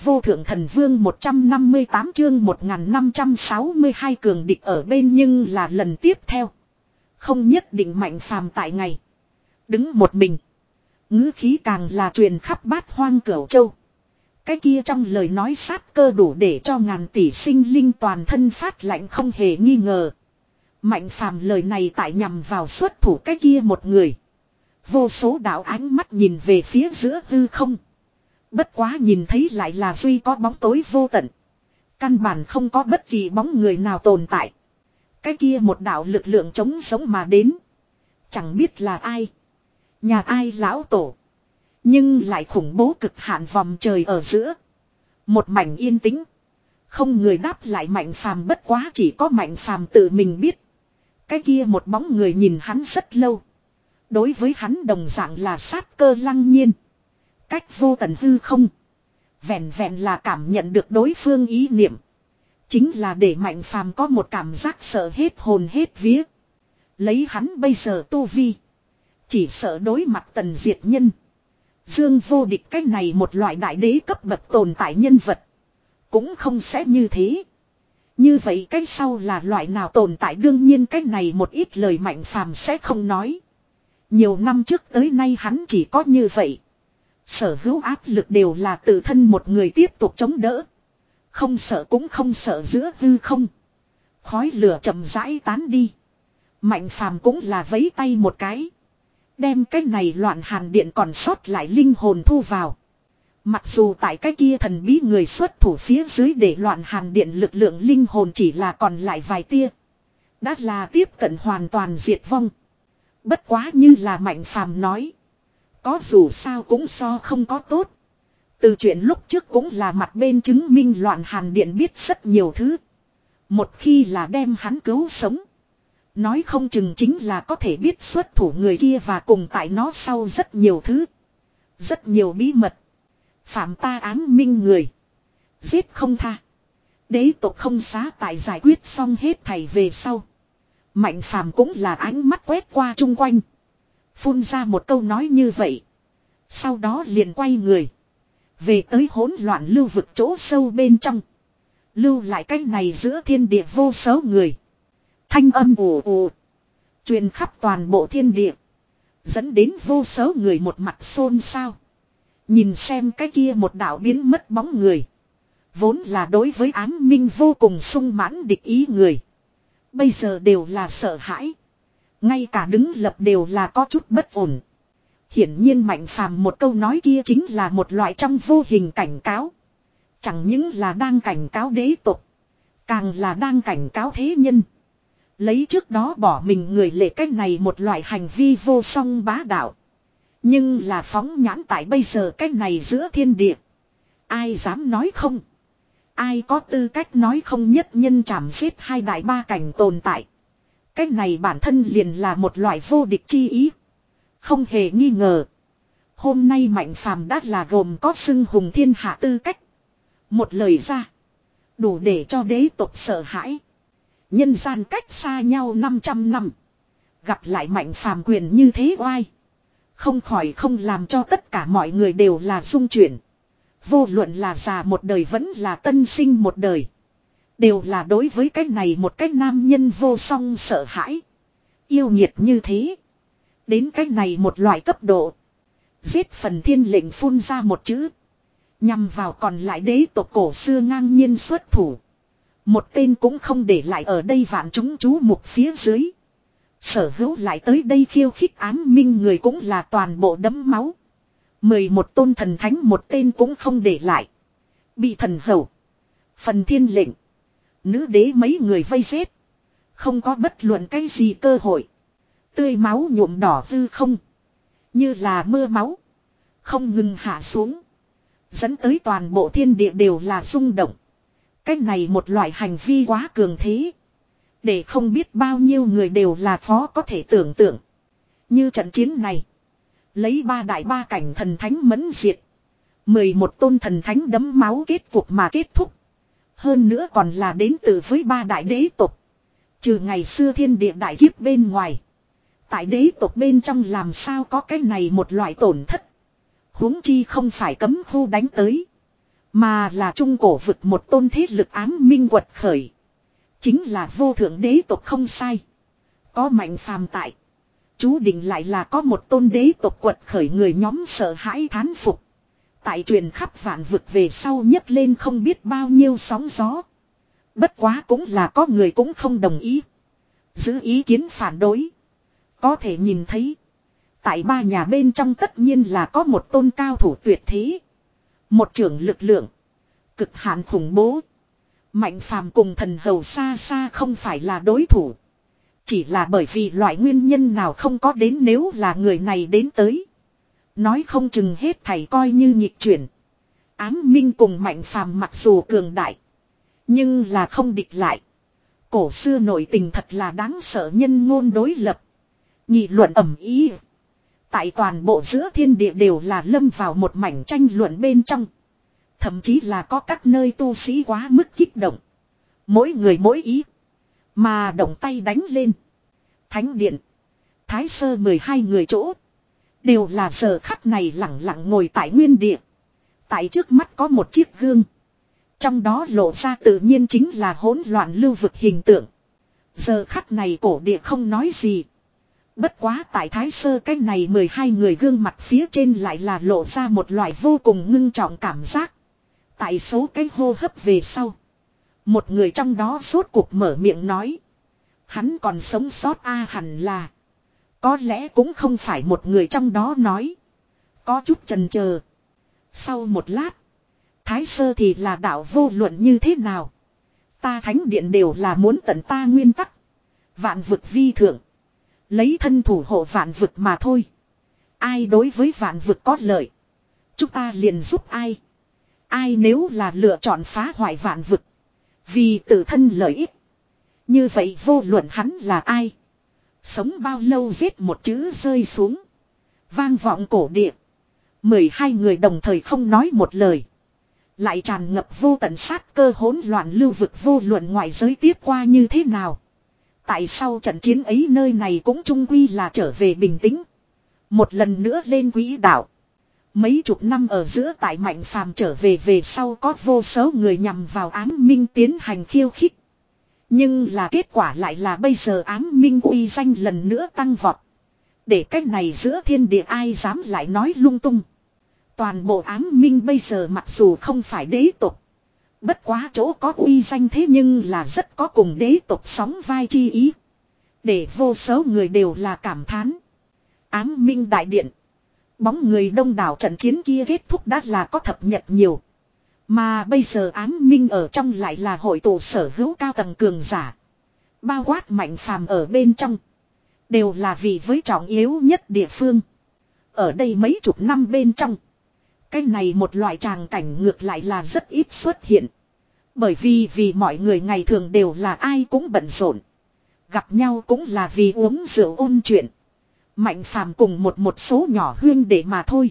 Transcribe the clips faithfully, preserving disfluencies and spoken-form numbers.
vô thượng thần vương một trăm năm mươi tám chương một nghìn năm trăm sáu mươi hai cường địch ở bên nhưng là lần tiếp theo. Không nhất định Mạnh Phàm tại ngày. Đứng một mình. Ngữ khí càng là truyền khắp bát hoang cửu châu. Cái kia trong lời nói sát cơ đủ để cho ngàn tỷ sinh linh toàn thân phát lạnh không hề nghi ngờ. Mạnh Phàm lời này tại nhằm vào xuất thủ cái kia một người. Vô số đạo ánh mắt nhìn về phía giữa hư không. Bất quá nhìn thấy lại là duy có bóng tối vô tận. Căn bản không có bất kỳ bóng người nào tồn tại. Cái kia một đạo lực lượng chống sống mà đến. Chẳng biết là ai. Nhà ai lão tổ. Nhưng lại khủng bố cực hạn vòng trời ở giữa. Một mảnh yên tĩnh. Không người đáp lại Mạnh Phàm, bất quá chỉ có Mạnh Phàm tự mình biết. Cái kia một bóng người nhìn hắn rất lâu. Đối với hắn đồng dạng là sát cơ lăng nhiên. Cách vô tận hư không. Vẹn vẹn là cảm nhận được đối phương ý niệm. Chính là để Mạnh Phàm có một cảm giác sợ hết hồn hết vía. Lấy hắn bây giờ tu vi. Chỉ sợ đối mặt Tần Diệt Nhân. Dương Vô Địch cái này một loại đại đế cấp bậc tồn tại nhân vật. Cũng không sẽ như thế. Như vậy cái sau là loại nào tồn tại, đương nhiên cái này một ít lời Mạnh Phàm sẽ không nói. Nhiều năm trước tới nay hắn chỉ có như vậy. Sở hữu áp lực đều là tự thân một người tiếp tục chống đỡ. Không sợ cũng không sợ giữa hư không. Khói lửa chậm rãi tán đi. Mạnh Phàm cũng là vấy tay một cái. Đem cái này loạn hàn điện còn sót lại linh hồn thu vào. Mặc dù tại cái kia thần bí người xuất thủ phía dưới để loạn hàn điện lực lượng linh hồn chỉ là còn lại vài tia. Đã là tiếp cận hoàn toàn diệt vong. Bất quá như là Mạnh Phàm nói. Có dù sao cũng so không có tốt. Từ chuyện lúc trước cũng là mặt bên chứng minh loạn hàn điện biết rất nhiều thứ. Một khi là đem hắn cứu sống. Nói không chừng chính là có thể biết xuất thủ người kia và cùng tại nó sau rất nhiều thứ. Rất nhiều bí mật. Phạm ta án minh người. Giết không tha. Đế tộc không xá tại giải quyết xong hết thảy về sau. Mạnh Phàm cũng là ánh mắt quét qua chung quanh. Phun ra một câu nói như vậy. Sau đó liền quay người. Về tới hỗn loạn lưu vực chỗ sâu bên trong. Lưu lại cái này giữa thiên địa vô số người. Thanh âm ù ù. Truyền khắp toàn bộ thiên địa. Dẫn đến vô số người một mặt xôn xao. Nhìn xem cái kia một đạo biến mất bóng người. Vốn là đối với án minh vô cùng sung mãn địch ý người. Bây giờ đều là sợ hãi. Ngay cả đứng lập đều là có chút bất ổn. Hiển nhiên Mạnh Phàm một câu nói kia chính là một loại trong vô hình cảnh cáo. Chẳng những là đang cảnh cáo đế tộc. Càng là đang cảnh cáo thế nhân. Lấy trước đó bỏ mình người lệ cách này một loại hành vi vô song bá đạo. Nhưng là phóng nhãn tại bây giờ cách này giữa thiên địa. Ai dám nói không? Ai có tư cách nói không nhất nhân chảm giết hai đại ba cảnh tồn tại. Cách này bản thân liền là một loại vô địch chi ý. Không hề nghi ngờ. Hôm nay Mạnh Phàm đã là gồm có xưng hùng thiên hạ tư cách. Một lời ra. Đủ để cho đế tộc sợ hãi. Nhân gian cách xa nhau năm trăm năm. Gặp lại Mạnh Phàm quyền như thế oai. Không khỏi không làm cho tất cả mọi người đều là rung chuyển. Vô luận là già một đời vẫn là tân sinh một đời. Đều là đối với cái này một cái nam nhân vô song sợ hãi. Yêu nhiệt như thế. Đến cái này một loại cấp độ. Giết phần thiên lệnh phun ra một chữ. Nhằm vào còn lại đế tộc cổ xưa ngang nhiên xuất thủ. Một tên cũng không để lại ở đây vạn chúng chú mục phía dưới. Sở hữu lại tới đây khiêu khích án minh người cũng là toàn bộ đấm máu. Mười một tôn thần thánh một tên cũng không để lại. Bị thần hầu. Phần thiên lệnh. Nữ đế mấy người vây giết. Không có bất luận cái gì cơ hội. Tươi máu nhuộm đỏ hư không. Như là mưa máu. Không ngừng hạ xuống. Dẫn tới toàn bộ thiên địa đều là rung động. Cái này một loại hành vi quá cường thế. Để không biết bao nhiêu người đều là khó có thể tưởng tượng. Như trận chiến này. Lấy ba đại ba cảnh thần thánh mẫn diệt. Mười một tôn thần thánh đấm máu kết cuộc mà kết thúc. Hơn nữa còn là đến từ với ba đại đế tộc. Trừ ngày xưa thiên địa đại kiếp bên ngoài. Tại đế tộc bên trong làm sao có cái này một loại tổn thất. Huống chi không phải cấm khu đánh tới. Mà là trung cổ vực một tôn thế lực ám minh quật khởi. Chính là vô thượng đế tộc không sai. Có mạnh phàm tại. Chú định lại là có một tôn đế tộc quật khởi, người nhóm sợ hãi thán phục. Tại truyền khắp vạn vực về sau nhấc lên không biết bao nhiêu sóng gió. Bất quá cũng là có người cũng không đồng ý. Giữ ý kiến phản đối. Có thể nhìn thấy. Tại ba nhà bên trong tất nhiên là có một tôn cao thủ tuyệt thế. Một trưởng lực lượng. Cực hạn khủng bố. Mạnh phàm cùng thần hầu xa xa không phải là đối thủ. Chỉ là bởi vì loại nguyên nhân nào không có đến, nếu là người này đến tới. Nói không chừng hết thảy coi như nghịch chuyển. Ám minh cùng mạnh phàm mặc dù cường đại. Nhưng là không địch lại. Cổ xưa nổi tình thật là đáng sợ, nhân ngôn đối lập. Nghị luận ầm ĩ. Tại toàn bộ giữa thiên địa đều là lâm vào một mảnh tranh luận bên trong. Thậm chí là có các nơi tu sĩ quá mức kích động. Mỗi người mỗi ý. Mà động tay đánh lên. Thánh điện. Thái sơ mười hai người chỗ. Đều là giờ khắc này lặng lặng ngồi tại nguyên địa. Tại trước mắt có một chiếc gương. Trong đó lộ ra tự nhiên chính là hỗn loạn lưu vực hình tượng. Giờ khắc này cổ địa không nói gì. Bất quá tại thái sơ cái này mười hai người gương mặt phía trên lại là lộ ra một loại vô cùng ngưng trọng cảm giác. Tại số cái hô hấp về sau. Một người trong đó rốt cuộc mở miệng nói. Hắn còn sống sót a hẳn là. Có lẽ cũng không phải một người trong đó nói. Có chút chần chờ. Sau một lát. Thái sơ thì là đạo vô luận như thế nào. Ta thánh điện đều là muốn tận ta nguyên tắc. Vạn vực vi thượng. Lấy thân thủ hộ vạn vực mà thôi. Ai đối với vạn vực có lợi. Chúng ta liền giúp ai. Ai nếu là lựa chọn phá hoại vạn vực. Vì tự thân lợi ích. Như vậy vô luận hắn là ai. Sống bao lâu giết một chữ rơi xuống. Vang vọng cổ địa. Mười hai người đồng thời không nói một lời. Lại tràn ngập vô tận sát cơ, hỗn loạn lưu vực vô luận ngoại giới tiếp qua như thế nào. Tại sao trận chiến ấy nơi này cũng trung quy là trở về bình tĩnh. Một lần nữa lên quỹ đạo. Mấy chục năm ở giữa tại mạnh phàm trở về về sau có vô số người nhằm vào ám minh tiến hành khiêu khích. Nhưng là kết quả lại là bây giờ ám minh uy danh lần nữa tăng vọt. Để cách này giữa thiên địa ai dám lại nói lung tung. Toàn bộ ám minh bây giờ mặc dù không phải đế tộc. Bất quá chỗ có uy danh thế nhưng là rất có cùng đế tộc sóng vai chi ý. Để vô số người đều là cảm thán. Ám minh đại điện. Bóng người đông đảo, trận chiến kia kết thúc đã là có thập nhật nhiều. Mà bây giờ ám minh ở trong lại là hội tụ sở hữu cao tầng cường giả. Bao quát mạnh phàm ở bên trong. Đều là vì với trọng yếu nhất địa phương. Ở đây mấy chục năm bên trong. Cái này một loại tràng cảnh ngược lại là rất ít xuất hiện. Bởi vì vì mọi người ngày thường đều là ai cũng bận rộn. Gặp nhau cũng là vì uống rượu ôn chuyện. Mạnh phàm cùng một một số nhỏ huyên để mà thôi.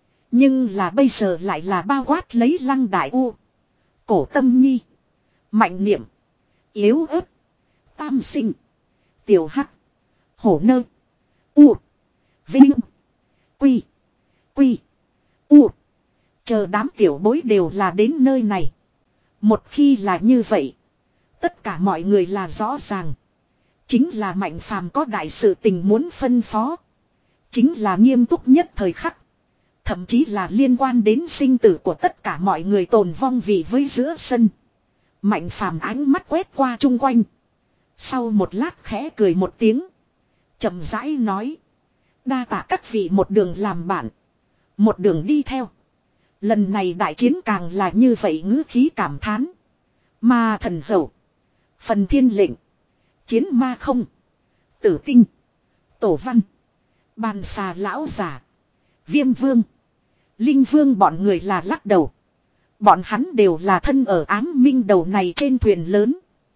Nhưng là bây giờ lại là bao quát lấy Lăng Đại U. Cổ Tâm Nhi. Mạnh Niệm. Yếu ớt. Tam Sinh. Tiểu Hắc. Hổ Nơ. U. Vinh. Quy. Quy. U. Chờ đám tiểu bối đều là đến nơi này. Một khi là như vậy. Tất cả mọi người là rõ ràng. Chính là Mạnh phàm có đại sự tình muốn phân phó. Chính là nghiêm túc nhất thời khắc. Thậm chí là liên quan đến sinh tử của tất cả mọi người tồn vong vì với giữa sân. Mạnh phàm ánh mắt quét qua chung quanh. Sau một lát khẽ cười một tiếng. Chậm rãi nói. Đa tạ các vị một đường làm bạn. Một đường đi theo. Lần này đại chiến càng là như vậy ngữ khí cảm thán. Mà thần hậu. Phần thiên lệnh. Chiến ma không. Tử tinh. Tổ văn. Bàn xà lão giả. Viêm vương. Linh vương bọn người là lắc đầu. Bọn hắn đều là thân ở ám minh đầu này trên thuyền lớn.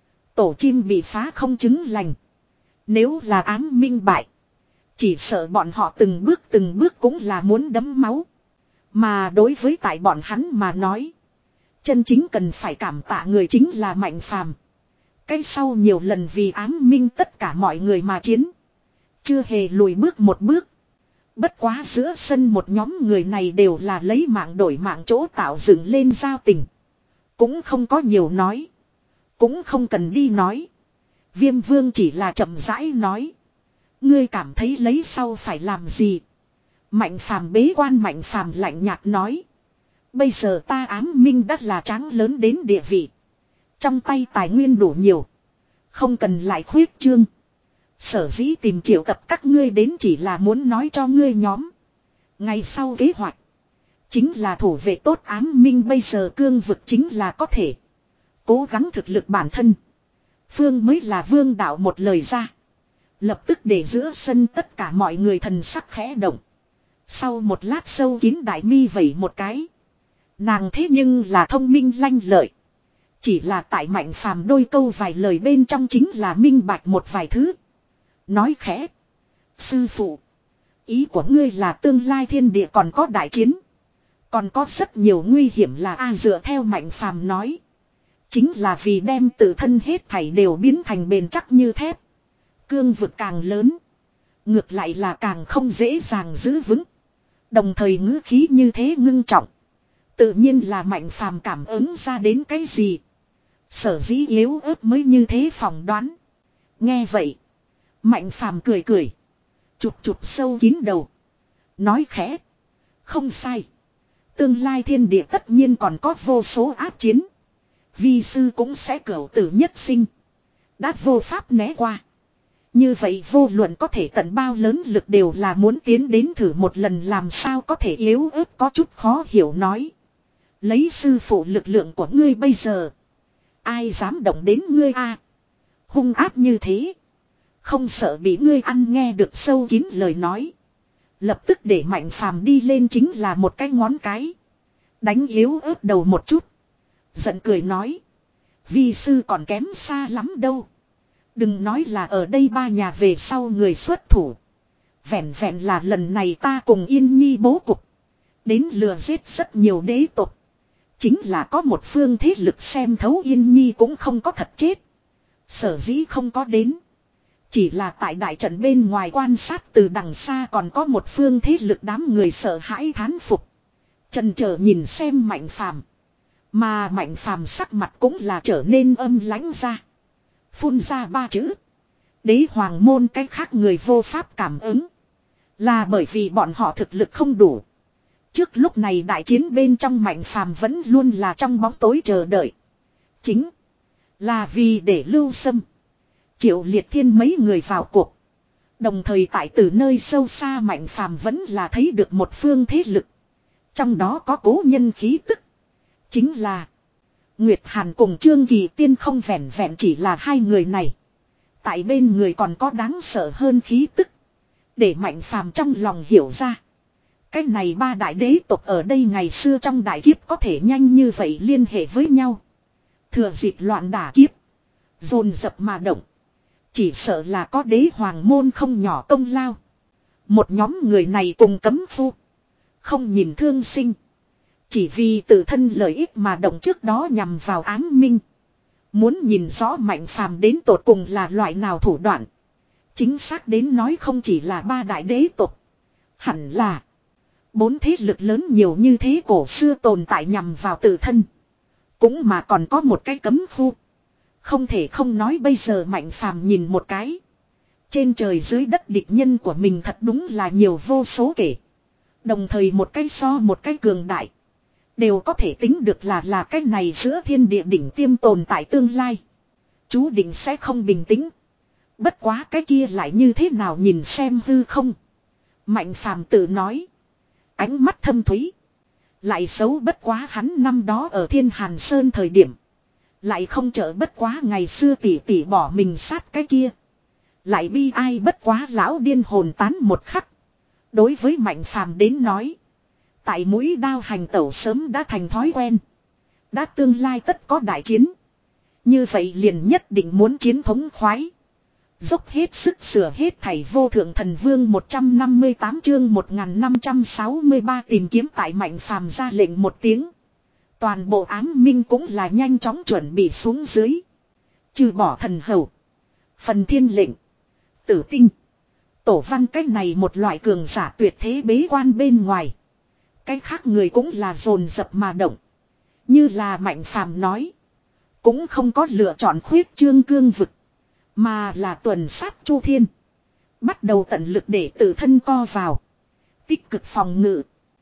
Tổ chim bị phá không chứng lành. Nếu là ám minh bại. Chỉ sợ bọn họ từng bước từng bước cũng là muốn đấm máu. Mà đối với tại bọn hắn mà nói. Chân chính cần phải cảm tạ người chính là Mạnh phàm. Cái sau nhiều lần vì ám minh tất cả mọi người mà chiến. Chưa hề lùi bước một bước. Bất quá giữa sân một nhóm người này đều là lấy mạng đổi mạng chỗ tạo dựng lên giao tình. Cũng không có nhiều nói. Cũng không cần đi nói. Viêm vương chỉ là chậm rãi nói. Ngươi cảm thấy lấy sau phải làm gì? Mạnh phàm bế quan mạnh phàm lạnh nhạt nói. Bây giờ ta ám minh đã là tráng lớn đến địa vị. Trong tay tài nguyên đủ nhiều. Không cần lại khuyết trương. Sở dĩ tìm triệu tập các ngươi đến chỉ là muốn nói cho ngươi nhóm. Ngày sau kế hoạch. Chính là thủ vệ tốt ám minh bây giờ cương vực chính là có thể. Cố gắng thực lực bản thân. Phương mới là vương đạo một lời ra. Lập tức để giữa sân tất cả mọi người thần sắc khẽ động. Sau một lát sâu kín đại mi vẩy một cái. Nàng thế nhưng là thông minh lanh lợi. Chỉ là tại mạnh phàm đôi câu vài lời bên trong chính là minh bạch một vài thứ. Nói khẽ. Sư phụ. Ý của ngươi là tương lai thiên địa còn có đại chiến. Còn có rất nhiều nguy hiểm là A dựa theo mạnh phàm nói. Chính là vì đem tự thân hết thảy đều biến thành bền chắc như thép. Cương vực càng lớn. Ngược lại là càng không dễ dàng giữ vững. Đồng thời ngữ khí như thế ngưng trọng. Tự nhiên là mạnh phàm cảm ứng ra đến cái gì. Sở dĩ yếu ớt mới như thế phỏng đoán. Nghe vậy. Mạnh phàm cười cười. Chụp chụp sâu kín đầu. Nói khẽ. Không sai. Tương lai thiên địa tất nhiên còn có vô số áp chiến. Vi sư cũng sẽ cửu tử nhất sinh. Đã vô pháp né qua. Như vậy vô luận có thể tận bao lớn lực đều là muốn tiến đến thử một lần làm sao có thể yếu ớt có chút khó hiểu nói. Lấy sư phụ lực lượng của ngươi bây giờ. Ai dám động đến ngươi a? Hung áp như thế. Không sợ bị ngươi ăn nghe được sâu kín lời nói. Lập tức để mạnh phàm đi lên chính là một cái ngón cái. Đánh yếu ớt đầu một chút. Giận cười nói. Vi sư còn kém xa lắm đâu. Đừng nói là ở đây ba nhà về sau người xuất thủ. Vẹn vẹn là lần này ta cùng Yên Nhi bố cục. Đến lừa giết rất nhiều đế tộc. Chính là có một phương thế lực xem thấu Yên Nhi cũng không có thật chết. Sở dĩ không có đến. Chỉ là tại đại trận bên ngoài quan sát từ đằng xa còn có một phương thế lực đám người sợ hãi thán phục. Chần chờ nhìn xem mạnh phàm. Mà mạnh phàm sắc mặt cũng là trở nên âm lãnh ra. Phun ra ba chữ. Đế hoàng môn cách khác người vô pháp cảm ứng. Là bởi vì bọn họ thực lực không đủ. Trước lúc này đại chiến bên trong mạnh phàm vẫn luôn là trong bóng tối chờ đợi. Chính là vì để lưu xâm. Triệu liệt thiên mấy người vào cuộc. Đồng thời tại từ nơi sâu xa mạnh phàm vẫn là thấy được một phương thế lực. Trong đó có cố nhân khí tức. Chính là Nguyệt Hàn cùng Trương Kỳ Tiên không vẹn vẹn chỉ là hai người này. Tại bên người còn có đáng sợ hơn khí tức. Để mạnh phàm trong lòng hiểu ra. Cái này ba đại đế tộc ở đây ngày xưa trong đại kiếp có thể nhanh như vậy liên hệ với nhau. Thừa dịp loạn đả kiếp. Dồn dập mà động. Chỉ sợ là có đế hoàng môn không nhỏ công lao. Một nhóm người này cùng cấm phu. Không nhìn thương sinh. Chỉ vì tự thân lợi ích mà động trước đó nhằm vào ám minh. Muốn nhìn rõ mạnh phàm đến tột cùng là loại nào thủ đoạn. Chính xác đến nói không chỉ là ba đại đế tộc. Hẳn là bốn thế lực lớn nhiều như thế cổ xưa tồn tại nhằm vào tự thân. Cũng mà còn có một cái cấm khu. Không thể không nói bây giờ mạnh phàm nhìn một cái. Trên trời dưới đất địch nhân của mình thật đúng là nhiều vô số kể. Đồng thời một cái so một cái cường đại. Đều có thể tính được là là cái này giữa thiên địa đỉnh tiêm tồn tại tương lai. Chú định sẽ không bình tĩnh. Bất quá cái kia lại như thế nào nhìn xem hư không. Mạnh phàm tự nói. Ánh mắt thâm thúy. Lại xấu bất quá hắn năm đó ở Thiên Hàn Sơn thời điểm. Lại không trợ bất quá ngày xưa tỷ tỷ bỏ mình sát cái kia. Lại bi ai bất quá lão điên hồn tán một khắc. Đối với mạnh phàm đến nói. Tại mũi đao hành tẩu sớm đã thành thói quen. Đã tương lai tất có đại chiến. Như vậy liền nhất định muốn chiến thống khoái. Dốc hết sức sửa hết thảy vô thượng thần vương một trăm năm mươi tám chương một nghìn năm trăm sáu mươi ba tìm kiếm tại mạnh phàm ra lệnh một tiếng. Toàn bộ ám minh cũng là nhanh chóng chuẩn bị xuống dưới. Trừ bỏ thần hầu. Phần thiên lệnh. Tử tinh. Tổ văn cái này một loại cường giả tuyệt thế bế quan bên ngoài. Cái khác người cũng là dồn dập mà động. Như là Mạnh Phàm nói. Cũng không có lựa chọn khuyết trương cương vực. Mà là tuần sát Chu Thiên. Bắt đầu tận lực để tự thân co vào. Tích cực phòng ngự.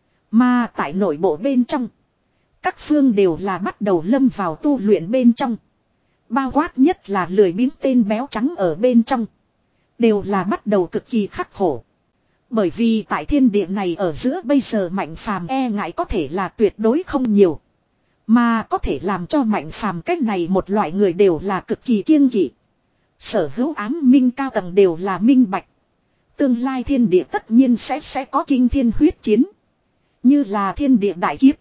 Mà tại nội bộ bên trong. Các phương đều là bắt đầu lâm vào tu luyện bên trong. Bao quát nhất là lười biếng tên béo trắng ở bên trong. Đều là bắt đầu cực kỳ khắc khổ. Bởi vì tại thiên địa này ở giữa bây giờ Mạnh Phàm e ngại có thể là tuyệt đối không nhiều. Mà có thể làm cho Mạnh Phàm cách này một loại người đều là cực kỳ kiêng kỵ. Sở hữu ám minh cao tầng đều là minh bạch. Tương lai thiên địa tất nhiên sẽ sẽ có kinh thiên huyết chiến. Như là thiên địa đại kiếp.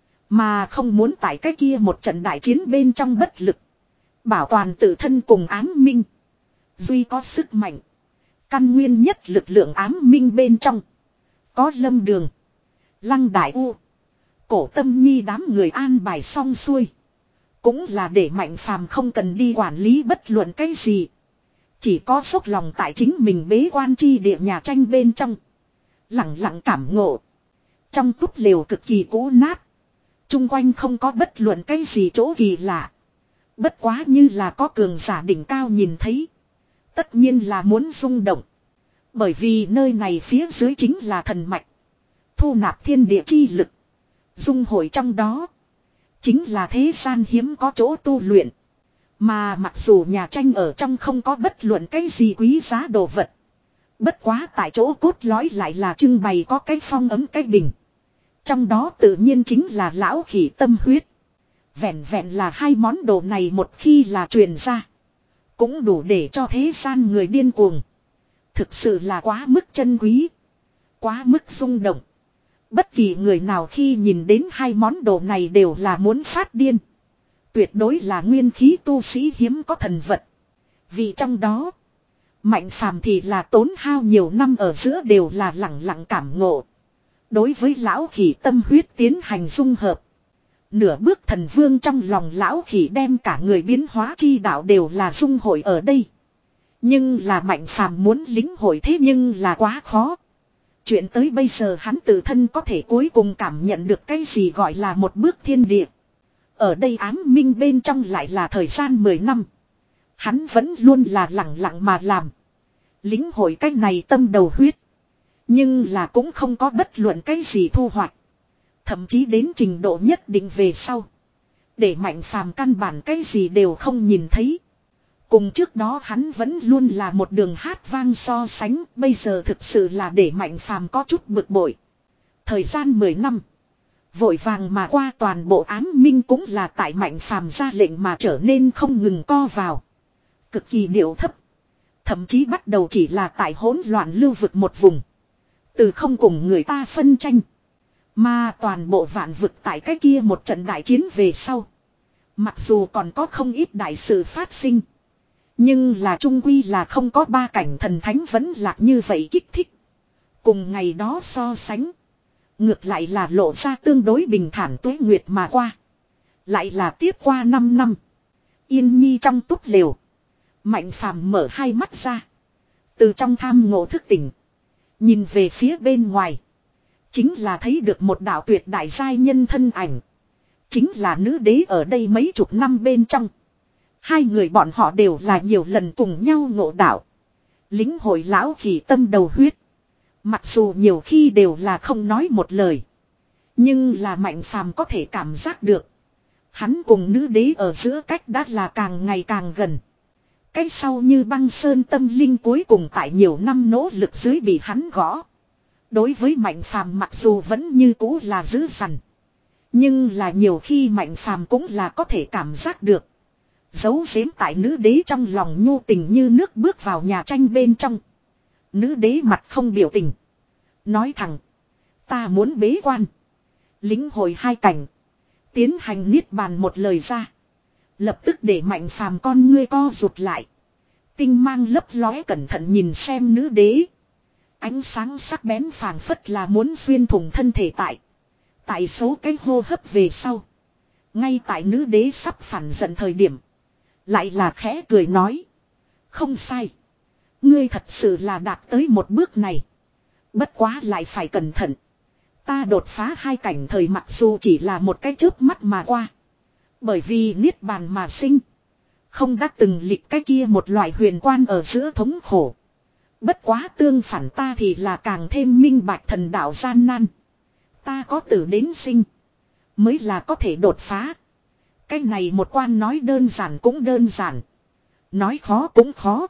Mà không muốn tại cái kia một trận đại chiến bên trong bất lực. Bảo toàn tự thân cùng ám minh. Duy có sức mạnh. Căn nguyên nhất lực lượng ám minh bên trong. Có Lâm Đường. Lăng Đại U. Cổ Tâm Nhi đám người an bài xong xuôi. Cũng là để Mạnh Phàm không cần đi quản lý bất luận cái gì. Chỉ có dốc lòng tại chính mình bế quan chi địa nhà tranh bên trong. Lặng lặng cảm ngộ. Trong túp lều cực kỳ cũ nát. Trung quanh không có bất luận cái gì chỗ kỳ lạ. Bất quá như là có cường giả đỉnh cao nhìn thấy. Tất nhiên là muốn rung động. Bởi vì nơi này phía dưới chính là thần mạch. Thu nạp thiên địa chi lực. Dung hội trong đó. Chính là thế gian hiếm có chỗ tu luyện. Mà mặc dù nhà tranh ở trong không có bất luận cái gì quý giá đồ vật. Bất quá tại chỗ cốt lõi lại là trưng bày có cái phong ấm cái bình. Trong đó tự nhiên chính là lão khỉ tâm huyết. Vẹn vẹn là hai món đồ này một khi là truyền ra. Cũng đủ để cho thế gian người điên cuồng. Thực sự là quá mức chân quý. Quá mức rung động. Bất kỳ người nào khi nhìn đến hai món đồ này đều là muốn phát điên. Tuyệt đối là nguyên khí tu sĩ hiếm có thần vật. Vì trong đó. Mạnh Phàm thì là tốn hao nhiều năm ở giữa đều là lặng lặng cảm ngộ. Đối với lão khỉ tâm huyết tiến hành dung hợp. Nửa bước thần vương trong lòng lão khỉ đem cả người biến hóa chi đạo đều là dung hội ở đây. Nhưng là Mạnh Phàm muốn lính hội thế nhưng là quá khó. Chuyện tới bây giờ hắn tự thân có thể cuối cùng cảm nhận được cái gì gọi là một bước thiên địa. Ở đây ám minh bên trong lại là thời gian mười năm. Hắn vẫn luôn là lặng lặng mà làm. Lính hội cái này tâm đầu huyết. Nhưng là cũng không có bất luận cái gì thu hoạch. Thậm chí đến trình độ nhất định về sau. Để Mạnh Phàm căn bản cái gì đều không nhìn thấy. Cùng trước đó hắn vẫn luôn là một đường hát vang so sánh. Bây giờ thực sự là để Mạnh Phàm có chút bực bội. Thời gian mười năm. Vội vàng mà qua toàn bộ ám minh cũng là tại Mạnh Phàm ra lệnh mà trở nên không ngừng co vào. Cực kỳ điệu thấp. Thậm chí bắt đầu chỉ là tại hỗn loạn lưu vực một vùng. Từ không cùng người ta phân tranh. Mà toàn bộ vạn vực tại cái kia một trận đại chiến về sau. Mặc dù còn có không ít đại sự phát sinh. Nhưng là trung quy là không có ba cảnh thần thánh vẫn lạc như vậy kích thích. Cùng ngày đó so sánh. Ngược lại là lộ ra tương đối bình thản tuế nguyệt mà qua. Lại là tiếp qua năm năm. Yên nhi trong túp lều. Mạnh Phàm mở hai mắt ra. Từ trong tham ngộ thức tỉnh. Nhìn về phía bên ngoài. Chính là thấy được một đạo tuyệt đại giai nhân thân ảnh. Chính là nữ đế ở đây mấy chục năm bên trong. Hai người bọn họ đều là nhiều lần cùng nhau ngộ đạo. Lính hội lão khỉ tâm đầu huyết. Mặc dù nhiều khi đều là không nói một lời. Nhưng là Mạnh Phàm có thể cảm giác được. Hắn cùng nữ đế ở giữa cách đã là càng ngày càng gần. Cách sau như băng sơn tâm linh cuối cùng tại nhiều năm nỗ lực dưới bị hắn gõ. Đối với Mạnh Phàm mặc dù vẫn như cũ là dữ dằn. Nhưng là nhiều khi Mạnh Phàm cũng là có thể cảm giác được. Giấu giếm tại nữ đế trong lòng nhu tình như nước bước vào nhà tranh bên trong. Nữ đế mặt không biểu tình. Nói thẳng. Ta muốn bế quan. Lính hồi hai cảnh. Tiến hành niết bàn một lời ra. Lập tức để Mạnh Phàm con ngươi co rụt lại. Tinh mang lấp lóe cẩn thận nhìn xem nữ đế. Ánh sáng sắc bén phảng phất là muốn xuyên thủng thân thể tại. Tại số cái hô hấp về sau. Ngay tại nữ đế sắp phản giận thời điểm. Lại là khẽ cười nói. Không sai. Ngươi thật sự là đạt tới một bước này. Bất quá lại phải cẩn thận. Ta đột phá hai cảnh thời mặc dù chỉ là một cái chớp mắt mà qua. Bởi vì niết bàn mà sinh. Không đã từng lịch cái kia một loại huyền quan ở giữa thống khổ. Bất quá tương phản ta thì là càng thêm minh bạch thần đạo gian nan. Ta có tử đến sinh. Mới là có thể đột phá. Cái này một quan nói đơn giản cũng đơn giản. Nói khó cũng khó.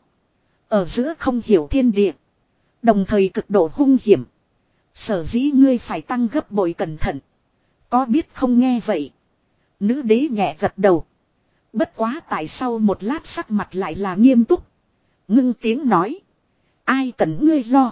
Ở giữa không hiểu thiên địa. Đồng thời cực độ hung hiểm. Sở dĩ ngươi phải tăng gấp bội cẩn thận. Có biết không nghe vậy. Nữ đế nhẹ gật đầu. Bất quá tại sau một lát sắc mặt lại là nghiêm túc. Ngưng tiếng nói. Ai cần ngươi lo.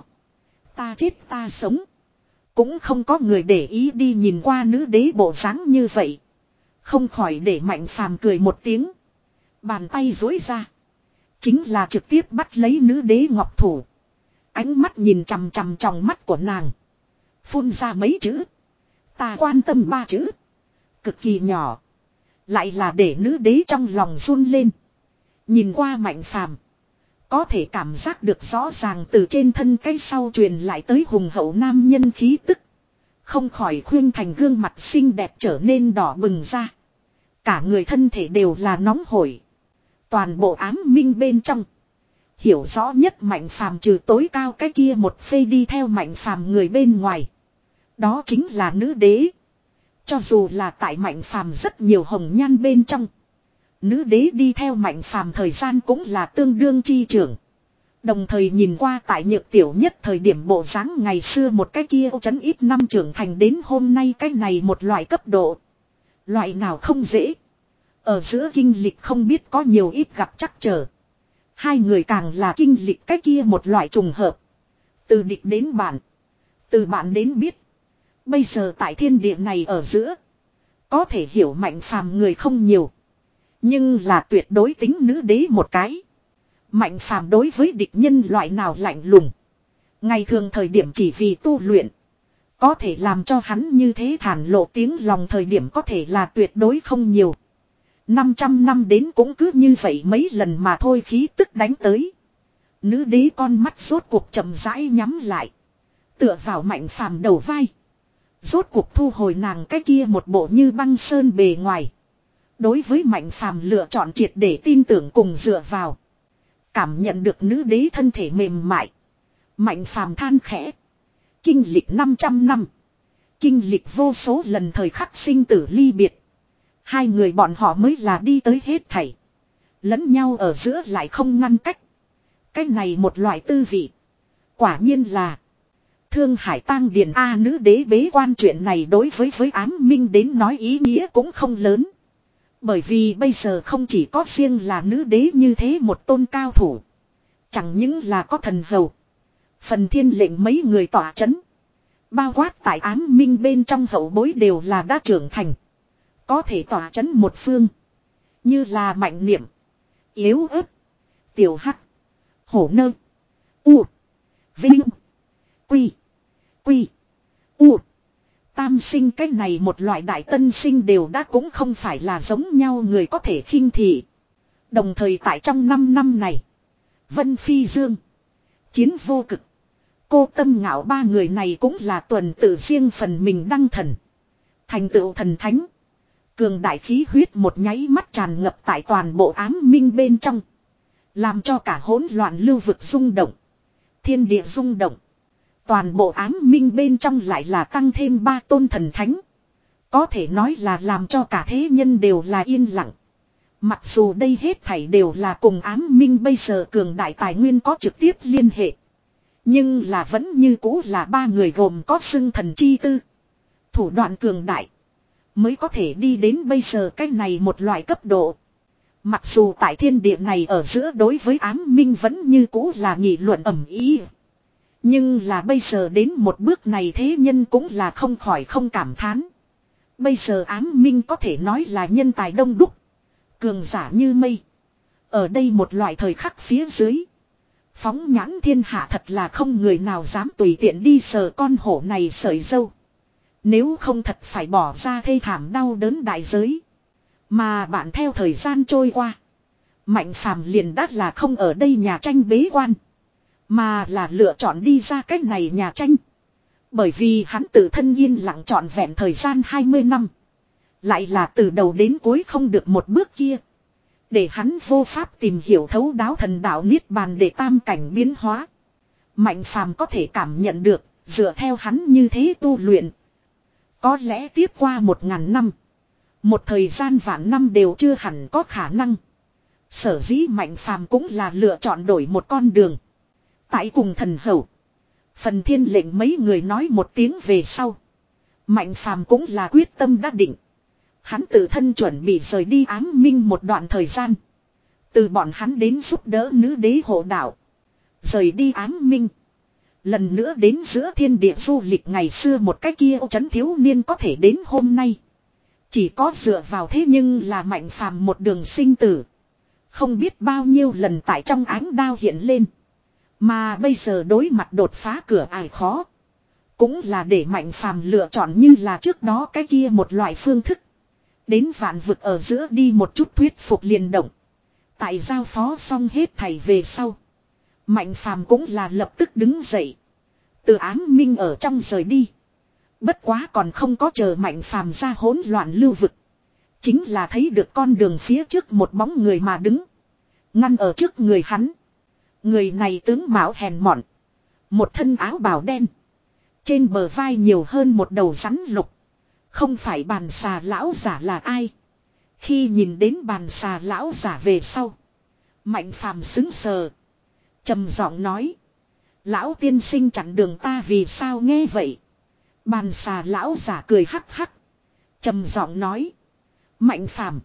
Ta chết ta sống. Cũng không có người để ý đi nhìn qua nữ đế bộ dáng như vậy. Không khỏi để Mạnh Phàm cười một tiếng. Bàn tay duỗi ra. Chính là trực tiếp bắt lấy nữ đế ngọc thủ. Ánh mắt nhìn chằm chằm trong mắt của nàng. Phun ra mấy chữ. Ta quan tâm ba chữ. Cực kỳ nhỏ. Lại là để nữ đế trong lòng run lên. Nhìn qua Mạnh Phàm, có thể cảm giác được rõ ràng từ trên thân cái sau truyền lại tới hùng hậu nam nhân khí tức. Không khỏi khuyên thành gương mặt xinh đẹp trở nên đỏ bừng ra. Cả người thân thể đều là nóng hổi. Toàn bộ ám minh bên trong. Hiểu rõ nhất Mạnh Phàm trừ tối cao cái kia một phê đi theo Mạnh Phàm người bên ngoài. Đó chính là nữ đế. Cho dù là tại Mạnh Phàm rất nhiều hồng nhan bên trong. Nữ đế đi theo Mạnh Phàm thời gian cũng là tương đương chi trưởng. Đồng thời nhìn qua tại nhược tiểu nhất thời điểm bộ dáng ngày xưa một cái kia chấn ít năm trưởng thành đến hôm nay cái này một loại cấp độ. Loại nào không dễ. Ở giữa kinh lịch không biết có nhiều ít gặp chắc trở. Hai người càng là kinh lịch cái kia một loại trùng hợp. Từ địch đến bạn. Từ bạn đến biết. Bây giờ tại thiên địa này ở giữa. Có thể hiểu Mạnh Phàm người không nhiều. Nhưng là tuyệt đối tính nữ đế một cái. Mạnh Phàm đối với địch nhân loại nào lạnh lùng. Ngày thường thời điểm chỉ vì tu luyện. Có thể làm cho hắn như thế thản lộ tiếng lòng thời điểm có thể là tuyệt đối không nhiều. năm trăm năm đến cũng cứ như vậy mấy lần mà thôi khí tức đánh tới. Nữ đế con mắt rốt cuộc chậm rãi nhắm lại. Tựa vào Mạnh Phàm đầu vai. Rốt cuộc thu hồi nàng cái kia một bộ như băng sơn bề ngoài. Đối với Mạnh Phàm lựa chọn triệt để tin tưởng cùng dựa vào. Cảm nhận được nữ đế thân thể mềm mại. Mạnh Phàm than khẽ. Kinh lịch năm trăm năm. Kinh lịch vô số lần thời khắc sinh tử ly biệt. Hai người bọn họ mới là đi tới hết thảy. Lẫn nhau ở giữa lại không ngăn cách. Cái này một loại tư vị. Quả nhiên là. Thương Hải tang điền A nữ đế bế quan chuyện này đối với với ám minh đến nói ý nghĩa cũng không lớn. Bởi vì bây giờ không chỉ có riêng là nữ đế như thế một tôn cao thủ. Chẳng những là có thần hầu. Phần thiên lệnh mấy người tỏa chấn. Bao quát tại ám minh bên trong hậu bối đều là đã trưởng thành. Có thể tỏa chấn một phương. Như là Mạnh Niệm. Yếu ớt. Tiểu Hắc. Hổ Nơ. U. Vinh. Quy. Quy. U. Tam sinh cái này một loại đại tân sinh đều đã cũng không phải là giống nhau người có thể khinh thị. Đồng thời tại trong năm năm này. Vân Phi Dương. Chiến vô cực. Cô Tâm Ngạo ba người này cũng là tuần tự riêng phần mình đăng thần. Thành tựu thần thánh. Cường đại khí huyết một nháy mắt tràn ngập tại toàn bộ ám minh bên trong. Làm cho cả hỗn loạn lưu vực rung động. Thiên địa rung động. Toàn bộ ám minh bên trong lại là tăng thêm ba tôn thần thánh. Có thể nói là làm cho cả thế nhân đều là yên lặng. Mặc dù đây hết thảy đều là cùng ám minh bây giờ cường đại tài nguyên có trực tiếp liên hệ. Nhưng là vẫn như cũ là ba người gồm có xưng thần chi tư. Thủ đoạn cường đại. Mới có thể đi đến bây giờ cái này một loại cấp độ. Mặc dù tại thiên địa này ở giữa đối với ám minh vẫn như cũ là nghị luận ầm ĩ. Nhưng là bây giờ đến một bước này thế nhân cũng là không khỏi không cảm thán. Bây giờ ám minh có thể nói là nhân tài đông đúc. Cường giả như mây. Ở đây một loại thời khắc phía dưới. Phóng nhãn thiên hạ thật là không người nào dám tùy tiện đi sờ con hổ này sợi dâu. Nếu không thật phải bỏ ra thê thảm đau đớn đại giới. Mà bạn theo thời gian trôi qua. Mạnh Phàm liền đắt là không ở đây nhà tranh bế quan. Mà là lựa chọn đi ra cách này nhà tranh. Bởi vì hắn tự thân yên lặng trọn vẹn thời gian hai mươi năm. Lại là từ đầu đến cuối không được một bước kia. Để hắn vô pháp tìm hiểu thấu đáo thần đạo niết bàn để tam cảnh biến hóa. Mạnh phàm có thể cảm nhận được, dựa theo hắn như thế tu luyện. Có lẽ tiếp qua một ngàn năm. Một thời gian vạn năm đều chưa hẳn có khả năng. Sở dĩ mạnh phàm cũng là lựa chọn đổi một con đường. Tại cùng thần hầu. Phần thiên lệnh mấy người nói một tiếng về sau. Mạnh phàm cũng là quyết tâm đã định. Hắn tự thân chuẩn bị rời đi ám minh một đoạn thời gian. Từ bọn hắn đến giúp đỡ nữ đế hộ đạo. Rời đi ám minh. Lần nữa đến giữa thiên địa du lịch ngày xưa một cái kia ô trấn thiếu niên có thể đến hôm nay. Chỉ có dựa vào thế nhưng là mạnh phàm một đường sinh tử. Không biết bao nhiêu lần tại trong ánh đao hiện lên. Mà bây giờ đối mặt đột phá cửa ải khó. Cũng là để mạnh phàm lựa chọn như là trước đó cái kia một loại phương thức. Đến vạn vực ở giữa đi một chút thuyết phục liền động. Tại giao phó xong hết thảy về sau. Mạnh phàm cũng là lập tức đứng dậy. Từ ám minh ở trong rời đi. Bất quá còn không có chờ mạnh phàm ra hỗn loạn lưu vực. Chính là thấy được con đường phía trước một bóng người mà đứng. Ngăn ở trước người hắn. Người này tướng mạo hèn mọn. Một thân áo bào đen. Trên bờ vai nhiều hơn một đầu rắn lục. Không phải bàn xà lão giả là ai. Khi nhìn đến bàn xà lão giả về sau. Mạnh phàm xứng sờ. Trầm giọng nói. Lão tiên sinh chặn đường ta vì sao nghe vậy. Bàn xà lão giả cười hắc hắc. Trầm giọng nói. Mạnh phàm.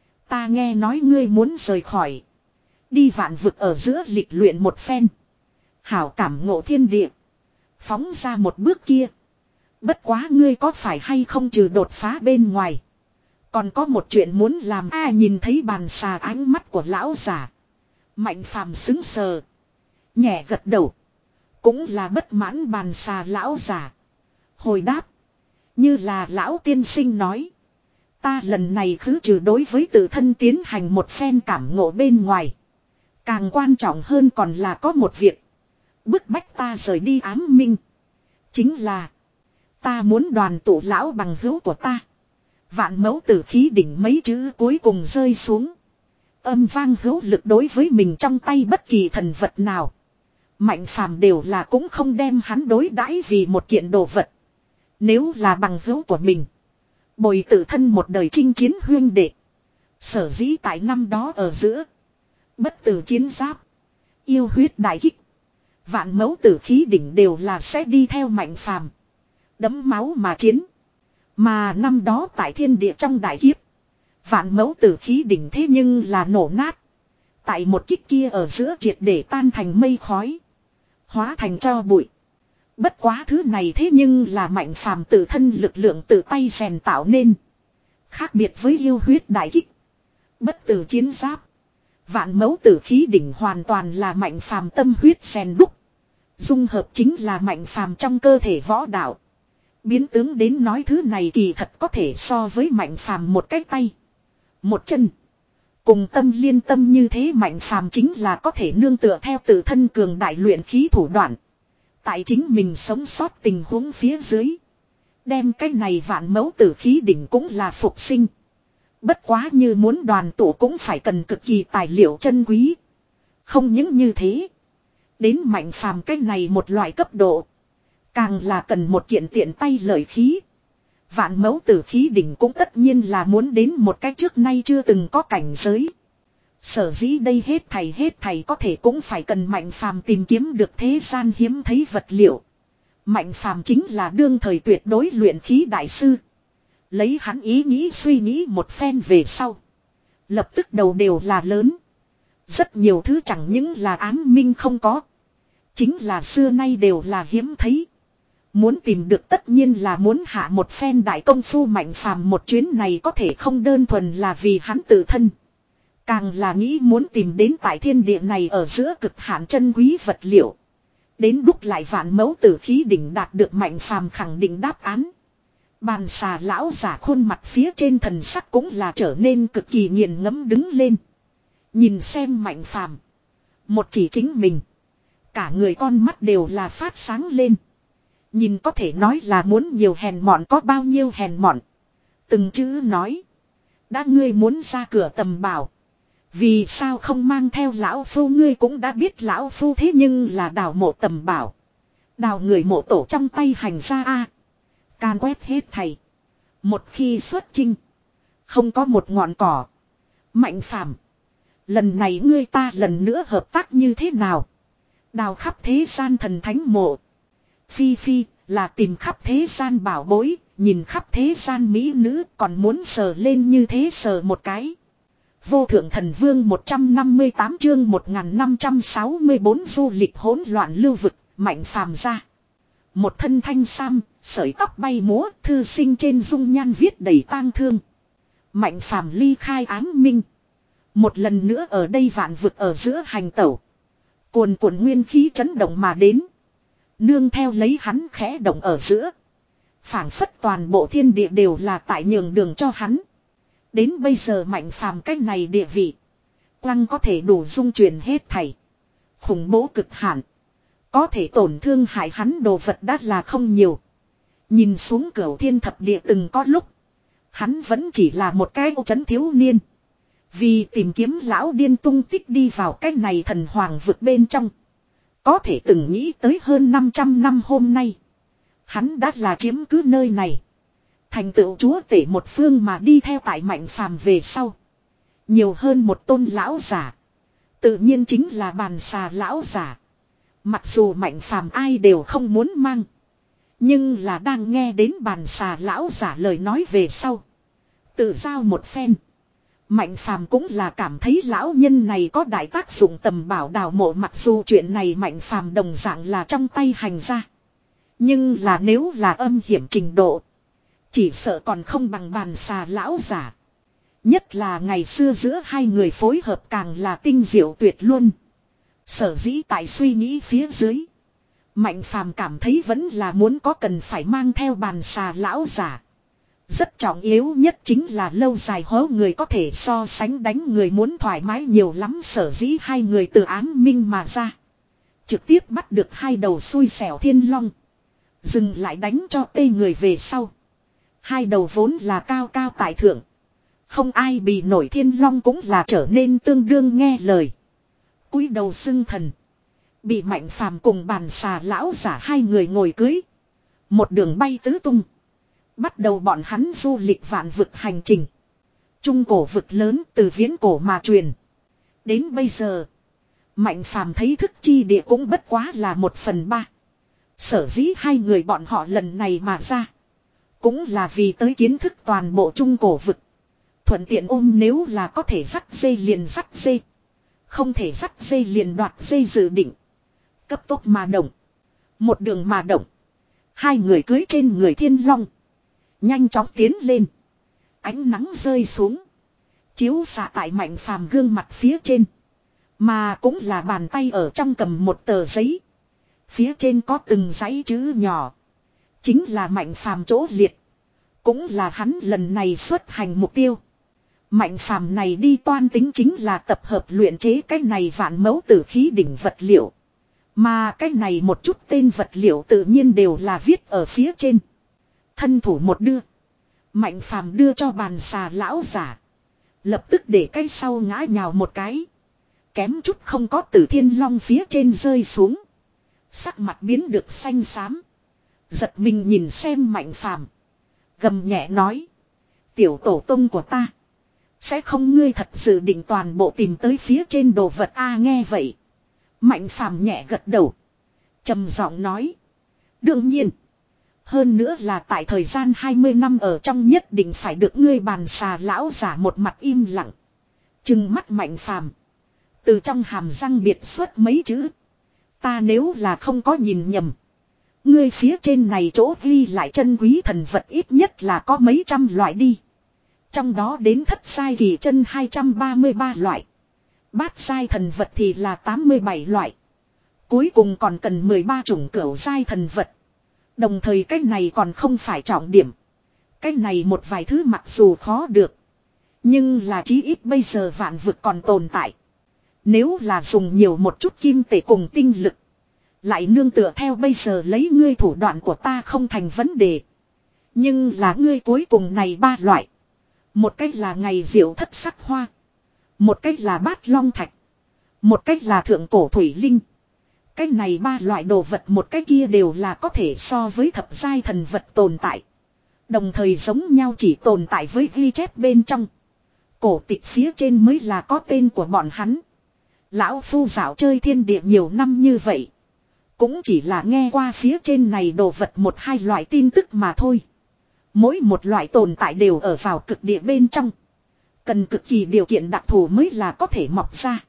Ta nghe nói ngươi muốn rời khỏi. Đi vạn vực ở giữa lịch luyện một phen. Hảo cảm ngộ thiên địa. Phóng ra một bước kia. Bất quá ngươi có phải hay không trừ đột phá bên ngoài. Còn có một chuyện muốn làm a nhìn thấy bàn xà ánh mắt của lão giả. Mạnh phàm xứng sờ. Nhẹ gật đầu. Cũng là bất mãn bàn xà lão giả. Hồi đáp. Như là lão tiên sinh nói. Ta lần này cứ trừ đối với tự thân tiến hành một phen cảm ngộ bên ngoài. Càng quan trọng hơn còn là có một việc. Bức bách ta rời đi ám minh. Chính là. Ta muốn đoàn tụ lão bằng hữu của ta. Vạn mẫu tử khí đỉnh mấy chữ cuối cùng rơi xuống. Âm vang hữu lực đối với mình trong tay bất kỳ thần vật nào. Mạnh phàm đều là cũng không đem hắn đối đãi vì một kiện đồ vật. Nếu là bằng hữu của mình. Bồi tự thân một đời chinh chiến huyên đệ. Sở dĩ tại năm đó ở giữa. Bất tử chiến giáp. Yêu huyết đại kích. Vạn mẫu tử khí đỉnh đều là sẽ đi theo mạnh phàm. Đấm máu mà chiến. Mà năm đó tại thiên địa trong đại kiếp. Vạn mẫu tử khí đỉnh thế nhưng là nổ nát. Tại một kích kia ở giữa triệt để tan thành mây khói. Hóa thành cho bụi. Bất quá thứ này thế nhưng là mạnh phàm tự thân lực lượng tự tay rèn tạo nên. Khác biệt với yêu huyết đại kích. Bất tử chiến giáp. Vạn mẫu tử khí đỉnh hoàn toàn là mạnh phàm tâm huyết rèn đúc. Dung hợp chính là mạnh phàm trong cơ thể võ đạo. Biến tướng đến nói thứ này kỳ thật có thể so với mạnh phàm một cái tay. Một chân. Cùng tâm liên tâm như thế mạnh phàm chính là có thể nương tựa theo tự thân cường đại luyện khí thủ đoạn. Tại chính mình sống sót tình huống phía dưới. Đem cái này vạn mẫu tử khí đỉnh cũng là phục sinh. Bất quá như muốn đoàn tụ cũng phải cần cực kỳ tài liệu chân quý. Không những như thế. Đến mạnh phàm cái này một loại cấp độ. Càng là cần một kiện tiện tay lợi khí. Vạn mẫu tử khí đỉnh cũng tất nhiên là muốn đến một cái trước nay chưa từng có cảnh giới. Sở dĩ đây hết thầy hết thầy có thể cũng phải cần mạnh phàm tìm kiếm được thế gian hiếm thấy vật liệu. Mạnh phàm chính là đương thời tuyệt đối luyện khí đại sư. Lấy hắn ý nghĩ suy nghĩ một phen về sau. Lập tức đầu đều là lớn. Rất nhiều thứ chẳng những là ám minh không có. Chính là xưa nay đều là hiếm thấy. Muốn tìm được tất nhiên là muốn hạ một phen đại công phu mạnh phàm một chuyến này có thể không đơn thuần là vì hắn tự thân. Càng là nghĩ muốn tìm đến tại thiên địa này ở giữa cực hạn chân quý vật liệu. Đến đúc lại vạn mẫu tử khí đỉnh đạt được mạnh phàm khẳng định đáp án. Bàn xà lão giả khuôn mặt phía trên thần sắc cũng là trở nên cực kỳ nghiền ngẫm đứng lên. Nhìn xem mạnh phàm. Một chỉ chính mình. Cả người con mắt đều là phát sáng lên. Nhìn có thể nói là muốn nhiều hèn mọn có bao nhiêu hèn mọn. Từng chữ nói. Đã ngươi muốn ra cửa tầm bảo. Vì sao không mang theo lão phu, ngươi cũng đã biết lão phu thế nhưng là đào mộ tầm bảo. Đào người mộ tổ trong tay hành ra a can quét hết thầy. Một khi xuất chinh. Không có một ngọn cỏ. Mạnh phàm. Lần này ngươi ta lần nữa hợp tác như thế nào? Đào khắp thế gian thần thánh mộ. Phi phi là tìm khắp thế gian bảo bối. Nhìn khắp thế gian mỹ nữ còn muốn sờ lên như thế sờ một cái. Vô thượng thần vương một trăm năm mươi tám chương một nghìn năm trăm sáu mươi tư du lịch hỗn loạn lưu vực, Mạnh phàm ra. Một thân thanh sam, sợi tóc bay múa, thư sinh trên dung nhan viết đầy tang thương. Mạnh phàm ly khai áng minh. Một lần nữa ở đây vạn vực ở giữa hành tẩu. Cuồn cuộn nguyên khí chấn động mà đến. Nương theo lấy hắn khẽ động ở giữa. Phảng phất toàn bộ thiên địa đều là tại nhường đường cho hắn. Đến bây giờ Mạnh phàm cách này địa vị. Quăng có thể đủ dung chuyển hết thảy. Khủng bố cực hạn. Có thể tổn thương hại hắn đồ vật đã là không nhiều. Nhìn xuống cửu thiên thập địa từng có lúc. Hắn vẫn chỉ là một cái ô trấn thiếu niên. Vì tìm kiếm lão điên tung tích đi vào cái này thần hoàng vực bên trong. Có thể từng nghĩ tới hơn năm trăm năm hôm nay. Hắn đã là chiếm cứ nơi này. Thành tựu chúa tể một phương mà đi theo tại Mạnh phàm về sau. Nhiều hơn một tôn lão giả. Tự nhiên chính là bàn xà lão giả. Mặc dù Mạnh phàm ai đều không muốn mang. Nhưng là đang nghe đến bàn xà lão giả lời nói về sau. Tự giao một phen. Mạnh phàm cũng là cảm thấy lão nhân này có đại tác dụng tầm bảo đào mộ, mặc dù chuyện này Mạnh phàm đồng dạng là trong tay hành ra. Nhưng là nếu là âm hiểm trình độ. Chỉ sợ còn không bằng bàn xà lão giả. Nhất là ngày xưa giữa hai người phối hợp càng là tinh diệu tuyệt luôn. Sở dĩ tại suy nghĩ phía dưới. Mạnh phàm cảm thấy vẫn là muốn có cần phải mang theo bàn xà lão giả. Rất trọng yếu nhất chính là lâu dài hố người có thể so sánh đánh người muốn thoải mái nhiều lắm, sở dĩ hai người từ áng minh mà ra. Trực tiếp bắt được hai đầu xui xẻo thiên long. Dừng lại đánh cho tê người về sau. Hai đầu vốn là cao cao tại thượng. Không ai bị nổi thiên long cũng là trở nên tương đương nghe lời. Cúi đầu xưng thần. Bị Mạnh phàm cùng bàn xà lão giả hai người ngồi cưới. Một đường bay tứ tung. Bắt đầu bọn hắn du lịch vạn vực hành trình. Trung cổ vực lớn từ viễn cổ mà truyền. Đến bây giờ. Mạnh phàm thấy thức chi địa cũng bất quá là một phần ba. Sở dĩ hai người bọn họ lần này mà ra. Cũng là vì tới kiến thức toàn bộ trung cổ vực. Thuận tiện ôm nếu là có thể dắt dây liền dắt dây. Không thể dắt dây liền đoạt dây dự định. Cấp tốc mà động. Một đường mà động. Hai người cưới trên người thiên long. Nhanh chóng tiến lên. Ánh nắng rơi xuống. Chiếu xạ tại Mạnh phàm gương mặt phía trên. Mà cũng là bàn tay ở trong cầm một tờ giấy. Phía trên có từng dãy chữ nhỏ. Chính là Mạnh phàm chỗ liệt. Cũng là hắn lần này xuất hành mục tiêu. Mạnh phàm này đi toan tính chính là tập hợp luyện chế cái này vạn mẫu tử khí đỉnh vật liệu. Mà cái này một chút tên vật liệu tự nhiên đều là viết ở phía trên. Thân thủ một đưa. Mạnh phàm đưa cho bàn xà lão giả. Lập tức để cái sau ngã nhào một cái. Kém chút không có từ thiên long phía trên rơi xuống. Sắc mặt biến được xanh xám. Giật mình nhìn xem Mạnh phàm. Gầm nhẹ nói. Tiểu tổ tông của ta. Sẽ không ngươi thật sự định toàn bộ tìm tới phía trên đồ vật a à, nghe vậy. Mạnh phàm nhẹ gật đầu. Trầm giọng nói. Đương nhiên. Hơn nữa là tại thời gian hai mươi năm ở trong nhất định phải được ngươi bàn xà lão giả một mặt im lặng. Trừng mắt Mạnh phàm. Từ trong hàm răng biệt xuất mấy chữ. Ta nếu là không có nhìn nhầm. Ngươi phía trên này chỗ ghi lại chân quý thần vật ít nhất là có mấy trăm loại đi. Trong đó đến thất sai kỳ chân hai trăm ba mươi ba loại. Bát sai thần vật thì là tám mươi bảy loại. Cuối cùng còn cần mười ba chủng cửu sai thần vật. Đồng thời cái này còn không phải trọng điểm. Cái này một vài thứ mặc dù khó được. Nhưng là chí ít bây giờ vạn vực còn tồn tại. Nếu là dùng nhiều một chút kim tệ cùng tinh lực. Lại nương tựa theo bây giờ lấy ngươi thủ đoạn của ta không thành vấn đề. Nhưng là ngươi cuối cùng này ba loại. Một cách là ngày diệu thất sắc hoa. Một cách là bát long thạch. Một cách là thượng cổ thủy linh. Cái này ba loại đồ vật một cái kia đều là có thể so với thập giai thần vật tồn tại. Đồng thời giống nhau chỉ tồn tại với ghi chép bên trong. Cổ tịch phía trên mới là có tên của bọn hắn. Lão phu dạo chơi thiên địa nhiều năm như vậy. Cũng chỉ là nghe qua phía trên này đồ vật một hai loại tin tức mà thôi. Mỗi một loại tồn tại đều ở vào cực địa bên trong. Cần cực kỳ điều kiện đặc thù mới là có thể mọc ra.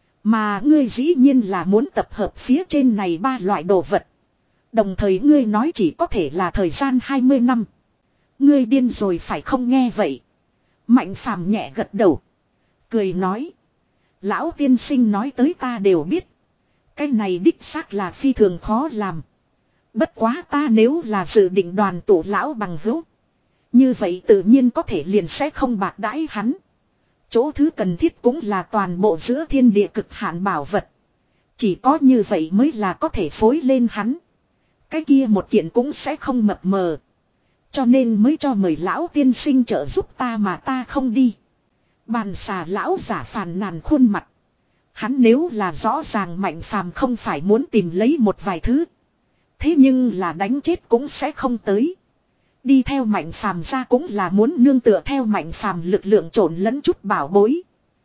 Mà ngươi dĩ nhiên là muốn tập hợp phía trên này ba loại đồ vật. Đồng thời ngươi nói chỉ có thể là thời gian hai mươi năm. Ngươi điên rồi phải không nghe vậy. Mạnh phàm nhẹ gật đầu. Cười nói. Lão tiên sinh nói tới ta đều biết. Cái này đích xác là phi thường khó làm. Bất quá ta nếu là dự định đoàn tụ lão bằng hữu. Như vậy tự nhiên có thể liền sẽ không bạc đãi hắn. Chỗ thứ cần thiết cũng là toàn bộ giữa thiên địa cực hạn bảo vật. Chỉ có như vậy mới là có thể phối lên hắn. Cái kia một kiện cũng sẽ không mập mờ. Cho nên mới cho mời lão tiên sinh trợ giúp ta mà ta không đi. Bàn xà lão giả phàn nàn khuôn mặt. Hắn nếu là rõ ràng Mạnh Phàm không phải muốn tìm lấy một vài thứ. Thế nhưng là đánh chết cũng sẽ không tới. Đi theo Mạnh Phàm ra cũng là muốn nương tựa theo Mạnh Phàm lực lượng trộn lẫn chút bảo bối.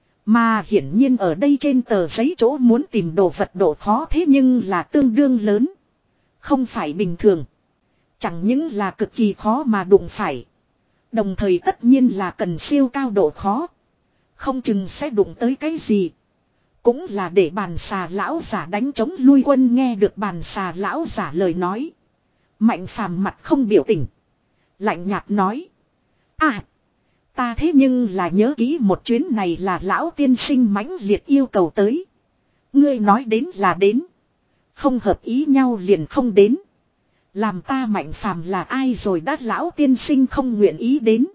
Mà hiển nhiên ở đây trên tờ giấy chỗ muốn tìm đồ vật độ khó thế nhưng là tương đương lớn. Không phải bình thường. Chẳng những là cực kỳ khó mà đụng phải. Đồng thời tất nhiên là cần siêu cao độ khó. Không chừng sẽ đụng tới cái gì. Cũng là để bàn xà lão giả đánh chống lui quân nghe được bàn xà lão giả lời nói. Mạnh Phàm mặt không biểu tình. Lạnh nhạt nói. À. Ta thế nhưng là nhớ kỹ một chuyến này là lão tiên sinh mãnh liệt yêu cầu tới. Ngươi nói đến là đến. Không hợp ý nhau liền không đến. Làm ta Mạnh Phàm là ai rồi đắt lão tiên sinh không nguyện ý đến.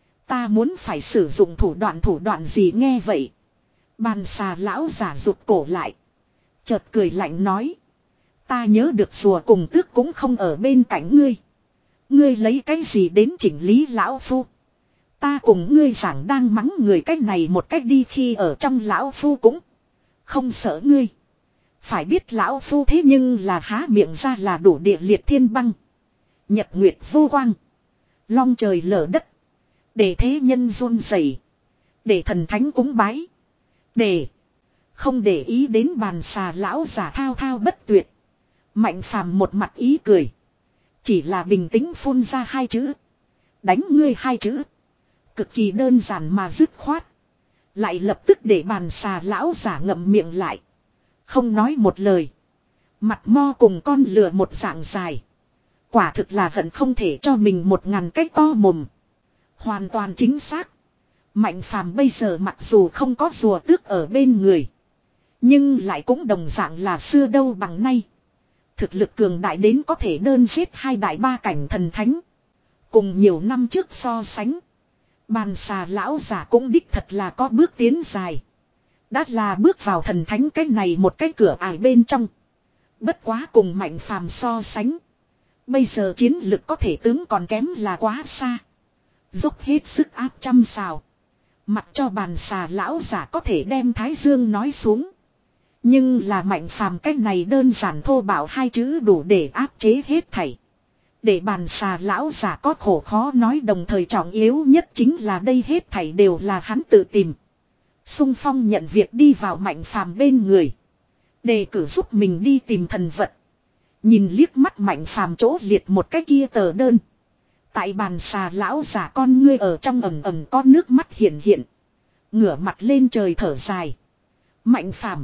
Ta muốn phải sử dụng thủ đoạn thủ đoạn gì nghe vậy. Bàn xà lão giả rụt cổ lại. Chợt cười lạnh nói. Ta nhớ được rùa cùng tước cũng không ở bên cạnh ngươi. Ngươi lấy cái gì đến chỉnh lý lão phu. Ta cùng ngươi giảng đang mắng người cách này một cách đi khi ở trong lão phu cũng không sợ ngươi. Phải biết lão phu thế nhưng là há miệng ra là đủ địa liệt thiên băng. Nhật nguyệt vô quang. Long trời lở đất. Để thế nhân run rẩy. Để thần thánh cúng bái. Để. Không để ý đến bàn xà lão giả thao thao bất tuyệt. Mạnh Phàm một mặt ý cười. Chỉ là bình tĩnh phun ra hai chữ. Đánh ngươi hai chữ. Cực kỳ đơn giản mà dứt khoát. Lại lập tức để bàn xà lão giả ngậm miệng lại. Không nói một lời. Mặt mo cùng con lừa một dạng dài. Quả thực là hận không thể cho mình một ngàn cái to mồm. Hoàn toàn chính xác. Mạnh Phàm bây giờ mặc dù không có rùa tước ở bên người. Nhưng lại cũng đồng dạng là xưa đâu bằng nay. Thực lực cường đại đến có thể đơn giết hai đại ba cảnh thần thánh. Cùng nhiều năm trước so sánh. Bàn xà lão giả cũng đích thật là có bước tiến dài. Đã là bước vào thần thánh cái này một cái cửa ải bên trong. Bất quá cùng Mạnh Phàm so sánh. Bây giờ chiến lực có thể tướng còn kém là quá xa. Dốc hết sức áp trăm xào. Mặc cho bàn xà lão giả có thể đem Thái Dương nói xuống. Nhưng là Mạnh Phàm cái này đơn giản thô bạo hai chữ đủ để áp chế hết thảy. Để bàn xà lão giả có khổ khó nói đồng thời trọng yếu nhất chính là đây hết thảy đều là hắn tự tìm. Xung phong nhận việc đi vào Mạnh Phàm bên người. Đề cử giúp mình đi tìm thần vật. Nhìn liếc mắt Mạnh Phàm chỗ liệt một cái kia tờ đơn. Tại bàn xà lão giả con ngươi ở trong ẩm ẩm có nước mắt hiện hiện. Ngửa mặt lên trời thở dài. Mạnh Phàm,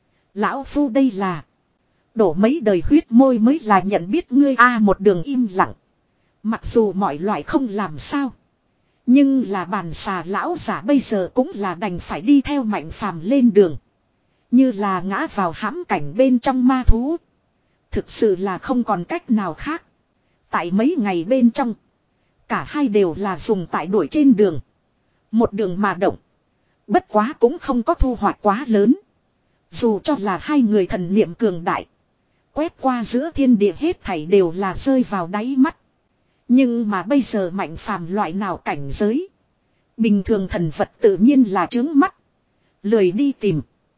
lão phu đây là đổ mấy đời huyết môi mới là nhận biết ngươi a một đường im lặng. Mặc dù mọi loại không làm sao. Nhưng là bàn xà lão giả bây giờ cũng là đành phải đi theo Mạnh Phàm lên đường. Như là ngã vào hãm cảnh bên trong ma thú. Thực sự là không còn cách nào khác. Tại mấy ngày bên trong. Cả hai đều là dùng tại đuổi trên đường. Một đường mà động. Bất quá cũng không có thu hoạch quá lớn. Dù cho là hai người thần niệm cường đại. Quét qua giữa thiên địa hết thảy đều là rơi vào đáy mắt. Nhưng mà bây giờ Mạnh Phàm loại nào cảnh giới. Bình thường thần vật tự nhiên là trướng mắt. Lười đi tìm.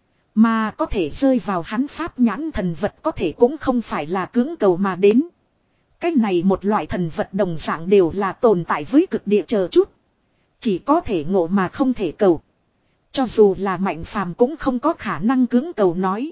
Mà có thể rơi vào hắn pháp nhãn thần vật có thể cũng không phải là cưỡng cầu mà đến. Cái này một loại thần vật đồng dạng đều là tồn tại với cực địa chờ chút. Chỉ có thể ngộ mà không thể cầu. Cho dù là Mạnh Phàm cũng không có khả năng cưỡng cầu nói.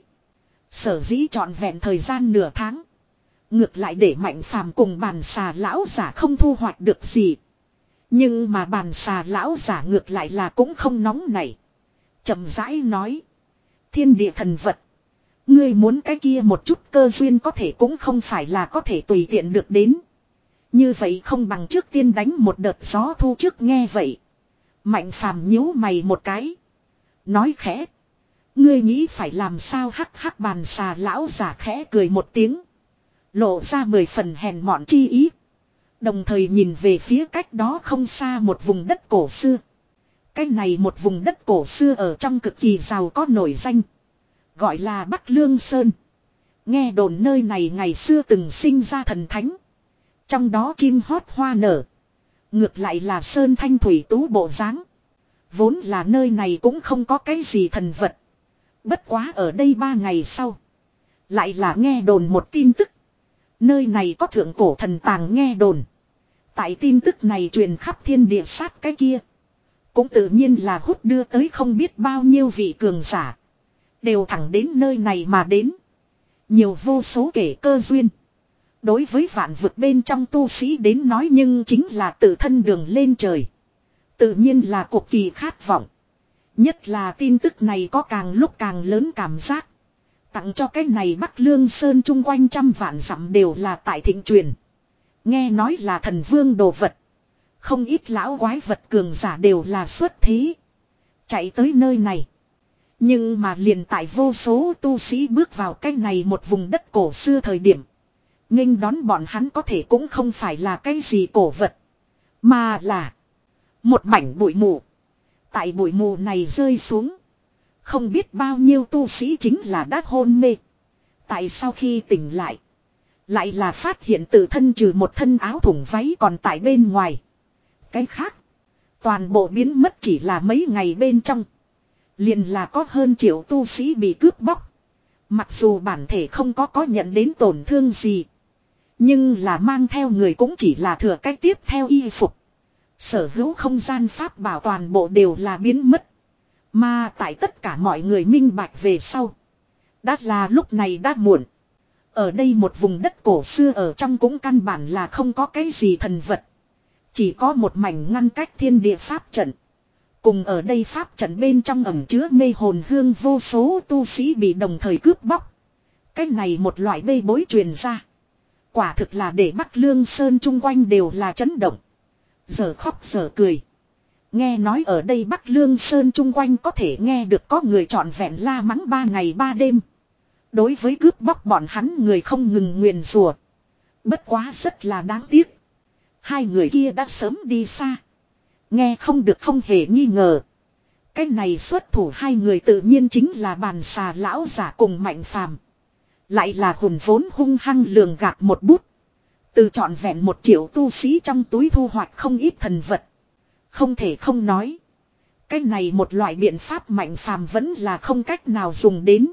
Sở dĩ trọn vẹn thời gian nửa tháng. Ngược lại để Mạnh Phàm cùng bàn xà lão giả không thu hoạch được gì. Nhưng mà bàn xà lão giả ngược lại là cũng không nóng nảy. Chậm rãi nói. Thiên địa thần vật. Ngươi muốn cái kia một chút cơ duyên có thể cũng không phải là có thể tùy tiện được đến. Như vậy không bằng trước tiên đánh một đợt gió thu trước nghe vậy. Mạnh Phàm nhíu mày một cái. Nói khẽ. Ngươi nghĩ phải làm sao hắc hắc bàn xà lão giả khẽ cười một tiếng. Lộ ra mười phần hèn mọn chi ý. Đồng thời nhìn về phía cách đó không xa một vùng đất cổ xưa. Cái này một vùng đất cổ xưa ở trong cực kỳ giàu có nổi danh. Gọi là Bắc Lương Sơn. Nghe đồn nơi này ngày xưa từng sinh ra thần thánh. Trong đó chim hót hoa nở. Ngược lại là Sơn Thanh Thủy Tú bộ dáng. Vốn là nơi này cũng không có cái gì thần vật. Bất quá ở đây ba ngày sau. Lại là nghe đồn một tin tức. Nơi này có thượng cổ thần tàng nghe đồn. Tại tin tức này truyền khắp thiên địa sát cái kia. Cũng tự nhiên là hút đưa tới không biết bao nhiêu vị cường giả. Đều thẳng đến nơi này mà đến. Nhiều vô số kể cơ duyên. Đối với vạn vực bên trong tu sĩ đến nói nhưng chính là tự thân đường lên trời. Tự nhiên là cực kỳ khát vọng. Nhất là tin tức này có càng lúc càng lớn cảm giác. Tặng cho cái này Bắc Lương Sơn chung quanh trăm vạn dặm đều là tại thịnh truyền. Nghe nói là thần vương đồ vật. Không ít lão quái vật cường giả đều là xuất thí. Chạy tới nơi này. Nhưng mà liền tại vô số tu sĩ bước vào cái này một vùng đất cổ xưa thời điểm. Nghênh đón bọn hắn có thể cũng không phải là cái gì cổ vật. Mà là một mảnh bụi mù. Tại bụi mù này rơi xuống. Không biết bao nhiêu tu sĩ chính là đã hôn mê. Tại sau khi tỉnh lại. Lại là phát hiện tự thân trừ một thân áo thủng váy còn tại bên ngoài. Cái khác. Toàn bộ biến mất chỉ là mấy ngày bên trong. Liền là có hơn triệu tu sĩ bị cướp bóc. Mặc dù bản thể không có có nhận đến tổn thương gì. Nhưng là mang theo người cũng chỉ là thừa cách tiếp theo y phục. Sở hữu không gian pháp bảo toàn bộ đều là biến mất. Mà tại tất cả mọi người minh bạch về sau. Đã là lúc này đã muộn. Ở đây một vùng đất cổ xưa ở trong cũng căn bản là không có cái gì thần vật. Chỉ có một mảnh ngăn cách thiên địa pháp trận. Cùng ở đây pháp trận bên trong ẩn chứa mê hồn hương vô số tu sĩ bị đồng thời cướp bóc. Cái này một loại bê bối truyền ra. Quả thực là để Bắc Lương Sơn chung quanh đều là chấn động. Giờ khóc giờ cười. Nghe nói ở đây Bắc Lương Sơn chung quanh có thể nghe được có người trọn vẹn la mắng ba ngày ba đêm. Đối với cướp bóc bọn hắn người không ngừng nguyền rủa. Bất quá rất là đáng tiếc. Hai người kia đã sớm đi xa. Nghe không được không hề nghi ngờ. Cái này xuất thủ hai người tự nhiên chính là bàn xà lão giả cùng Mạnh Phàm. Lại là hùn vốn hung hăng lường gạt một bút. Từ trọn vẹn một triệu tu sĩ trong túi thu hoạch không ít thần vật. Không thể không nói. Cái này một loại biện pháp Mạnh Phàm vẫn là không cách nào dùng đến.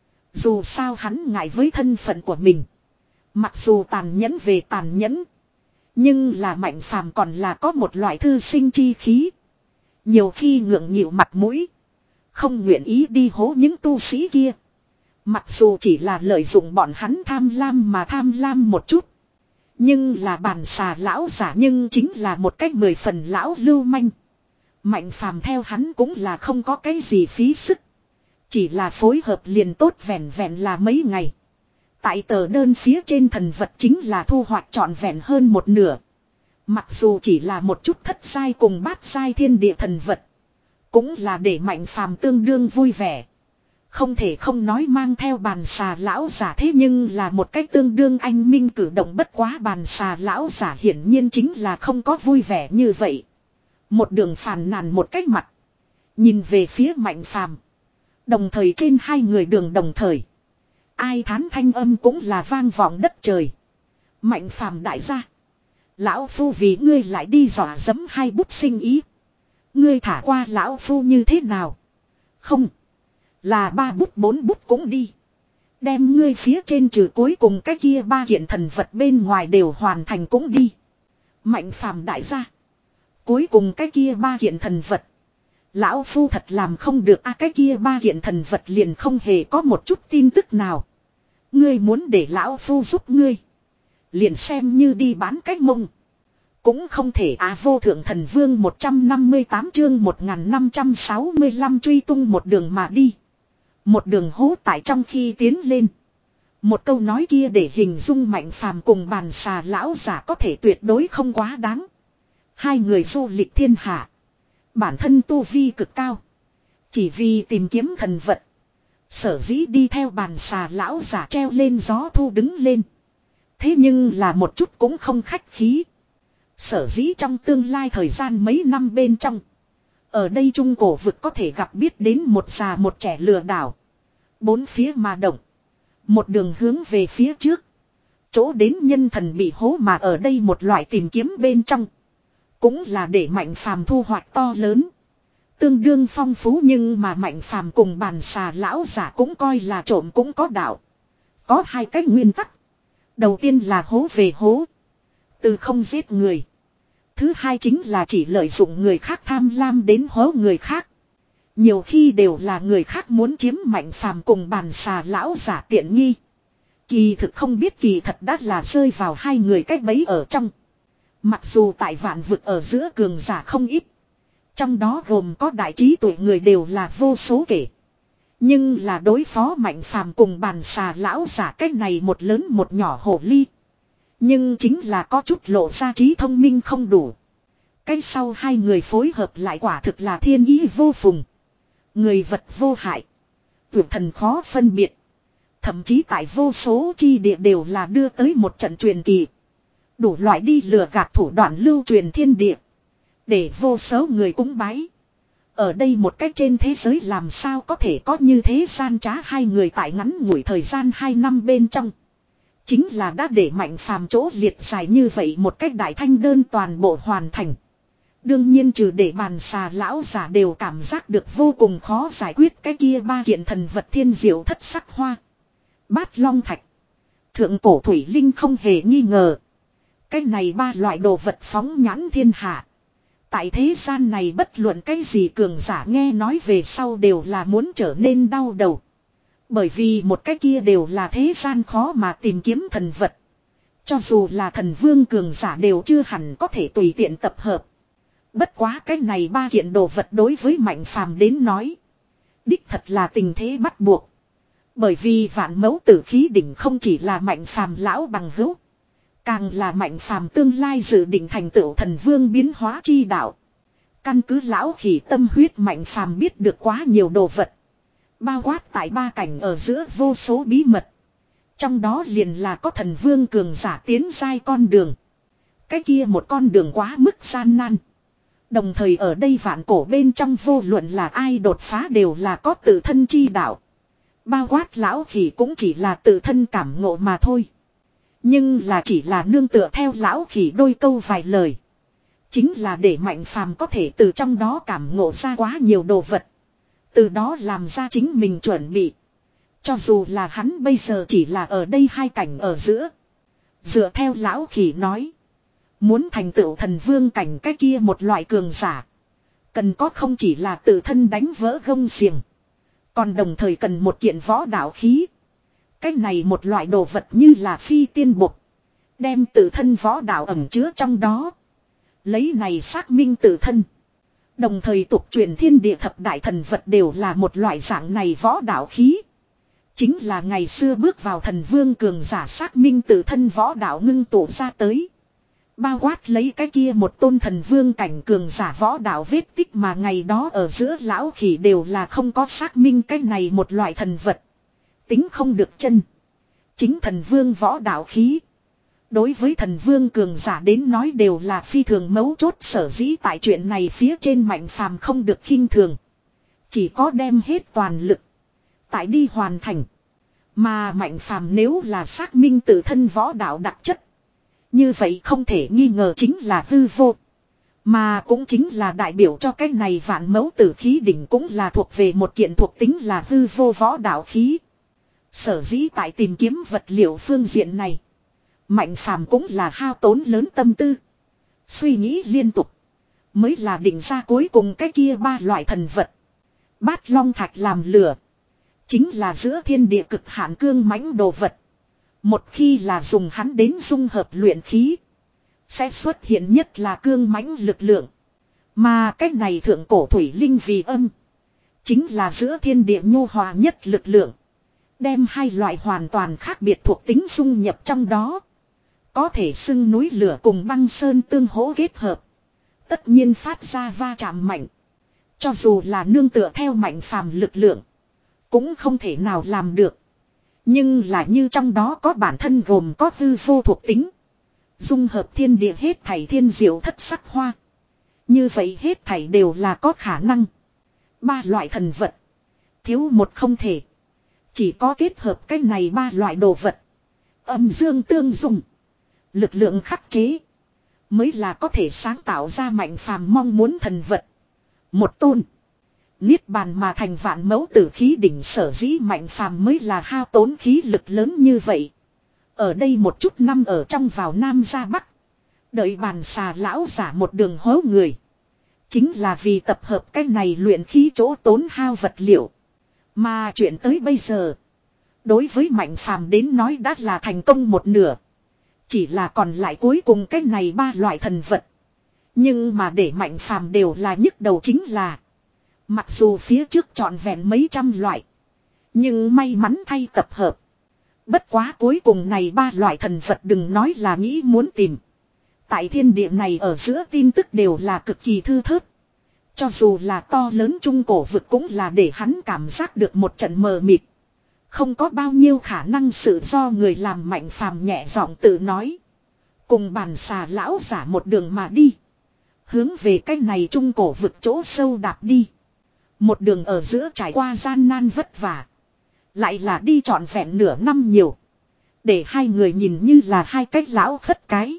Dù sao hắn ngại với thân phận của mình. Mặc dù tàn nhẫn về tàn nhẫn. Nhưng là Mạnh Phàm còn là có một loại thư sinh chi khí. Nhiều khi ngượng nghịu mặt mũi. Không nguyện ý đi hố những tu sĩ kia. Mặc dù chỉ là lợi dụng bọn hắn tham lam mà tham lam một chút. Nhưng là bàn xà lão giả nhưng chính là một cách mười phần lão lưu manh. Mạnh Phàm theo hắn cũng là không có cái gì phí sức. Chỉ là phối hợp liền tốt vẹn vẹn là mấy ngày. Tại tờ đơn phía trên thần vật chính là thu hoạch trọn vẹn hơn một nửa. Mặc dù chỉ là một chút thất sai cùng bát sai thiên địa thần vật. Cũng là để Mạnh Phàm tương đương vui vẻ. Không thể không nói mang theo bàn xà lão giả thế nhưng là một cách tương đương anh minh cử động bất quá bàn xà lão giả hiển nhiên chính là không có vui vẻ như vậy. Một đường phàn nàn một cách mặt. Nhìn về phía Mạnh Phàm. Đồng thời trên hai người đường đồng thời. Ai thán thanh âm cũng là vang vọng đất trời. Mạnh phàm đại gia. Lão phu vì ngươi lại đi dọa dẫm hai bút sinh ý. Ngươi thả qua lão phu như thế nào? Không. Là ba bút bốn bút cũng đi. Đem ngươi phía trên trừ cuối cùng cái kia ba kiện thần vật bên ngoài đều hoàn thành cũng đi. Mạnh phàm đại gia. Cuối cùng cái kia ba kiện thần vật. Lão phu thật làm không được a à, cái kia ba kiện thần vật liền không hề có một chút tin tức nào. Ngươi muốn để lão phu giúp ngươi. Liền xem như đi bán cách mông. Cũng không thể á à, vô thượng thần vương một trăm năm mươi tám chương một nghìn năm trăm sáu mươi lăm truy tung một đường mà đi. Một đường hố tại trong khi tiến lên. Một câu nói kia để hình dung Mạnh Phàm cùng bàn xà lão giả có thể tuyệt đối không quá đáng. Hai người du lịch thiên hạ. Bản thân tu vi cực cao. Chỉ vì tìm kiếm thần vật. Sở dĩ đi theo bàn xà lão giả treo lên gió thu đứng lên. Thế nhưng là một chút cũng không khách khí. Sở dĩ trong tương lai thời gian mấy năm bên trong. Ở đây trung cổ vực có thể gặp biết đến một già một trẻ lừa đảo. Bốn phía mà động. Một đường hướng về phía trước. Chỗ đến nhân thần bị hố mà ở đây một loại tìm kiếm bên trong. Cũng là để Mạnh Phàm thu hoạch to lớn. Tương đương phong phú nhưng mà Mạnh Phàm cùng bàn xà lão giả cũng coi là trộm cũng có đạo. Có hai cách nguyên tắc. Đầu tiên là hố về hố. Từ không giết người. Thứ hai chính là chỉ lợi dụng người khác tham lam đến hố người khác. Nhiều khi đều là người khác muốn chiếm Mạnh Phàm cùng bàn xà lão giả tiện nghi. Kỳ thực không biết kỳ thật đã là rơi vào hai người cách bấy ở trong. Mặc dù tại vạn vực ở giữa cường giả không ít. Trong đó gồm có đại trí tuệ người đều là vô số kể. Nhưng là đối phó Mạnh Phàm cùng bàn xà lão giả cách này một lớn một nhỏ hồ ly. Nhưng chính là có chút lộ ra trí thông minh không đủ. Cái sau hai người phối hợp lại quả thực là thiên ý vô phùng. Người vật vô hại. Tuyệt thần khó phân biệt. Thậm chí tại vô số chi địa đều là đưa tới một trận truyền kỳ. Đủ loại đi lừa gạt thủ đoạn lưu truyền thiên địa. Để vô số người cúng bái. Ở đây một cách trên thế giới làm sao có thể có như thế gian trá hai người tại ngắn ngủi thời gian hai năm bên trong. Chính là đã để Mạnh Phàm chỗ liệt dài như vậy một cách đại thanh đơn toàn bộ hoàn thành. Đương nhiên trừ để bàn xà lão giả đều cảm giác được vô cùng khó giải quyết cái kia ba kiện thần vật thiên diệu thất sắc hoa. Bát long thạch. Thượng cổ thủy linh không hề nghi ngờ. Cái này ba loại đồ vật phóng nhãn thiên hạ. Tại thế gian này bất luận cái gì cường giả nghe nói về sau đều là muốn trở nên đau đầu. Bởi vì một cái kia đều là thế gian khó mà tìm kiếm thần vật. Cho dù là thần vương cường giả đều chưa hẳn có thể tùy tiện tập hợp. Bất quá cái này ba kiện đồ vật đối với Mạnh Phàm đến nói. Đích thật là tình thế bắt buộc. Bởi vì vạn mẫu tử khí đỉnh không chỉ là Mạnh Phàm lão bằng hữu. Càng là Mạnh Phàm tương lai dự định thành tựu thần vương biến hóa chi đạo. Căn cứ lão khỉ tâm huyết Mạnh Phàm biết được quá nhiều đồ vật. Bao quát tại ba cảnh ở giữa vô số bí mật. Trong đó liền là có thần vương cường giả tiến giai con đường. Cái kia một con đường quá mức gian nan. Đồng thời ở đây vạn cổ bên trong vô luận là ai đột phá đều là có tự thân chi đạo. Bao quát lão khỉ cũng chỉ là tự thân cảm ngộ mà thôi. Nhưng là chỉ là nương tựa theo lão khỉ đôi câu vài lời. Chính là để Mạnh Phàm có thể từ trong đó cảm ngộ ra quá nhiều đồ vật. Từ đó làm ra chính mình chuẩn bị. Cho dù là hắn bây giờ chỉ là ở đây hai cảnh ở giữa. Dựa theo lão khỉ nói. Muốn thành tựu thần vương cảnh cái kia một loại cường giả. Cần có không chỉ là tự thân đánh vỡ gông xiềng. Còn đồng thời cần một kiện võ đạo khí. Cái này một loại đồ vật như là phi tiên bục. Đem tự thân võ đạo ẩn chứa trong đó. Lấy này xác minh tự thân. Đồng thời tục truyền thiên địa thập đại thần vật đều là một loại dạng này võ đạo khí. Chính là ngày xưa bước vào thần vương cường giả xác minh tự thân võ đạo ngưng tụ ra tới. Bao quát lấy cái kia một tôn thần vương cảnh cường giả võ đạo vết tích mà ngày đó ở giữa lão khỉ đều là không có xác minh cái này một loại thần vật. Tính không được chân. Chính thần vương võ đạo khí. Đối với thần vương cường giả đến nói đều là phi thường mấu chốt sở dĩ tại chuyện này phía trên Mạnh Phàm không được khinh thường. Chỉ có đem hết toàn lực. Tại đi hoàn thành. Mà Mạnh Phàm nếu là xác minh tự thân võ đạo đặc chất. Như vậy không thể nghi ngờ chính là hư vô. Mà cũng chính là đại biểu cho cái này vạn mẫu tử khí đỉnh cũng là thuộc về một kiện thuộc tính là hư vô võ đạo khí. Sở dĩ tại tìm kiếm vật liệu phương diện này. Mạnh Phàm cũng là hao tốn lớn tâm tư. Suy nghĩ liên tục. Mới là định ra cuối cùng cái kia ba loại thần vật. Bát long thạch làm lửa. Chính là giữa thiên địa cực hạn cương mãnh đồ vật. Một khi là dùng hắn đến dung hợp luyện khí. Sẽ xuất hiện nhất là cương mãnh lực lượng. Mà cách này thượng cổ thủy linh vì âm. Chính là giữa thiên địa nhu hòa nhất lực lượng. Đem hai loại hoàn toàn khác biệt thuộc tính dung nhập trong đó. Có thể xưng núi lửa cùng băng sơn tương hỗ kết hợp. Tất nhiên phát ra va chạm mạnh. Cho dù là nương tựa theo Mạnh Phàm lực lượng. Cũng không thể nào làm được. Nhưng là như trong đó có bản thân gồm có hư vô thuộc tính. Dung hợp thiên địa hết thảy thiên diệu thất sắc hoa. Như vậy hết thảy đều là có khả năng. Ba loại thần vật. Thiếu một không thể. Chỉ có kết hợp cái này ba loại đồ vật. Âm dương tương dung. Lực lượng khắc chế. Mới là có thể sáng tạo ra Mạnh Phàm mong muốn thần vật. Một tôn. Niết bàn mà thành vạn mẫu tử khí đỉnh sở dĩ Mạnh Phàm mới là hao tốn khí lực lớn như vậy. Ở đây một chút năm ở trong vào Nam ra Bắc. Đợi bàn xà lão giả một đường hố người. Chính là vì tập hợp cái này luyện khí chỗ tốn hao vật liệu. Mà chuyện tới bây giờ. Đối với Mạnh Phàm đến nói đã là thành công một nửa. Chỉ là còn lại cuối cùng cái này ba loại thần vật. Nhưng mà để Mạnh Phàm đều là nhức đầu chính là. Mặc dù phía trước trọn vẹn mấy trăm loại. Nhưng may mắn thay tập hợp. Bất quá cuối cùng này ba loại thần vật đừng nói là nghĩ muốn tìm. Tại thiên địa này ở giữa tin tức đều là cực kỳ thư thớt. Cho dù là to lớn trung cổ vực cũng là để hắn cảm giác được một trận mờ mịt. Không có bao nhiêu khả năng sự do người làm Mạnh Phàm nhẹ giọng tự nói. Cùng bàn xà lão giả một đường mà đi. Hướng về cái này trung cổ vực chỗ sâu đạp đi. Một đường ở giữa trải qua gian nan vất vả. Lại là đi trọn vẹn nửa năm nhiều. Để hai người nhìn như là hai cái lão khất cái.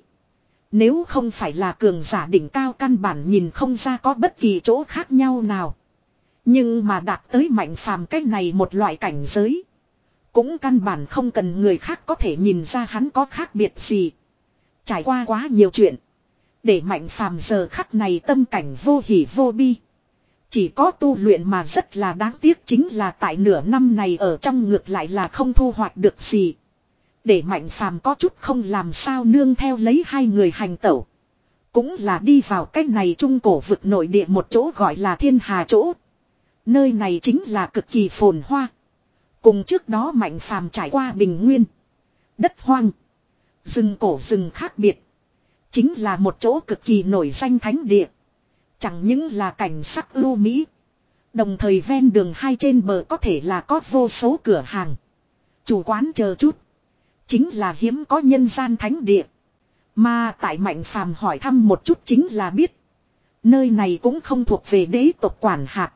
Nếu không phải là cường giả đỉnh cao căn bản nhìn không ra có bất kỳ chỗ khác nhau nào. Nhưng mà đạt tới Mạnh Phàm cái này một loại cảnh giới. Cũng căn bản không cần người khác có thể nhìn ra hắn có khác biệt gì. Trải qua quá nhiều chuyện. Để Mạnh Phàm giờ khắc này tâm cảnh vô hỉ vô bi. Chỉ có tu luyện mà rất là đáng tiếc chính là tại nửa năm này ở trong ngược lại là không thu hoạch được gì. Để Mạnh Phàm có chút không làm sao nương theo lấy hai người hành tẩu. Cũng là đi vào cái này trung cổ vực nội địa một chỗ gọi là Thiên Hà chỗ. Nơi này chính là cực kỳ phồn hoa. Cùng trước đó Mạnh Phàm trải qua bình nguyên. Đất hoang. Rừng cổ rừng khác biệt. Chính là một chỗ cực kỳ nổi danh thánh địa. Chẳng những là cảnh sắc ưu mỹ. Đồng thời ven đường hai trên bờ có thể là có vô số cửa hàng. Chủ quán chờ chút. Chính là hiếm có nhân gian thánh địa. Mà tại Mạnh Phàm hỏi thăm một chút chính là biết. Nơi này cũng không thuộc về đế tộc quản hạt.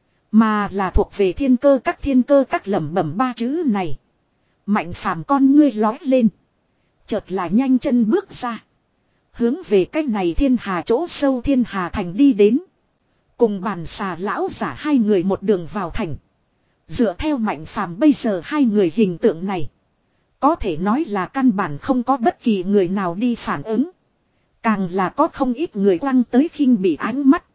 Mà là thuộc về thiên cơ các thiên cơ các lẩm bẩm ba chữ này. Mạnh Phàm con ngươi lói lên. Chợt là nhanh chân bước ra. Hướng về cái này Thiên Hà chỗ sâu Thiên Hà thành đi đến. Cùng bàn xà lão giả hai người một đường vào thành. Dựa theo Mạnh Phàm bây giờ hai người hình tượng này. Có thể nói là căn bản không có bất kỳ người nào đi phản ứng. Càng là có không ít người quăng tới khinh bị ánh mắt.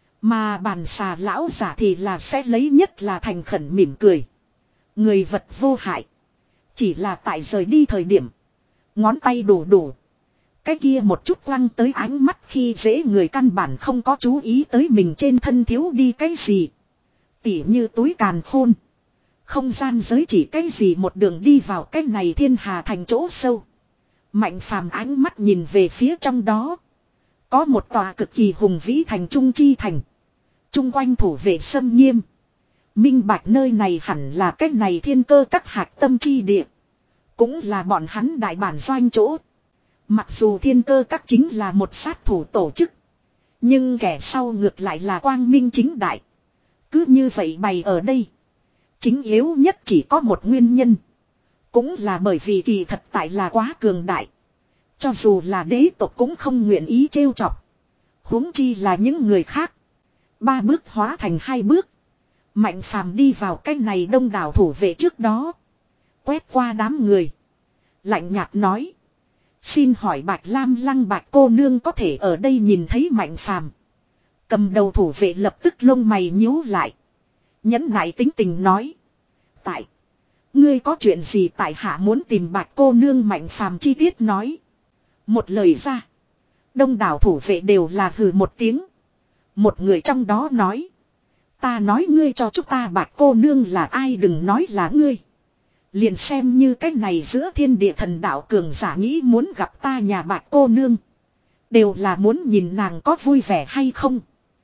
Mà bàn xà lão giả thì là sẽ lấy nhất là thành khẩn mỉm cười. Người vật vô hại. Chỉ là tại rời đi thời điểm. Ngón tay đủ đủ. Cái kia một chút quăng tới ánh mắt khi dễ người căn bản không có chú ý tới mình trên thân thiếu đi cái gì. Tỉ như túi càn khôn. Không gian giới chỉ cái gì một đường đi vào cái này Thiên Hà thành chỗ sâu. Mạnh Phàm ánh mắt nhìn về phía trong đó. Có một tòa cực kỳ hùng vĩ thành trung chi thành. Trung quanh thủ vệ xâm nghiêm. Minh bạch nơi này hẳn là cái này thiên cơ các hạt tâm chi địa. Cũng là bọn hắn đại bản doanh chỗ. Mặc dù thiên cơ các chính là một sát thủ tổ chức. Nhưng kẻ sau ngược lại là quang minh chính đại. Cứ như vậy bày ở đây. Chính yếu nhất chỉ có một nguyên nhân. Cũng là bởi vì kỳ thật tại là quá cường đại. Cho dù là đế tộc cũng không nguyện ý trêu chọc. Huống chi là những người khác. Ba bước hóa thành hai bước. Mạnh phàm đi vào cái này đông đảo thủ vệ trước đó. Quét qua đám người. Lạnh nhạt nói. Xin hỏi Bạch Lam Lăng Bạch cô nương có thể ở đây nhìn thấy Mạnh phàm. Cầm đầu thủ vệ lập tức lông mày nhíu lại. Nhẫn nại tính tình nói. Tại. Ngươi có chuyện gì tại hạ muốn tìm Bạch cô nương Mạnh phàm chi tiết nói. Một lời ra. Đông đảo thủ vệ đều là hừ một tiếng. Một người trong đó nói. Ta nói ngươi cho chúng ta Bạch cô nương là ai đừng nói là ngươi. Liền xem như cái này giữa thiên địa thần đạo cường giả nghĩ muốn gặp ta nhà Bạch cô nương. Đều là muốn nhìn nàng có vui vẻ hay không.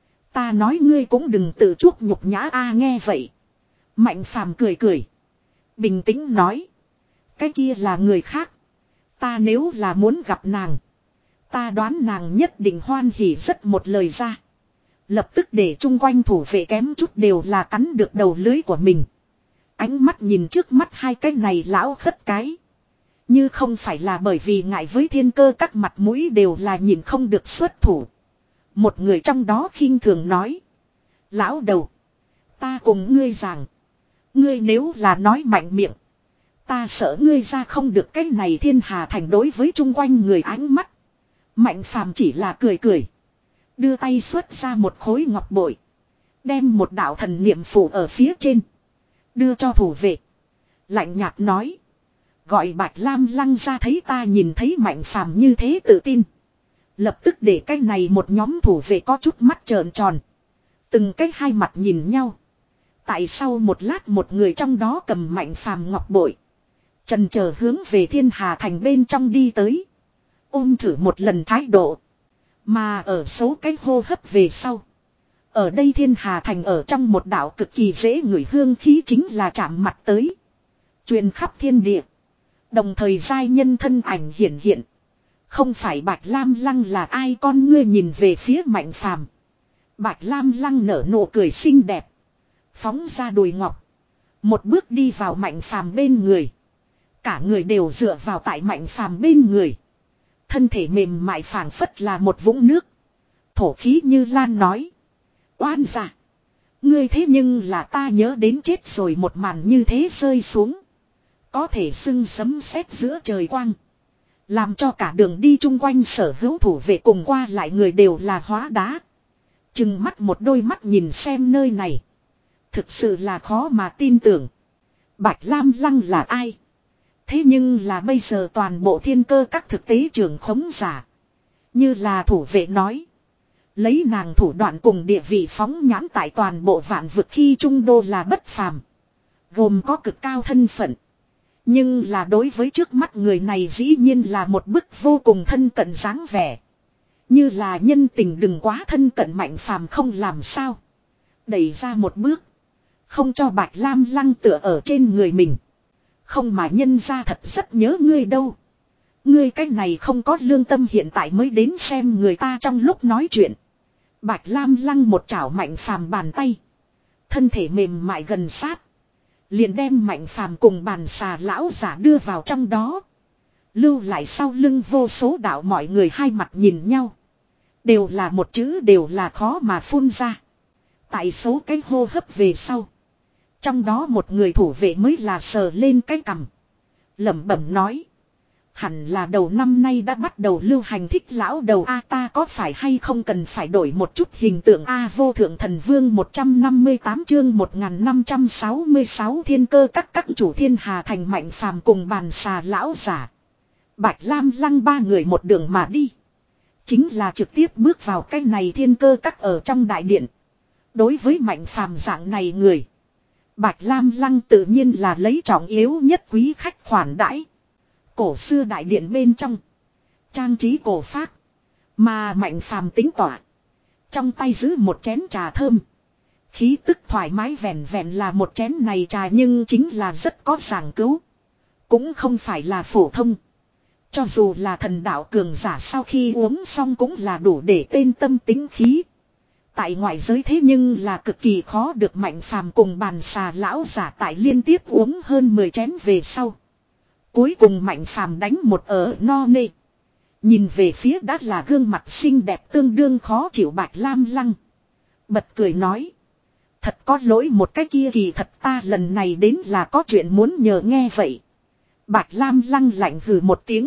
Ta nói ngươi cũng đừng tự chuốc nhục nhã a nghe vậy. Mạnh phàm cười cười. Bình tĩnh nói. Cái kia là người khác. Ta nếu là muốn gặp nàng. Ta đoán nàng nhất định hoan hỉ rất một lời ra. Lập tức để chung quanh thủ vệ kém chút đều là cắn được đầu lưới của mình. Ánh mắt nhìn trước mắt hai cái này lão khất cái. Như không phải là bởi vì ngại với thiên cơ các mặt mũi đều là nhìn không được xuất thủ. Một người trong đó khinh thường nói. Lão đầu. Ta cùng ngươi rằng. Ngươi nếu là nói mạnh miệng. Ta sợ ngươi ra không được cái này thiên hà thành đối với chung quanh người ánh mắt. Mạnh phàm chỉ là cười cười. Đưa tay xuất ra một khối ngọc bội. Đem một đạo thần niệm phủ ở phía trên. Đưa cho thủ vệ. Lạnh nhạt nói. Gọi Bạch Lam Lăng ra thấy ta nhìn thấy Mạnh phàm như thế tự tin. Lập tức để cái này một nhóm thủ vệ có chút mắt trợn tròn. Từng cái hai mặt nhìn nhau. Tại sau một lát một người trong đó cầm Mạnh phàm ngọc bội. Chần chờ hướng về thiên hà thành bên trong đi tới. Ôm thử một lần thái độ. Mà ở số cái hô hấp về sau. Ở đây thiên hà thành ở trong một đảo cực kỳ dễ ngửi hương khí chính là chạm mặt tới. Truyền khắp thiên địa. Đồng thời giai nhân thân ảnh hiển hiện. Không phải Bạch Lam Lăng là ai con ngươi nhìn về phía Mạnh phàm. Bạch Lam Lăng nở nụ cười xinh đẹp. Phóng ra đùi ngọc. Một bước đi vào Mạnh phàm bên người. Cả người đều dựa vào tại Mạnh phàm bên người. Thân thể mềm mại phảng phất là một vũng nước. Thổ khí như lan nói. Oan dạ. Ngươi thế nhưng là ta nhớ đến chết rồi một màn như thế rơi xuống. Có thể xưng sấm sét giữa trời quang. Làm cho cả đường đi chung quanh sở hữu thủ vệ cùng qua lại người đều là hóa đá. Chừng mắt một đôi mắt nhìn xem nơi này. Thực sự là khó mà tin tưởng. Bạch Lam Lăng là ai? Thế nhưng là bây giờ toàn bộ thiên cơ các thực tế trưởng khống giả. Như là thủ vệ nói. Lấy nàng thủ đoạn cùng địa vị phóng nhãn tại toàn bộ vạn vực khi trung đô là bất phàm. Gồm có cực cao thân phận. Nhưng là đối với trước mắt người này dĩ nhiên là một bức vô cùng thân cận dáng vẻ. Như là nhân tình đừng quá thân cận Mạnh phàm không làm sao. Đẩy ra một bước. Không cho Bạch Lam Lăng tựa ở trên người mình. Không mà nhân ra thật rất nhớ ngươi đâu. Ngươi cái này không có lương tâm hiện tại mới đến xem người ta trong lúc nói chuyện. Bạch Lam Lăng một chảo Mạnh phàm bàn tay. Thân thể mềm mại gần sát. Liền đem Mạnh phàm cùng bàn xà lão giả đưa vào trong đó. Lưu lại sau lưng vô số đạo mọi người hai mặt nhìn nhau. Đều là một chữ đều là khó mà phun ra. Tại số cái hô hấp về sau. Trong đó một người thủ vệ mới là sờ lên cái cằm. Lẩm bẩm nói. Hẳn là đầu năm nay đã bắt đầu lưu hành thích lão đầu A ta có phải hay không cần phải đổi một chút hình tượng A vô thượng thần vương một trăm năm mươi tám chương một nghìn năm trăm sáu mươi sáu thiên cơ các các chủ thiên hà thành Mạnh phàm cùng bàn xà lão giả. Bạch Lam Lăng ba người một đường mà đi. Chính là trực tiếp bước vào cái này thiên cơ các ở trong đại điện. Đối với Mạnh phàm dạng này người. Bạch Lam Lăng tự nhiên là lấy trọng yếu nhất quý khách khoản đãi. Cổ xưa đại điện bên trong. Trang trí cổ phác. Mà Mạnh phàm tính tỏa. Trong tay giữ một chén trà thơm. Khí tức thoải mái vẹn vẹn là một chén này trà nhưng chính là rất có giảng cứu. Cũng không phải là phổ thông. Cho dù là thần đạo cường giả sau khi uống xong cũng là đủ để tên tâm tính khí. Tại ngoại giới thế nhưng là cực kỳ khó được Mạnh phàm cùng bàn xà lão giả tại liên tiếp uống hơn mười chén về sau. Cuối cùng Mạnh Phàm đánh một ở no nê. Nhìn về phía đã là gương mặt xinh đẹp tương đương khó chịu Bạch Lam Lăng. Bật cười nói. Thật có lỗi một cái kia kỳ thật ta lần này đến là có chuyện muốn nhờ nghe vậy. Bạch Lam Lăng lạnh hừ một tiếng.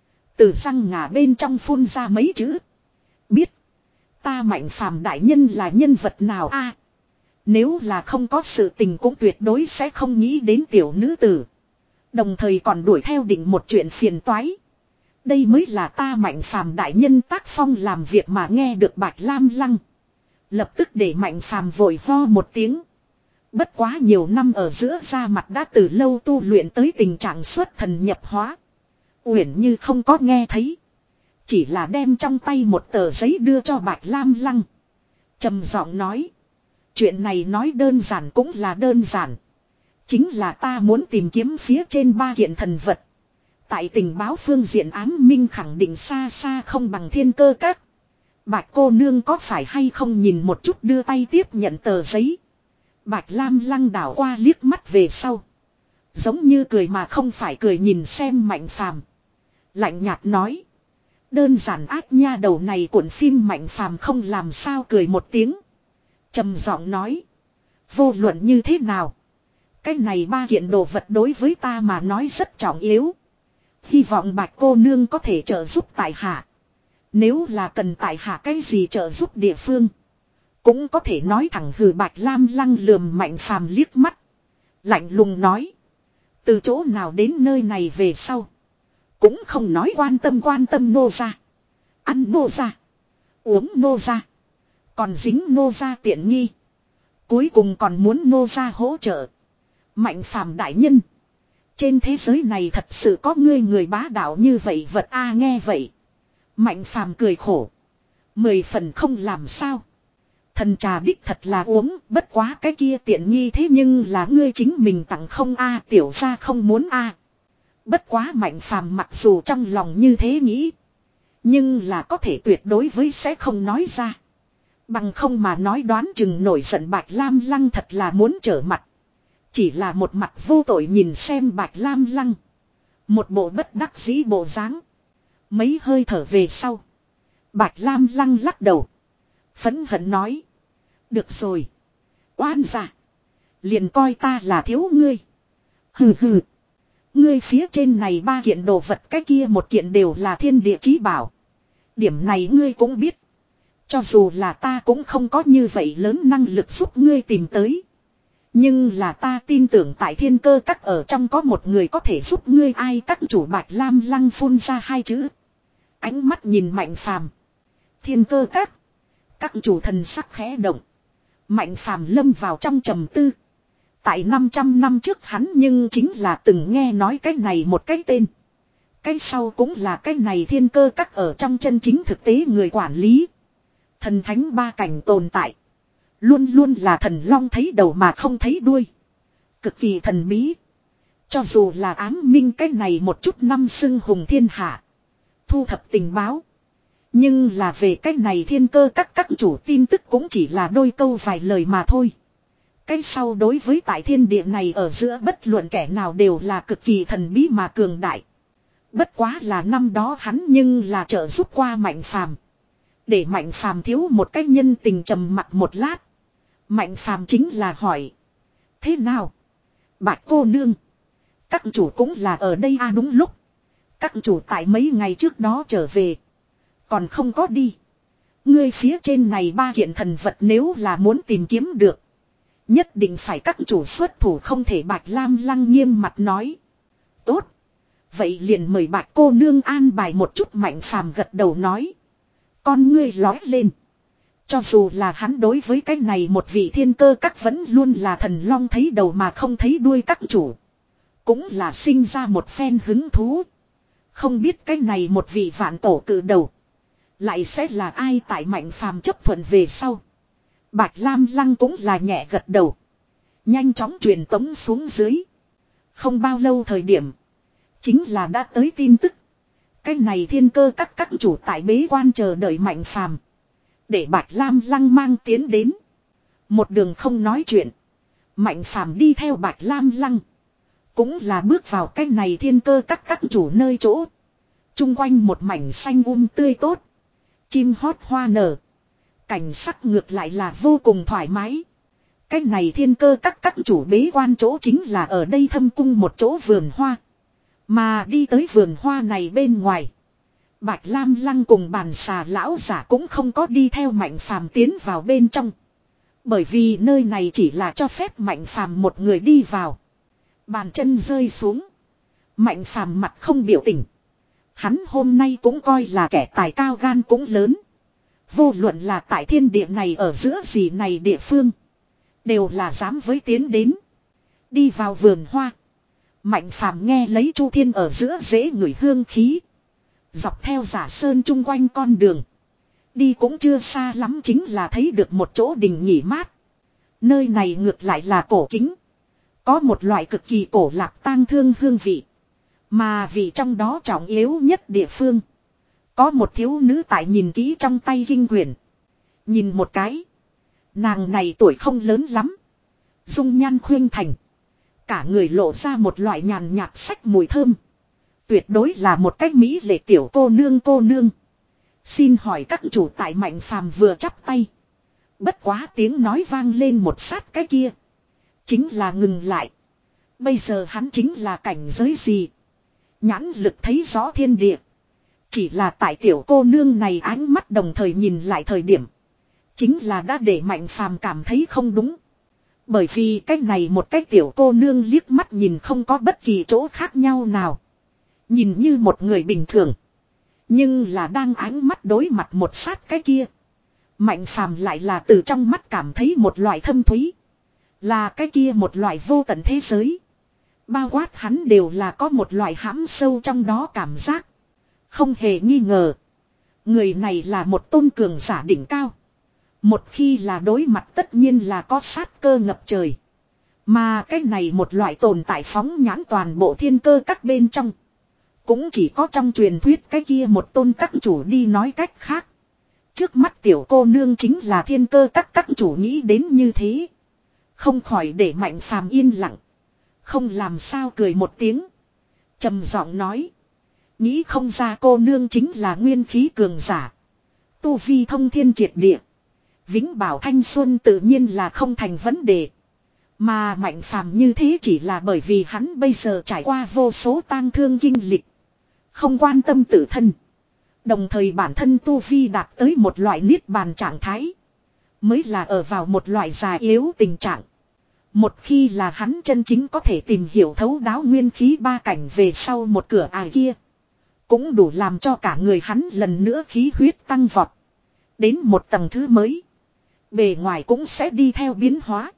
Từ răng ngà bên trong phun ra mấy chữ. Biết. Ta Mạnh Phàm đại nhân là nhân vật nào a? Nếu là không có sự tình cũng tuyệt đối sẽ không nghĩ đến tiểu nữ tử. Đồng thời còn đuổi theo định một chuyện phiền toái. Đây mới là ta Mạnh Phàm đại nhân tác phong làm việc mà nghe được Bạch Lam Lăng. Lập tức để Mạnh Phàm vội ho một tiếng. Bất quá nhiều năm ở giữa da mặt đã từ lâu tu luyện tới tình trạng xuất thần nhập hóa. Uyển như không có nghe thấy. Chỉ là đem trong tay một tờ giấy đưa cho Bạch Lam Lăng. Trầm giọng nói. Chuyện này nói đơn giản cũng là đơn giản. Chính là ta muốn tìm kiếm phía trên ba kiện thần vật. Tại tình báo phương diện ám minh khẳng định xa xa không bằng Thiên Cơ Các. Bạch cô nương có phải hay không nhìn một chút đưa tay tiếp nhận tờ giấy. Bạch Lam Lăng đảo qua liếc mắt về sau. Giống như cười mà không phải cười nhìn xem Mạnh Phàm. Lạnh nhạt nói. Đơn giản ác nha đầu này cuộn phim Mạnh Phàm không làm sao cười một tiếng. Trầm giọng nói. Vô luận như thế nào. Cái này ba kiện đồ vật đối với ta mà nói rất trọng yếu. Hy vọng Bạch cô nương có thể trợ giúp tại hạ. Nếu là cần tại hạ cái gì trợ giúp địa phương. Cũng có thể nói thẳng hừ Bạch Lam Lăng lườm Mạnh Phàm liếc mắt. Lạnh lùng nói. Từ chỗ nào đến nơi này về sau. Cũng không nói quan tâm quan tâm nô gia. Ăn nô gia. Uống nô gia. Còn dính nô gia tiện nghi. Cuối cùng còn muốn nô gia hỗ trợ. Mạnh Phàm đại nhân. Trên thế giới này thật sự có ngươi người bá đạo như vậy vật a nghe vậy. Mạnh Phàm cười khổ. Mười phần không làm sao. Thần trà đích thật là uống, bất quá cái kia tiện nghi thế nhưng là ngươi chính mình tặng không a tiểu gia không muốn a. Bất quá Mạnh Phàm mặc dù trong lòng như thế nghĩ. Nhưng là có thể tuyệt đối với sẽ không nói ra. Bằng không mà nói đoán chừng nổi giận Bạch Lam Lăng thật là muốn trở mặt. Chỉ là một mặt vô tội nhìn xem Bạch Lam Lăng. Một bộ bất đắc dĩ bộ dáng. Mấy hơi thở về sau. Bạch Lam Lăng lắc đầu. Phẫn hận nói. Được rồi. Oan dạ. Liền coi ta là thiếu ngươi. Hừ hừ. Ngươi phía trên này ba kiện đồ vật cái kia một kiện đều là thiên địa chí bảo. Điểm này ngươi cũng biết. Cho dù là ta cũng không có như vậy lớn năng lực giúp ngươi tìm tới. Nhưng là ta tin tưởng tại Thiên Cơ Các ở trong có một người có thể giúp ngươi ai các chủ Bạch Lam Lăng phun ra hai chữ. Ánh mắt nhìn Mạnh Phàm. Thiên Cơ Các. Các chủ thần sắc khẽ động. Mạnh Phàm lâm vào trong trầm tư. Tại năm trăm năm trước hắn nhưng chính là từng nghe nói cái này một cái tên. Cái sau cũng là cái này Thiên Cơ Các ở trong chân chính thực tế người quản lý. Thần thánh ba cảnh tồn tại. Luôn luôn là thần long thấy đầu mà không thấy đuôi. Cực kỳ thần bí. Cho dù là ám minh cái này một chút năm xưng hùng thiên hạ. Thu thập tình báo. Nhưng là về cái này Thiên Cơ Các các chủ tin tức cũng chỉ là đôi câu vài lời mà thôi. Cái sau đối với tại thiên địa này ở giữa bất luận kẻ nào đều là cực kỳ thần bí mà cường đại. Bất quá là năm đó hắn nhưng là trợ giúp qua Mạnh Phàm. Để Mạnh Phàm thiếu một cái nhân tình trầm mặc một lát. Mạnh Phàm chính là hỏi. Thế nào? Bạch cô nương. Các chủ cũng là ở đây à đúng lúc. Các chủ tại mấy ngày trước đó trở về. Còn không có đi. Ngươi phía trên này ba kiện thần vật nếu là muốn tìm kiếm được. Nhất định phải các chủ xuất thủ không thể Bạch Lam Lăng nghiêm mặt nói. Tốt. Vậy liền mời Bạch cô nương an bài một chút Mạnh Phàm gật đầu nói. Con ngươi lói lên. Cho dù là hắn đối với cái này một vị Thiên Cơ Các vẫn luôn là thần long thấy đầu mà không thấy đuôi các chủ. Cũng là sinh ra một phen hứng thú. Không biết cái này một vị vạn tổ cử đầu. Lại sẽ là ai tại Mạnh Phàm chấp thuận về sau. Bạch Lam Lăng cũng là nhẹ gật đầu. Nhanh chóng truyền tống xuống dưới. Không bao lâu thời điểm. Chính là đã tới tin tức. Cái này Thiên Cơ Các các chủ tại bế quan chờ đợi Mạnh Phàm. Để Bạch Lam Lăng mang tiến đến. Một đường không nói chuyện. Mạnh Phàm đi theo Bạch Lam Lăng. Cũng là bước vào cái này thiên cơ các các chủ nơi chỗ. Trung quanh một mảnh xanh um tươi tốt. Chim hót hoa nở. Cảnh sắc ngược lại là vô cùng thoải mái. Cái này thiên cơ các các chủ bế quan chỗ chính là ở đây thâm cung một chỗ vườn hoa. Mà đi tới vườn hoa này bên ngoài. Bạch Lam Lăng cùng bàn xà lão giả cũng không có đi theo Mạnh Phàm tiến vào bên trong. Bởi vì nơi này chỉ là cho phép Mạnh Phàm một người đi vào. Bàn chân rơi xuống. Mạnh Phàm mặt không biểu tình. Hắn hôm nay cũng coi là kẻ tài cao gan cũng lớn. Vô luận là tại thiên địa này ở giữa gì này địa phương. Đều là dám với tiến đến. Đi vào vườn hoa. Mạnh Phàm nghe lấy Chu Thiên ở giữa dễ ngửi hương khí. Dọc theo giả sơn chung quanh con đường. Đi cũng chưa xa lắm chính là thấy được một chỗ đình nghỉ mát. Nơi này ngược lại là cổ kính. Có một loại cực kỳ cổ lạc tang thương hương vị. Mà vị trong đó trọng yếu nhất địa phương. Có một thiếu nữ tại nhìn kỹ trong tay kinh quyển. Nhìn một cái. Nàng này tuổi không lớn lắm. Dung nhan khuyên thành. Cả người lộ ra một loại nhàn nhạt sách mùi thơm. Tuyệt đối là một cách mỹ lệ tiểu cô nương cô nương. Xin hỏi các chủ tại Mạnh Phàm vừa chắp tay. Bất quá tiếng nói vang lên một sát cái kia. Chính là ngừng lại. Bây giờ hắn chính là cảnh giới gì? Nhãn lực thấy rõ thiên địa. Chỉ là tại tiểu cô nương này ánh mắt đồng thời nhìn lại thời điểm. Chính là đã để Mạnh Phàm cảm thấy không đúng. Bởi vì cái này một cái tiểu cô nương liếc mắt nhìn không có bất kỳ chỗ khác nhau nào. Nhìn như một người bình thường. Nhưng là đang ánh mắt đối mặt một sát cái kia. Mạnh Phàm lại là từ trong mắt cảm thấy một loại thâm thúy. Là cái kia một loại vô tận thế giới. Bao quát hắn đều là có một loại hãm sâu trong đó cảm giác. Không hề nghi ngờ. Người này là một tôn cường giả đỉnh cao. Một khi là đối mặt tất nhiên là có sát cơ ngập trời. Mà cái này một loại tồn tại phóng nhãn toàn bộ thiên cơ các bên trong. Cũng chỉ có trong truyền thuyết cái kia một tôn các chủ đi nói cách khác. Trước mắt tiểu cô nương chính là thiên cơ các các chủ nghĩ đến như thế. Không khỏi để Mạnh Phàm yên lặng. Không làm sao cười một tiếng. Trầm giọng nói. Nghĩ không ra cô nương chính là nguyên khí cường giả. Tu vi thông thiên triệt địa. Vĩnh bảo thanh xuân tự nhiên là không thành vấn đề. Mà Mạnh Phàm như thế chỉ là bởi vì hắn bây giờ trải qua vô số tang thương kinh lịch. Không quan tâm tự thân. Đồng thời bản thân tu vi đạt tới một loại niết bàn trạng thái. Mới là ở vào một loại già yếu tình trạng. Một khi là hắn chân chính có thể tìm hiểu thấu đáo nguyên khí ba cảnh về sau một cửa ải kia. Cũng đủ làm cho cả người hắn lần nữa khí huyết tăng vọt. Đến một tầng thứ mới. Bề ngoài cũng sẽ đi theo biến hóa.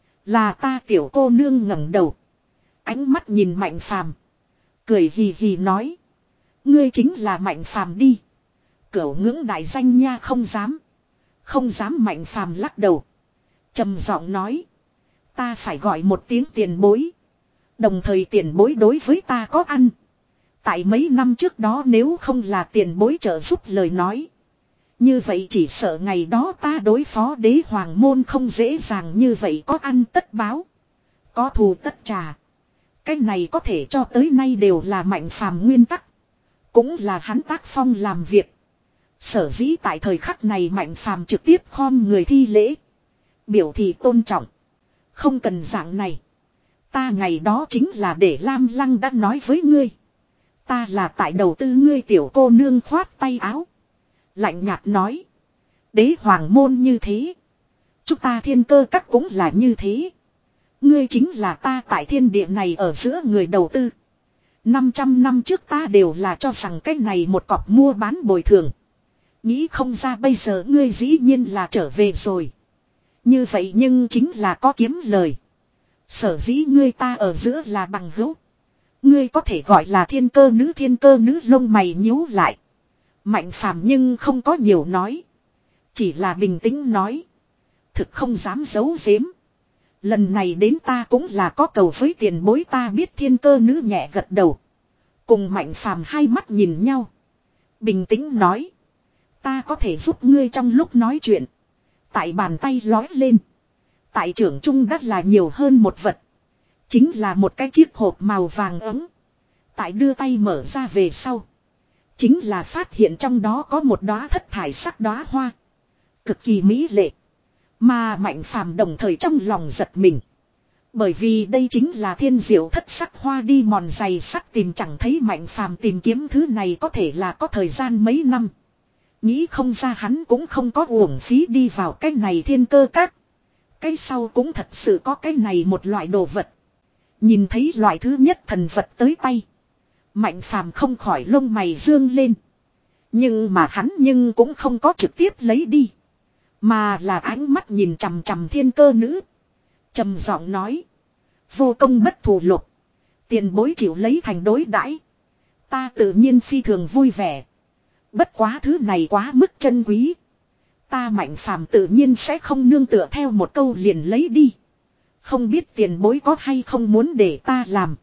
Là ta tiểu cô nương ngẩng đầu. Ánh mắt nhìn Mạnh Phàm, cười hì hì nói. Ngươi chính là Mạnh Phàm đi. Cửu ngưỡng đại danh nha, không dám. Không dám. Mạnh Phàm lắc đầu. Trầm giọng nói. Ta phải gọi một tiếng tiền bối. Đồng thời tiền bối đối với ta có ăn. Tại mấy năm trước đó nếu không là tiền bối trợ giúp lời nói. Như vậy chỉ sợ ngày đó ta đối phó đế hoàng môn không dễ dàng như vậy, có ăn tất báo. Có thù tất trả. Cái này có thể cho tới nay đều là Mạnh Phàm nguyên tắc. Cũng là hắn tác phong làm việc. Sở dĩ tại thời khắc này Mạnh Phàm trực tiếp khom người thi lễ. Biểu thị tôn trọng. Không cần dạng này. Ta ngày đó chính là để Lam Lăng đã nói với ngươi. Ta là tại đầu tư ngươi. Tiểu cô nương khoát tay áo. Lạnh nhạt nói. Đế hoàng môn như thế. Chúng ta thiên cơ các cũng là như thế. Ngươi chính là ta tại thiên địa này ở giữa người đầu tư. năm trăm năm trước ta đều là cho rằng cái này một cọc mua bán bồi thường. Nghĩ không ra bây giờ ngươi dĩ nhiên là trở về rồi. Như vậy nhưng chính là có kiếm lời. Sở dĩ ngươi ta ở giữa là bằng hữu. Ngươi có thể gọi là thiên cơ nữ. Thiên cơ nữ lông mày nhíu lại. Mạnh Phàm nhưng không có nhiều nói. Chỉ là bình tĩnh nói. Thực không dám giấu giếm. Lần này đến ta cũng là có cầu với tiền bối. Ta biết. Thiên cơ nữ nhẹ gật đầu. Cùng Mạnh Phàm hai mắt nhìn nhau. Bình tĩnh nói. Ta có thể giúp ngươi trong lúc nói chuyện. Tại bàn tay lói lên. Tại trưởng trung đất là nhiều hơn một vật. Chính là một cái chiếc hộp màu vàng ấm. Tại đưa tay mở ra về sau. Chính là phát hiện trong đó có một đóa thất thải sắc đóa hoa. Cực kỳ mỹ lệ. Mà Mạnh Phàm đồng thời trong lòng giật mình. Bởi vì đây chính là thiên diệu thất sắc hoa đi mòn giày sắt tìm chẳng thấy Mạnh Phàm tìm kiếm thứ này có thể là có thời gian mấy năm. Nghĩ không ra hắn cũng không có uổng phí đi vào cái này thiên cơ các. Cái sau cũng thật sự có cái này một loại đồ vật. Nhìn thấy loại thứ nhất thần vật tới tay. Mạnh Phàm không khỏi lông mày dương lên. Nhưng mà hắn nhưng cũng không có trực tiếp lấy đi. Mà là ánh mắt nhìn chằm chằm thiên cơ nữ. Trầm giọng nói. Vô công bất thù lục. Tiền bối chịu lấy thành đối đãi. Ta tự nhiên phi thường vui vẻ. Bất quá thứ này quá mức chân quý. Ta Mạnh Phàm tự nhiên sẽ không nương tựa theo một câu liền lấy đi. Không biết tiền bối có hay không muốn để ta làm.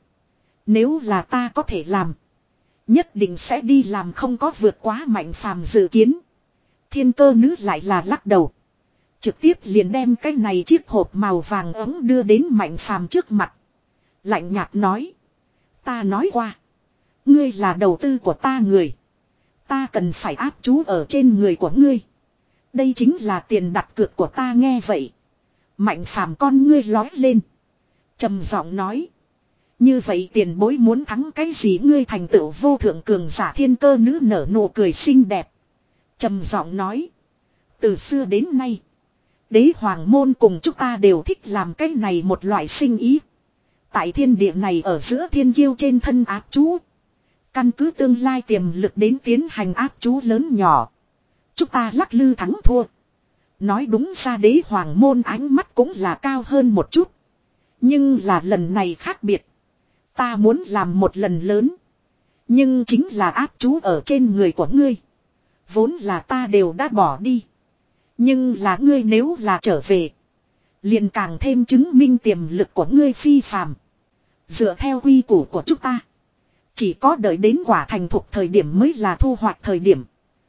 Nếu là ta có thể làm. Nhất định sẽ đi làm không có vượt quá Mạnh Phàm dự kiến. Thiên cơ nữ lại là lắc đầu. Trực tiếp liền đem cái này chiếc hộp màu vàng ấm đưa đến Mạnh Phàm trước mặt. Lạnh nhạt nói. Ta nói qua. Ngươi là đầu tư của ta người. Ta cần phải áp chú ở trên người của ngươi. Đây chính là tiền đặt cược của ta nghe vậy. Mạnh Phàm con ngươi lói lên. Trầm giọng nói. Như vậy tiền bối muốn thắng cái gì ngươi thành tựu vô thượng cường giả thiên cơ nữ nở nụ cười xinh đẹp. Trầm giọng nói. Từ xưa đến nay. Đế hoàng môn cùng chúng ta đều thích làm cái này một loại sinh ý. Tại thiên địa này ở giữa thiên kiêu trên thân áp chú. Căn cứ tương lai tiềm lực đến tiến hành áp chú lớn nhỏ. Chúng ta lắc lư thắng thua. Nói đúng ra đế hoàng môn ánh mắt cũng là cao hơn một chút. Nhưng là lần này khác biệt. Ta muốn làm một lần lớn. Nhưng chính là áp chú ở trên người của ngươi. Vốn là ta đều đã bỏ đi. Nhưng là ngươi nếu là trở về. Liền càng thêm chứng minh tiềm lực của ngươi phi phàm. Dựa theo quy củ của chúng ta. Chỉ có đợi đến quả thành thục thời điểm mới là thu hoạch thời điểm.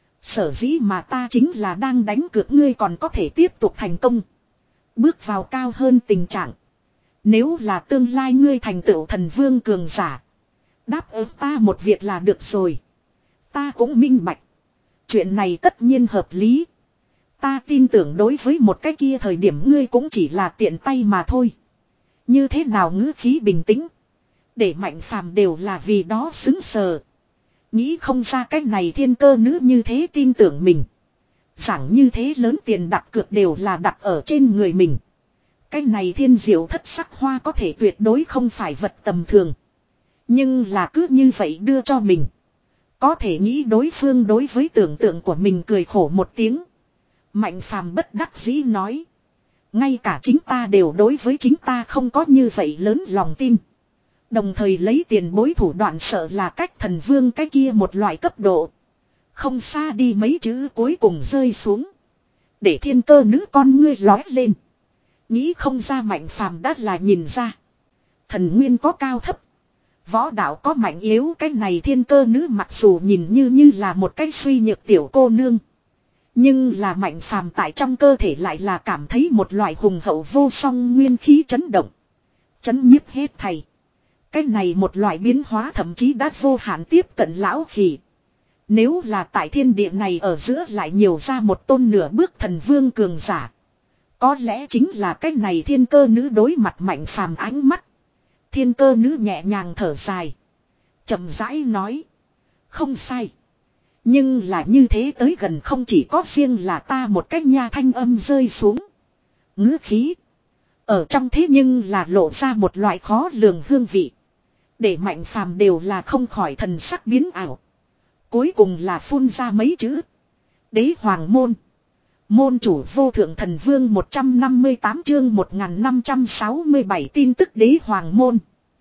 Sở dĩ mà ta chính là đang đánh cược ngươi còn có thể tiếp tục thành công. Bước vào cao hơn tình trạng. Nếu là tương lai ngươi thành tựu thần vương cường giả. Đáp ứng ta một việc là được rồi. Ta cũng minh bạch. Chuyện này tất nhiên hợp lý. Ta tin tưởng đối với một cái kia thời điểm ngươi cũng chỉ là tiện tay mà thôi. Như thế nào ngữ khí bình tĩnh. Để Mạnh Phàm đều là vì đó xứng sờ. Nghĩ không ra cái này thiên cơ nữ như thế tin tưởng mình. Giảng như thế lớn tiền đặt cược đều là đặt ở trên người mình. Cái này thiên diệu thất sắc hoa có thể tuyệt đối không phải vật tầm thường. Nhưng là cứ như vậy đưa cho mình. Có thể nghĩ đối phương đối với tưởng tượng của mình cười khổ một tiếng. Mạnh Phàm bất đắc dĩ nói. Ngay cả chính ta đều đối với chính ta không có như vậy lớn lòng tin. Đồng thời lấy tiền bối thủ đoạn sợ là cách thần vương cái kia một loại cấp độ. Không xa đi mấy chữ cuối cùng rơi xuống. Để thiên cơ nữ con ngươi lói lên. Nghĩ không ra Mạnh Phàm đã là nhìn ra. Thần nguyên có cao thấp. Võ đạo có mạnh yếu cái này thiên cơ nữ mặc dù nhìn như như là một cái suy nhược tiểu cô nương. Nhưng là Mạnh Phàm tại trong cơ thể lại là cảm thấy một loại hùng hậu vô song nguyên khí chấn động. Chấn nhiếp hết thầy. Cái này một loại biến hóa thậm chí đã vô hạn tiếp cận lão khỉ. Nếu là tại thiên địa này ở giữa lại nhiều ra một tôn nửa bước thần vương cường giả. Có lẽ chính là cái này thiên cơ nữ đối mặt Mạnh Phàm ánh mắt. Thiên cơ nữ nhẹ nhàng thở dài. Chậm rãi nói. Không sai. Nhưng là như thế tới gần không chỉ có riêng là ta một cách nha thanh âm rơi xuống. Ngữ khí. Ở trong thế nhưng là lộ ra một loại khó lường hương vị. Để Mạnh Phàm đều là không khỏi thần sắc biến ảo. Cuối cùng là phun ra mấy chữ. Đế hoàng môn. Môn chủ vô thượng thần vương một trăm năm mươi tám chương một nghìn năm trăm sáu mươi bảy tin tức đế hoàng môn.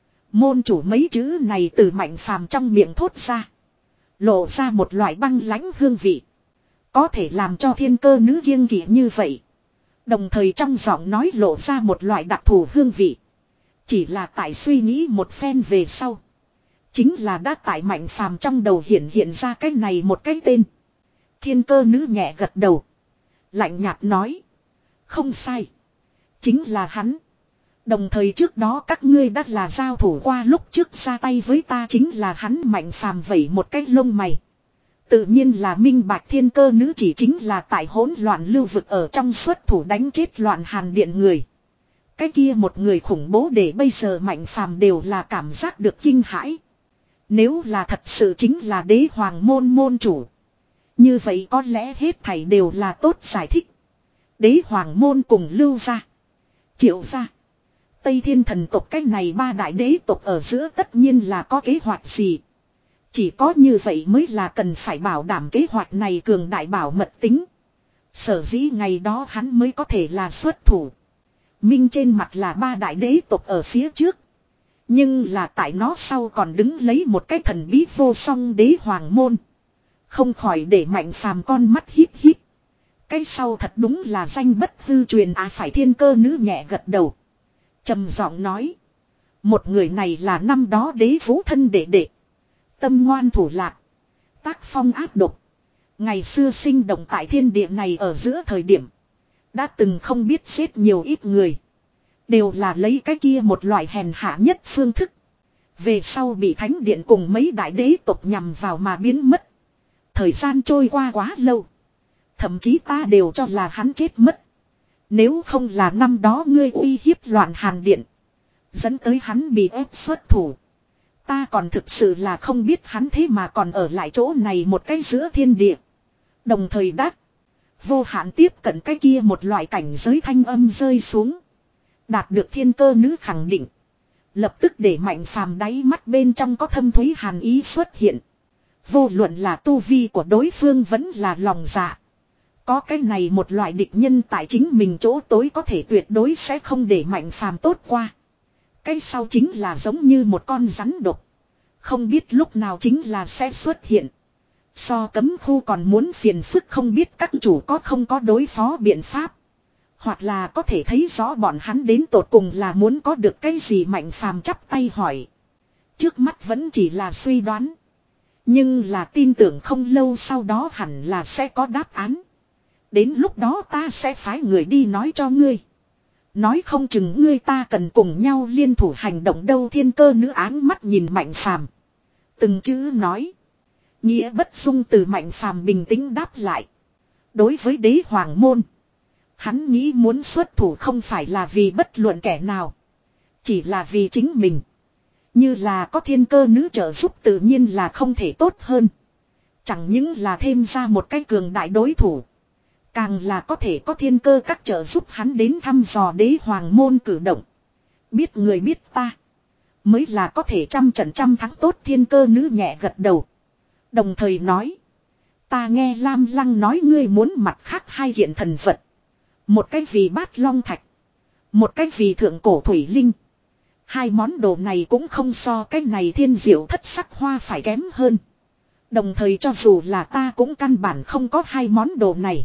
Môn chủ mấy chữ này từ Mạnh Phàm trong miệng thốt ra. Lộ ra một loại băng lãnh hương vị. Có thể làm cho thiên cơ nữ kiêng kỵ như vậy. Đồng thời trong giọng nói lộ ra một loại đặc thù hương vị. Chỉ là tại suy nghĩ một phen về sau. Chính là đã tại Mạnh Phàm trong đầu hiện hiện ra cái này một cái tên. Thiên cơ nữ nhẹ gật đầu. Lạnh nhạt nói. Không sai. Chính là hắn. Đồng thời trước đó các ngươi đã là giao thủ qua, lúc trước ra tay với ta chính là hắn. Mạnh phàm vẩy một cái lông mày. Tự nhiên là minh bạch thiên cơ nữ chỉ chính là tại hỗn loạn lưu vực ở trong xuất thủ đánh chết loạn hàn điện người. Cái kia một người khủng bố để bây giờ mạnh phàm đều là cảm giác được kinh hãi. Nếu là thật sự chính là đế hoàng môn môn chủ. Như vậy có lẽ hết thảy đều là tốt giải thích. Đế hoàng môn cùng Lưu gia, Triệu gia, Tây Thiên thần tộc, cái này ba đại đế tộc ở giữa tất nhiên là có kế hoạch gì. Chỉ có như vậy mới là cần phải bảo đảm kế hoạch này cường đại bảo mật tính. Sở dĩ ngày đó hắn mới có thể là xuất thủ. Minh trên mặt là ba đại đế tộc ở phía trước. Nhưng là tại nó sau còn đứng lấy một cái thần bí vô song đế hoàng môn. Không khỏi để mạnh phàm con mắt híp híp. Cái sau thật đúng là danh bất hư truyền à. Phải thiên cơ nữ nhẹ gật đầu. Trầm giọng nói. Một người này là năm đó đế vũ thân đệ đệ. Tâm ngoan thủ lạc. Tác phong ác độc. Ngày xưa sinh động tại thiên địa này ở giữa thời điểm. Đã từng không biết giết nhiều ít người. Đều là lấy cái kia một loại hèn hạ nhất phương thức. Về sau bị thánh điện cùng mấy đại đế tộc nhằm vào mà biến mất. Thời gian trôi qua quá lâu. Thậm chí ta đều cho là hắn chết mất. Nếu không là năm đó ngươi uy hiếp loạn hàn điện. Dẫn tới hắn bị ép xuất thủ. Ta còn thực sự là không biết hắn thế mà còn ở lại chỗ này một cái giữa thiên địa. Đồng thời đắc. Vô hạn tiếp cận cái kia một loại cảnh giới thanh âm rơi xuống. Đạt được thiên cơ nữ khẳng định. Lập tức để mạnh phàm đáy mắt bên trong có thâm thúy hàn ý xuất hiện. Vô luận là tu vi của đối phương vẫn là lòng dạ. Có cái này một loại địch nhân tại chính mình chỗ tối có thể tuyệt đối sẽ không để mạnh phàm tốt qua. Cái sau chính là giống như một con rắn độc. Không biết lúc nào chính là sẽ xuất hiện. So cấm khu còn muốn phiền phức, không biết các chủ có không có đối phó biện pháp. Hoặc là có thể thấy rõ bọn hắn đến tột cùng là muốn có được cái gì. Mạnh phàm chắp tay hỏi. Trước mắt vẫn chỉ là suy đoán. Nhưng là tin tưởng không lâu sau đó hẳn là sẽ có đáp án. Đến lúc đó ta sẽ phái người đi nói cho ngươi. Nói không chừng ngươi ta cần cùng nhau liên thủ hành động đâu. Thiên cơ nữ áng mắt nhìn mạnh phàm. Từng chữ nói. Nghĩa bất dung từ mạnh phàm bình tĩnh đáp lại. Đối với đế hoàng môn. Hắn nghĩ muốn xuất thủ không phải là vì bất luận kẻ nào. Chỉ là vì chính mình. Như là có thiên cơ nữ trợ giúp tự nhiên là không thể tốt hơn. Chẳng những là thêm ra một cái cường đại đối thủ. Càng là có thể có thiên cơ các trợ giúp hắn đến thăm dò đế hoàng môn cử động. Biết người biết ta. Mới là có thể trăm trận trăm thắng tốt. Thiên cơ nữ nhẹ gật đầu. Đồng thời nói. Ta nghe Lam Lăng nói ngươi muốn mặt khác hai kiện thần vật. Một cái vì bát long thạch. Một cái vì thượng cổ thủy linh. Hai món đồ này cũng không so cái này thiên diệu thất sắc hoa phải kém hơn. Đồng thời cho dù là ta cũng căn bản không có hai món đồ này.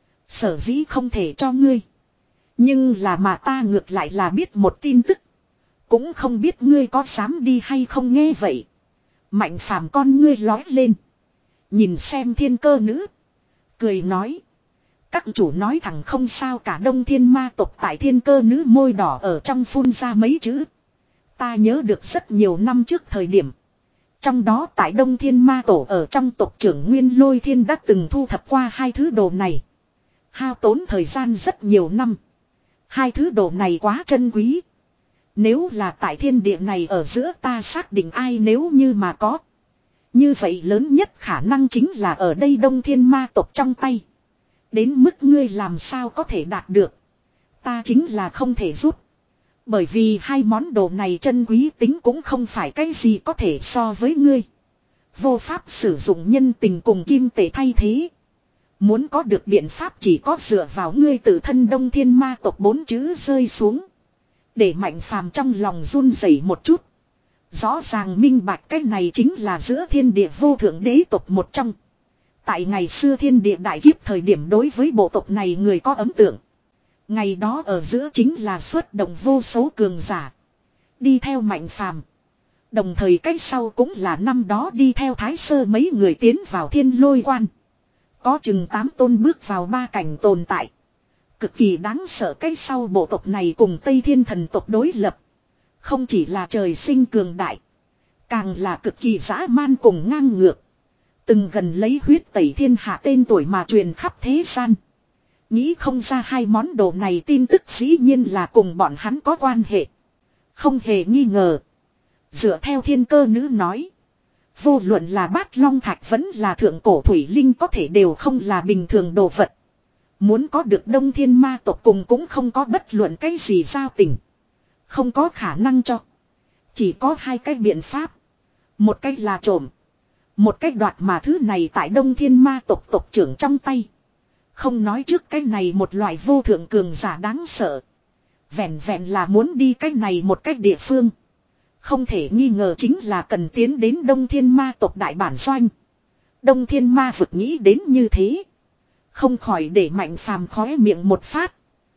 Sở dĩ không thể cho ngươi. Nhưng là mà ta ngược lại là biết một tin tức. Cũng không biết ngươi có dám đi hay không. Nghe vậy. Mạnh phàm con ngươi lói lên. Nhìn xem thiên cơ nữ. Cười nói. Các chủ nói thẳng không sao cả. Đông thiên ma tộc tại thiên cơ nữ môi đỏ ở trong phun ra mấy chữ. Ta nhớ được rất nhiều năm trước thời điểm. Trong đó tại Đông Thiên Ma Tổ ở trong tộc trưởng Nguyên Lôi Thiên đã từng thu thập qua hai thứ đồ này. Hao tốn thời gian rất nhiều năm. Hai thứ đồ này quá trân quý. Nếu là tại thiên địa này ở giữa ta xác định ai nếu như mà có. Như vậy lớn nhất khả năng chính là ở đây Đông Thiên Ma tộc trong tay. Đến mức ngươi làm sao có thể đạt được. Ta chính là không thể giúp. Bởi vì hai món đồ này chân quý tính cũng không phải cái gì có thể so với ngươi. Vô pháp sử dụng nhân tình cùng kim tệ thay thế. Muốn có được biện pháp chỉ có dựa vào ngươi tự thân Đông Thiên Ma tộc bốn chữ rơi xuống. Để mạnh phàm trong lòng run rẩy một chút. Rõ ràng minh bạch cái này chính là giữa thiên địa vô thượng đế tộc một trong. Tại ngày xưa thiên địa đại kiếp thời điểm đối với bộ tộc này người có ấn tượng. Ngày đó ở giữa chính là xuất động vô số cường giả. Đi theo mạnh phàm. Đồng thời cách sau cũng là năm đó đi theo thái sơ mấy người tiến vào thiên lôi quan. Có chừng tám tôn bước vào ba cảnh tồn tại. Cực kỳ đáng sợ cái sau bộ tộc này cùng Tây Thiên thần tộc đối lập. Không chỉ là trời sinh cường đại. Càng là cực kỳ dã man cùng ngang ngược. Từng gần lấy huyết tẩy thiên hạ tên tuổi mà truyền khắp thế gian. Nghĩ không ra hai món đồ này tin tức dĩ nhiên là cùng bọn hắn có quan hệ. Không hề nghi ngờ. Dựa theo thiên cơ nữ nói. Vô luận là bát long thạch vẫn là thượng cổ thủy linh có thể đều không là bình thường đồ vật. Muốn có được đông thiên ma tộc cùng cũng không có bất luận cái gì giao tình. Không có khả năng cho. Chỉ có hai cái biện pháp. Một cách là trộm. Một cách đoạt mà thứ này tại đông thiên ma tộc tộc trưởng trong tay. Không nói trước cái này một loại vô thượng cường giả đáng sợ. Vẹn vẹn là muốn đi cái này một cách địa phương. Không thể nghi ngờ chính là cần tiến đến đông thiên ma tộc đại bản doanh. Đông thiên ma vực nghĩ đến như thế. Không khỏi để Mạnh Phàm khóe miệng một phát.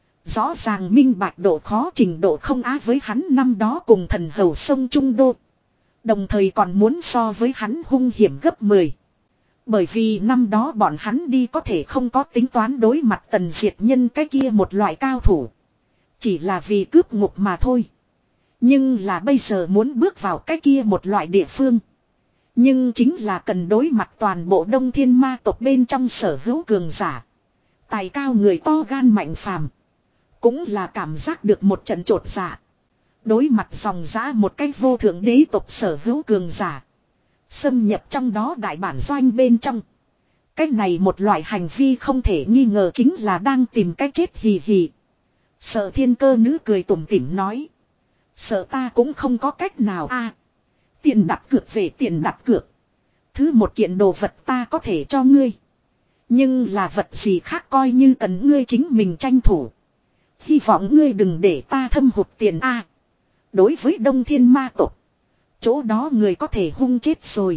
Rõ ràng minh bạch độ khó trình độ không á với hắn năm đó cùng thần hầu sông Trung Đô. Đồng thời còn muốn so với hắn hung hiểm gấp mười. Bởi vì năm đó bọn hắn đi có thể không có tính toán đối mặt tần diệt nhân cái kia một loại cao thủ. Chỉ là vì cướp ngục mà thôi. Nhưng là bây giờ muốn bước vào cái kia một loại địa phương. Nhưng chính là cần đối mặt toàn bộ đông thiên ma tộc bên trong sở hữu cường giả. Tài cao người to gan Mạnh Phàm cũng là cảm giác được một trận trột dạ. Đối mặt dòng dã một cái vô thượng đế tộc sở hữu cường giả. Xâm nhập trong đó đại bản doanh bên trong. Cái này một loại hành vi không thể nghi ngờ chính là đang tìm cách chết hì hì. Sợ thiên cơ nữ cười tủm tỉm nói. Sợ ta cũng không có cách nào a. À, tiền đặt cược về tiền đặt cược. Thứ một kiện đồ vật ta có thể cho ngươi. Nhưng là vật gì khác coi như cần ngươi chính mình tranh thủ. Hy vọng ngươi đừng để ta thâm hụt tiền a. À, đối với đông thiên ma tộc. Chỗ đó người có thể hung chết rồi.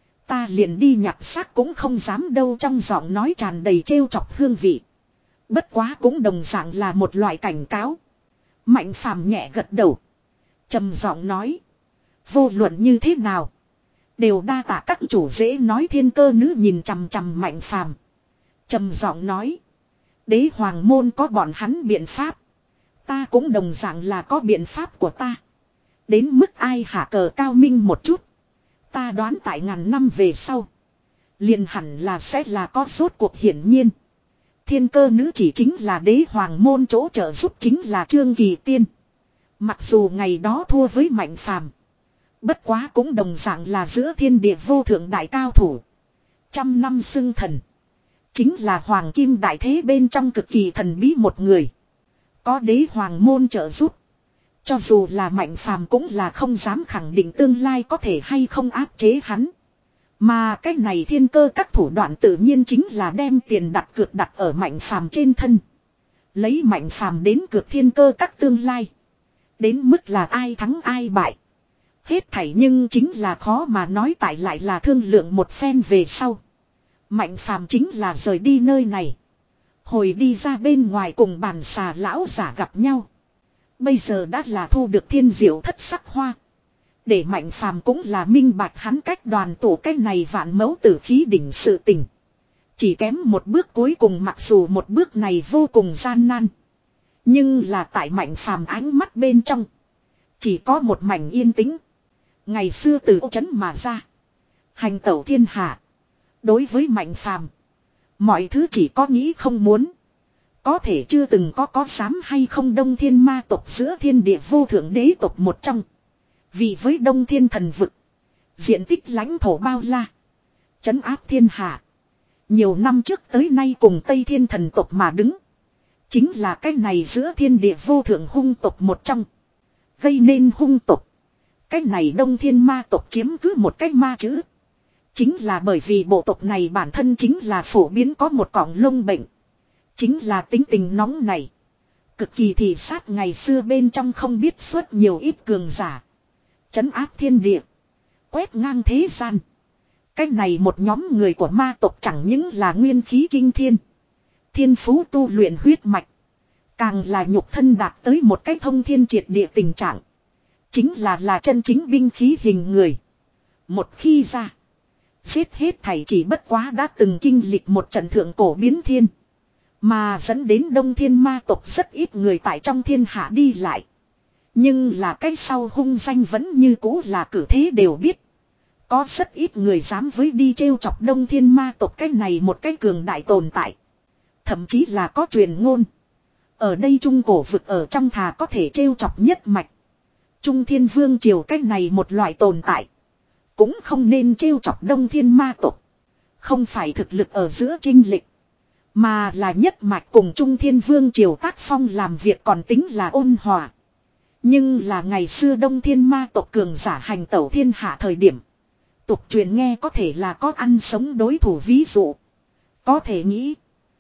Ta liền đi nhặt xác cũng không dám đâu, trong giọng nói tràn đầy trêu chọc hương vị. Bất quá cũng đồng dạng là một loại cảnh cáo. Mạnh Phàm nhẹ gật đầu. Trầm giọng nói. Vô luận như thế nào. Đều đa tạ các chủ dễ nói thiên cơ nữ nhìn chằm chằm Mạnh Phàm. Trầm giọng nói. Đế hoàng môn có bọn hắn biện pháp. Ta cũng đồng dạng là có biện pháp của ta. Đến mức ai hạ cờ cao minh một chút. Ta đoán tại ngàn năm về sau. Liền hẳn là sẽ là có rốt cuộc hiển nhiên. Thiên cơ nữ chỉ chính là đế hoàng môn chỗ trợ giúp chính là Trương Kỳ Tiên. Mặc dù ngày đó thua với Mạnh Phàm, bất quá cũng đồng dạng là giữa thiên địa vô thượng đại cao thủ. Trăm năm xưng thần. Chính là hoàng kim đại thế bên trong cực kỳ thần bí một người. Có đế hoàng môn trợ giúp. Cho dù là Mạnh Phàm cũng là không dám khẳng định tương lai có thể hay không áp chế hắn. Mà cái này thiên cơ các thủ đoạn tự nhiên chính là đem tiền đặt cược đặt ở Mạnh Phàm trên thân. Lấy Mạnh Phàm đến cược thiên cơ các tương lai. Đến mức là ai thắng ai bại. Hết thảy nhưng chính là khó mà nói, tại lại là thương lượng một phen về sau. Mạnh Phàm chính là rời đi nơi này. Hồi đi ra bên ngoài cùng bàn xà lão giả gặp nhau. Bây giờ đã là thu được thiên diệu thất sắc hoa. Để Mạnh Phàm cũng là minh bạch hắn cách đoàn tổ cái này vạn mẫu tử khí đỉnh sự tình. Chỉ kém một bước cuối cùng, mặc dù một bước này vô cùng gian nan. Nhưng là tại Mạnh Phàm ánh mắt bên trong. Chỉ có một mảnh yên tĩnh. Ngày xưa từ ô trấn mà ra. Hành tẩu thiên hạ. Đối với Mạnh Phàm, mọi thứ chỉ có nghĩ không muốn. Có thể chưa từng có có dám hay không đông thiên ma tộc giữa thiên địa vô thượng đế tộc một trong. Vì với đông thiên thần vực. Diện tích lãnh thổ bao la. Trấn áp thiên hạ. Nhiều năm trước tới nay cùng Tây Thiên thần tộc mà đứng. Chính là cái này giữa thiên địa vô thượng hung tộc một trong. Gây nên hung tộc. Cái này đông thiên ma tộc chiếm cứ một cái ma chữ. Chính là bởi vì bộ tộc này bản thân chính là phổ biến có một cọng lông bệnh. Chính là tính tình nóng này. Cực kỳ thị sát ngày xưa bên trong không biết suốt nhiều ít cường giả. Trấn áp thiên địa. Quét ngang thế gian. Cái này một nhóm người của ma tộc chẳng những là nguyên khí kinh thiên. Thiên phú tu luyện huyết mạch. Càng là nhục thân đạt tới một cái thông thiên triệt địa tình trạng. Chính là là chân chính binh khí hình người. Một khi ra. Giết hết thảy chỉ bất quá đã từng kinh lịch một trận thượng cổ biến thiên. Mà dẫn đến Đông Thiên ma tộc rất ít người tại trong thiên hạ đi lại. Nhưng là cái sau hung danh vẫn như cũ là cử thế đều biết. Có rất ít người dám với đi trêu chọc Đông Thiên ma tộc cái này một cái cường đại tồn tại. Thậm chí là có truyền ngôn. Ở đây Trung Cổ vực ở trong thà có thể trêu chọc nhất mạch. Trung Thiên Vương triều cái này một loại tồn tại. Cũng không nên trêu chọc Đông Thiên ma tộc. Không phải thực lực ở giữa chênh lệch. Mà là nhất mạch cùng Trung Thiên Vương triều tác phong làm việc còn tính là ôn hòa. Nhưng là ngày xưa Đông Thiên ma tộc cường giả hành tẩu thiên hạ thời điểm. Tục truyền nghe có thể là có ăn sống đối thủ ví dụ. Có thể nghĩ.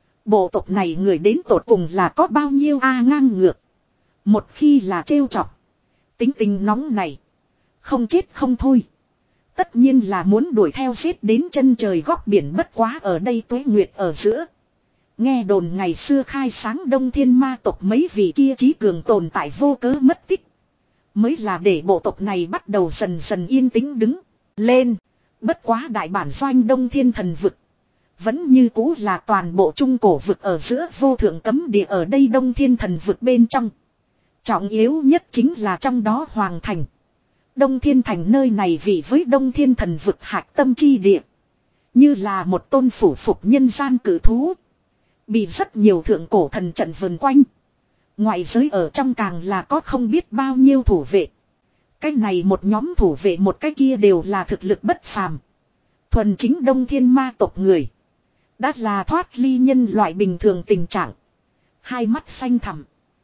Bộ tộc này người đến tột cùng là có bao nhiêu a ngang ngược. Một khi là trêu chọc. Tính tình nóng này. Không chết không thôi. Tất nhiên là muốn đuổi theo giết đến chân trời góc biển bất quá ở đây tuế nguyệt ở giữa. Nghe đồn ngày xưa khai sáng Đông Thiên ma tộc mấy vị kia trí cường tồn tại vô cớ mất tích. Mới là để bộ tộc này bắt đầu dần dần yên tĩnh đứng lên. Bất quá đại bản doanh Đông Thiên thần vực. Vẫn như cũ là toàn bộ trung cổ vực ở giữa vô thượng cấm địa ở đây Đông Thiên thần vực bên trong. Trọng yếu nhất chính là trong đó Hoàng Thành. Đông Thiên Thành nơi này vị với Đông Thiên thần vực hạch tâm chi địa. Như là một tôn phủ phục nhân gian cử thú. Bị rất nhiều thượng cổ thần trận vần quanh. Ngoại giới ở trong càng là có không biết bao nhiêu thủ vệ. Cái này một nhóm thủ vệ một cái kia đều là thực lực bất phàm. Thuần chính Đông Thiên ma tộc người. Đã là thoát ly nhân loại bình thường tình trạng. Hai mắt xanh thẳm.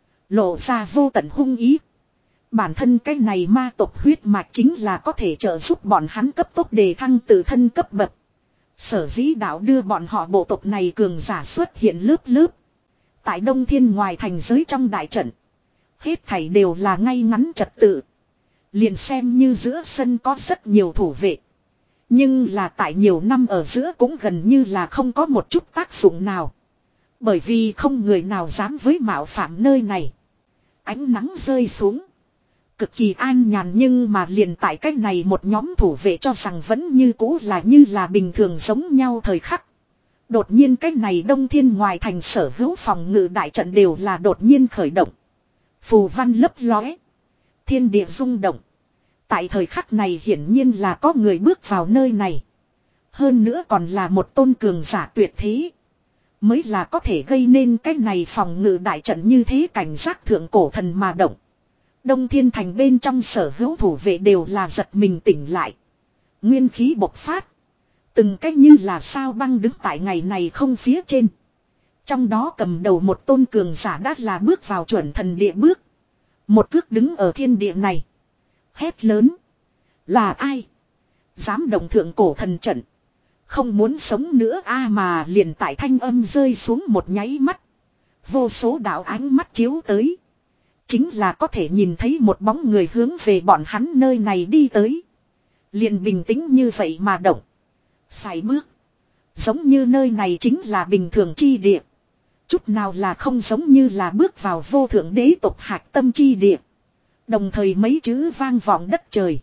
Lộ ra vô tận hung ý. Bản thân cái này ma tộc huyết mạch chính là có thể trợ giúp bọn hắn cấp tốc đề thăng từ thân cấp bậc. Sở dĩ đạo đưa bọn họ bộ tộc này cường giả xuất hiện lớp lớp. Tại Đông Thiên ngoài thành giới trong đại trận. Hết thảy đều là ngay ngắn trật tự. Liền xem như giữa sân có rất nhiều thủ vệ. Nhưng là tại nhiều năm ở giữa cũng gần như là không có một chút tác dụng nào. Bởi vì không người nào dám với mạo phạm nơi này. Ánh nắng rơi xuống. Cực kỳ an nhàn nhưng mà liền tại cách này một nhóm thủ vệ cho rằng vẫn như cũ là như là bình thường giống nhau thời khắc. Đột nhiên cách này Đông Thiên ngoài thành sở hữu phòng ngự đại trận đều là đột nhiên khởi động. Phù văn lấp lóe. Thiên địa rung động. Tại thời khắc này hiển nhiên là có người bước vào nơi này. Hơn nữa còn là một tôn cường giả tuyệt thế. Mới là có thể gây nên cái này phòng ngự đại trận như thế cảnh giác thượng cổ thần mà động. Đông Thiên Thành bên trong sở hữu thủ vệ đều là giật mình tỉnh lại. Nguyên khí bộc phát. Từng cách như là sao băng đứng tại ngày này không phía trên. Trong đó cầm đầu một tôn cường giả đã là bước vào chuẩn thần địa bước. Một cước đứng ở thiên địa này. Hét lớn. Là ai? Dám động thượng cổ thần trận. Không muốn sống nữa a mà liền tại thanh âm rơi xuống một nháy mắt. Vô số đạo ánh mắt chiếu tới. Chính là có thể nhìn thấy một bóng người hướng về bọn hắn nơi này đi tới. Liền bình tĩnh như vậy mà động. Sải bước. Giống như nơi này chính là bình thường chi địa. Chút nào là không giống như là bước vào vô thượng đế tộc hạc tâm chi địa. Đồng thời mấy chữ vang vọng đất trời.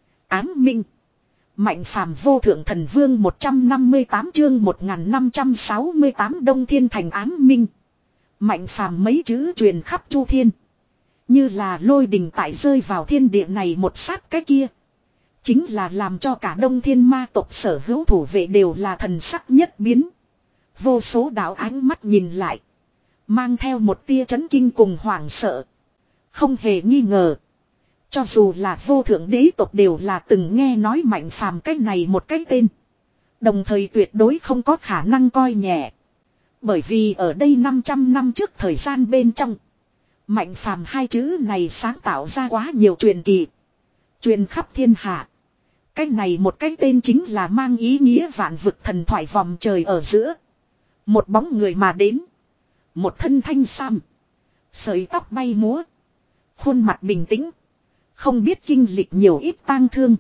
Ám minh. Mạnh phàm vô thượng thần vương một trăm năm mươi tám chương một nghìn năm trăm sáu mươi tám Đông Thiên Thành ám minh. Mạnh phàm mấy chữ truyền khắp chu thiên. Như là lôi đình tại rơi vào thiên địa này một sát cái kia. Chính là làm cho cả Đông Thiên ma tộc sở hữu thủ vệ đều là thần sắc nhất biến. Vô số đạo ánh mắt nhìn lại. Mang theo một tia chấn kinh cùng hoảng sợ. Không hề nghi ngờ. Cho dù là vô thượng đế tộc đều là từng nghe nói mạnh phàm cái này một cái tên. Đồng thời tuyệt đối không có khả năng coi nhẹ. Bởi vì ở đây năm trăm năm trước thời gian bên trong. Mạnh phàm hai chữ này sáng tạo ra quá nhiều truyền kỳ. Truyền khắp thiên hạ. Cái này một cái tên chính là mang ý nghĩa vạn vực thần thoại vòng trời ở giữa. Một bóng người mà đến. Một thân thanh sam. Sợi tóc bay múa. Khuôn mặt bình tĩnh. Không biết kinh lịch nhiều ít tang thương.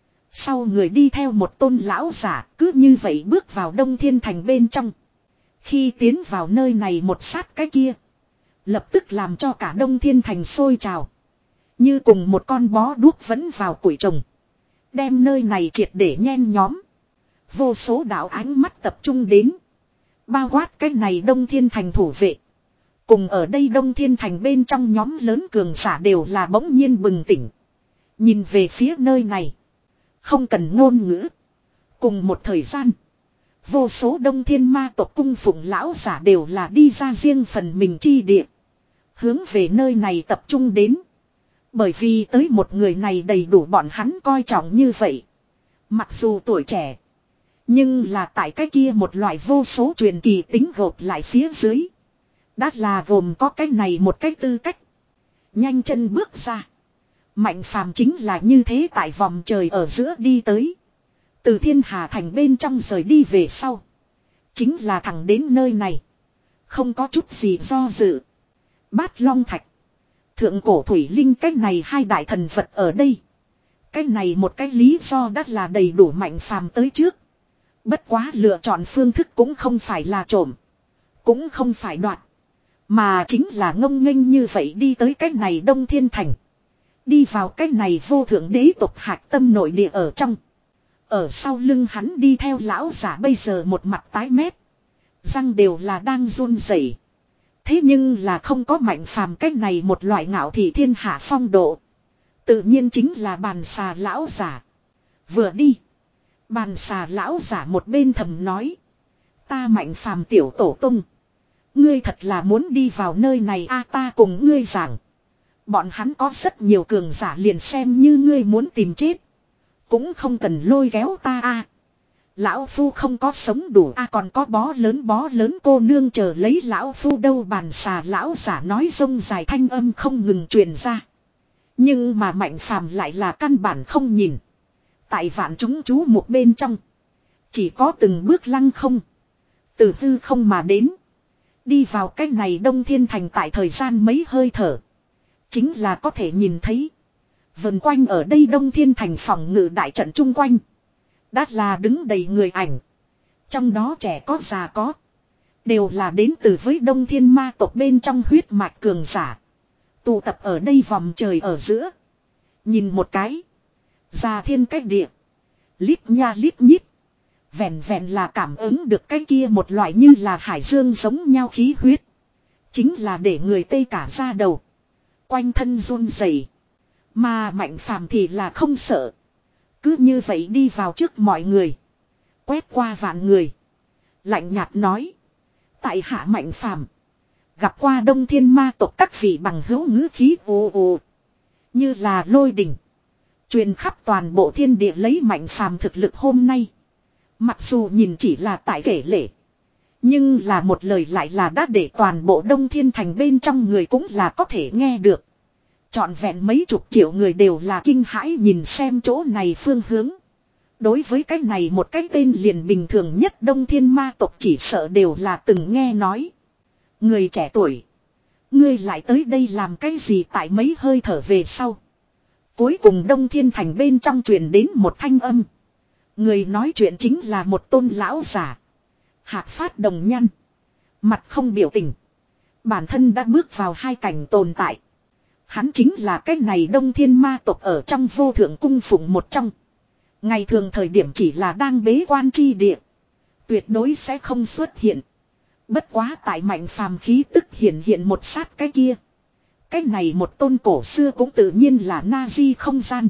Sau người đi theo một tôn lão giả cứ như vậy bước vào Đông Thiên Thành bên trong. Khi tiến vào nơi này một sát cái kia. Lập tức làm cho cả Đông Thiên Thành sôi trào. Như cùng một con bó đuốc vẫn vào củi trồng. Đem nơi này triệt để nhen nhóm. Vô số đạo ánh mắt tập trung đến. Bao quát cái này Đông Thiên Thành thủ vệ. Cùng ở đây Đông Thiên Thành bên trong nhóm lớn cường giả đều là bỗng nhiên bừng tỉnh. Nhìn về phía nơi này. Không cần ngôn ngữ. Cùng một thời gian. Vô số Đông Thiên ma tộc cung phụng lão giả đều là đi ra riêng phần mình chi địa. Hướng về nơi này tập trung đến. Bởi vì tới một người này đầy đủ bọn hắn coi trọng như vậy. Mặc dù tuổi trẻ. Nhưng là tại cái kia một loại vô số truyền kỳ tính gộp lại phía dưới. Đã là gồm có cái này một cái tư cách. Nhanh chân bước ra. Mạnh phàm chính là như thế tại vòng trời ở giữa đi tới. Từ Thiên Hà Thành bên trong rời đi về sau. Chính là thẳng đến nơi này. Không có chút gì do dự. Bát Long Thạch. Thượng cổ Thủy Linh cách này hai đại thần vật ở đây. Cái này một cái lý do đã là đầy đủ mạnh phàm tới trước. Bất quá lựa chọn phương thức cũng không phải là trộm. Cũng không phải đoạt. Mà chính là ngông nghênh như vậy đi tới cái này Đông Thiên Thành. Đi vào cái này vô thượng đế tộc hạc tâm nội địa ở trong. Ở sau lưng hắn đi theo lão giả bây giờ một mặt tái mét. Răng đều là đang run rẩy. Thế nhưng là không có mạnh phàm cái này một loại ngạo thị thiên hạ phong độ. Tự nhiên chính là bàn xà lão giả. Vừa đi. Bàn xà lão giả một bên thầm nói. Ta mạnh phàm tiểu tổ tung. Ngươi thật là muốn đi vào nơi này a ta cùng ngươi giảng. Bọn hắn có rất nhiều cường giả liền xem như ngươi muốn tìm chết. Cũng không cần lôi kéo ta a. Lão phu không có sống đủ a còn có bó lớn bó lớn cô nương chờ lấy lão phu đâu bàn xà lão giả nói rông dài thanh âm không ngừng truyền ra. Nhưng mà mạnh phàm lại là căn bản không nhìn. Tại vạn chúng chú một bên trong. Chỉ có từng bước lăng không. Từ hư không mà đến. Đi vào cái này Đông Thiên Thành tại thời gian mấy hơi thở. Chính là có thể nhìn thấy. Vần quanh ở đây Đông Thiên Thành phòng ngự đại trận chung quanh. Đã là đứng đầy người ảnh. Trong đó trẻ có già có. Đều là đến từ với Đông Thiên ma tộc bên trong huyết mạch cường giả. Tụ tập ở đây vòng trời ở giữa. Nhìn một cái. Già thiên cách địa. Lít nha lít nhít. Vẹn vẹn là cảm ứng được cái kia một loại như là hải dương giống nhau khí huyết. Chính là để người tê cả da đầu. Quanh thân run rẩy. Mà mạnh phàm thì là không sợ. Cứ như vậy đi vào trước mọi người. Quét qua vạn người. Lạnh nhạt nói. Tại hạ mạnh phàm. Gặp qua Đông Thiên ma tộc các vị bằng hữu ngữ khí ồ ồ. Như là lôi đỉnh. Truyền khắp toàn bộ thiên địa lấy mạnh phàm thực lực hôm nay. Mặc dù nhìn chỉ là tại kể lể. Nhưng là một lời lại là đã để toàn bộ Đông Thiên Thành bên trong người cũng là có thể nghe được. Trọn vẹn mấy chục triệu người đều là kinh hãi nhìn xem chỗ này phương hướng. Đối với cái này một cái tên liền bình thường nhất Đông Thiên ma tộc chỉ sợ đều là từng nghe nói. Người trẻ tuổi. Ngươi lại tới đây làm cái gì tại mấy hơi thở về sau. Cuối cùng Đông Thiên Thành bên trong truyền đến một thanh âm. Người nói chuyện chính là một tôn lão giả. Hạc phát đồng nhăn. Mặt không biểu tình. Bản thân đã bước vào hai cảnh tồn tại. Hắn chính là cái này Đông Thiên ma tộc ở trong vô thượng cung phụng một trong. Ngày thường thời điểm chỉ là đang bế quan chi địa. Tuyệt đối sẽ không xuất hiện. Bất quá tại mạnh phàm khí tức hiện hiện một sát cái kia. Cái này một tôn cổ xưa cũng tự nhiên là na-di không gian.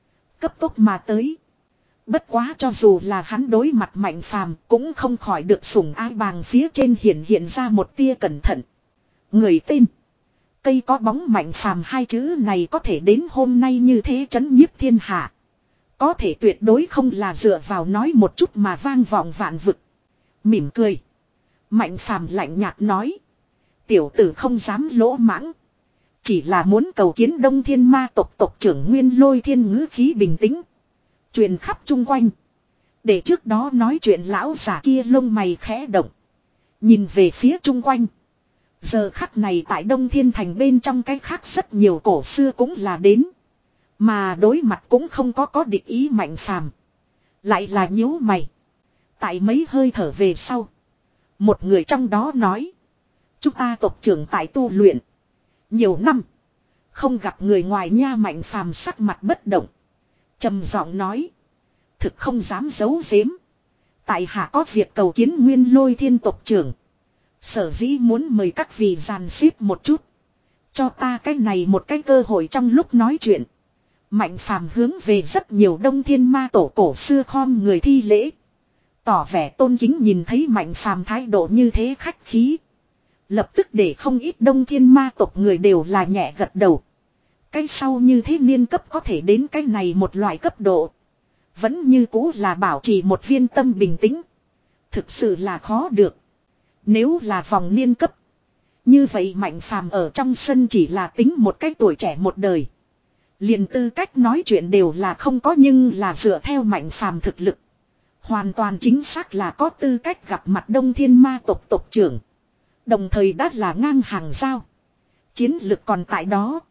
Cấp tốc mà tới. Bất quá cho dù là hắn đối mặt mạnh phàm cũng không khỏi được sủng ái bàng phía trên hiện hiện ra một tia cẩn thận. Người tên. Cây có bóng mạnh phàm hai chữ này có thể đến hôm nay như thế chấn nhiếp thiên hạ. Có thể tuyệt đối không là dựa vào nói một chút mà vang vọng vạn vực. Mỉm cười. Mạnh phàm lạnh nhạt nói. Tiểu tử không dám lỗ mãng. Chỉ là muốn cầu kiến Đông Thiên ma tộc tộc trưởng Nguyên Lôi Thiên ngữ khí bình tĩnh. Truyền khắp chung quanh. Để trước đó nói chuyện lão giả kia lông mày khẽ động. Nhìn về phía chung quanh. Giờ khắc này tại Đông Thiên Thành bên trong cái khác rất nhiều cổ xưa cũng là đến. Mà đối mặt cũng không có có địch ý mạnh phàm. Lại là nhíu mày. Tại mấy hơi thở về sau. Một người trong đó nói. Chúng ta tộc trưởng tại tu luyện. Nhiều năm. Không gặp người ngoài nha mạnh phàm sắc mặt bất động. Trầm giọng nói. Thực không dám giấu giếm. Tại hạ có việc cầu kiến Nguyên Lôi Thiên tộc trưởng. Sở dĩ muốn mời các vị dàn xếp một chút. Cho ta cái này một cái cơ hội trong lúc nói chuyện. Mạnh phàm hướng về rất nhiều đông thiên ma tổ cổ xưa khom người thi lễ. Tỏ vẻ tôn kính nhìn thấy mạnh phàm thái độ như thế khách khí. Lập tức để không ít đông thiên ma tộc người đều là nhẹ gật đầu. Cái sau như thế niên cấp có thể đến cái này một loại cấp độ. Vẫn như cũ là bảo trì một viên tâm bình tĩnh. Thực sự là khó được. Nếu là vòng niên cấp. Như vậy mạnh phàm ở trong sân chỉ là tính một cái tuổi trẻ một đời. Liền tư cách nói chuyện đều là không có nhưng là dựa theo mạnh phàm thực lực. Hoàn toàn chính xác là có tư cách gặp mặt đông thiên ma tộc tộc trưởng. Đồng thời đã là ngang hàng giao. Chiến lực còn tại đó.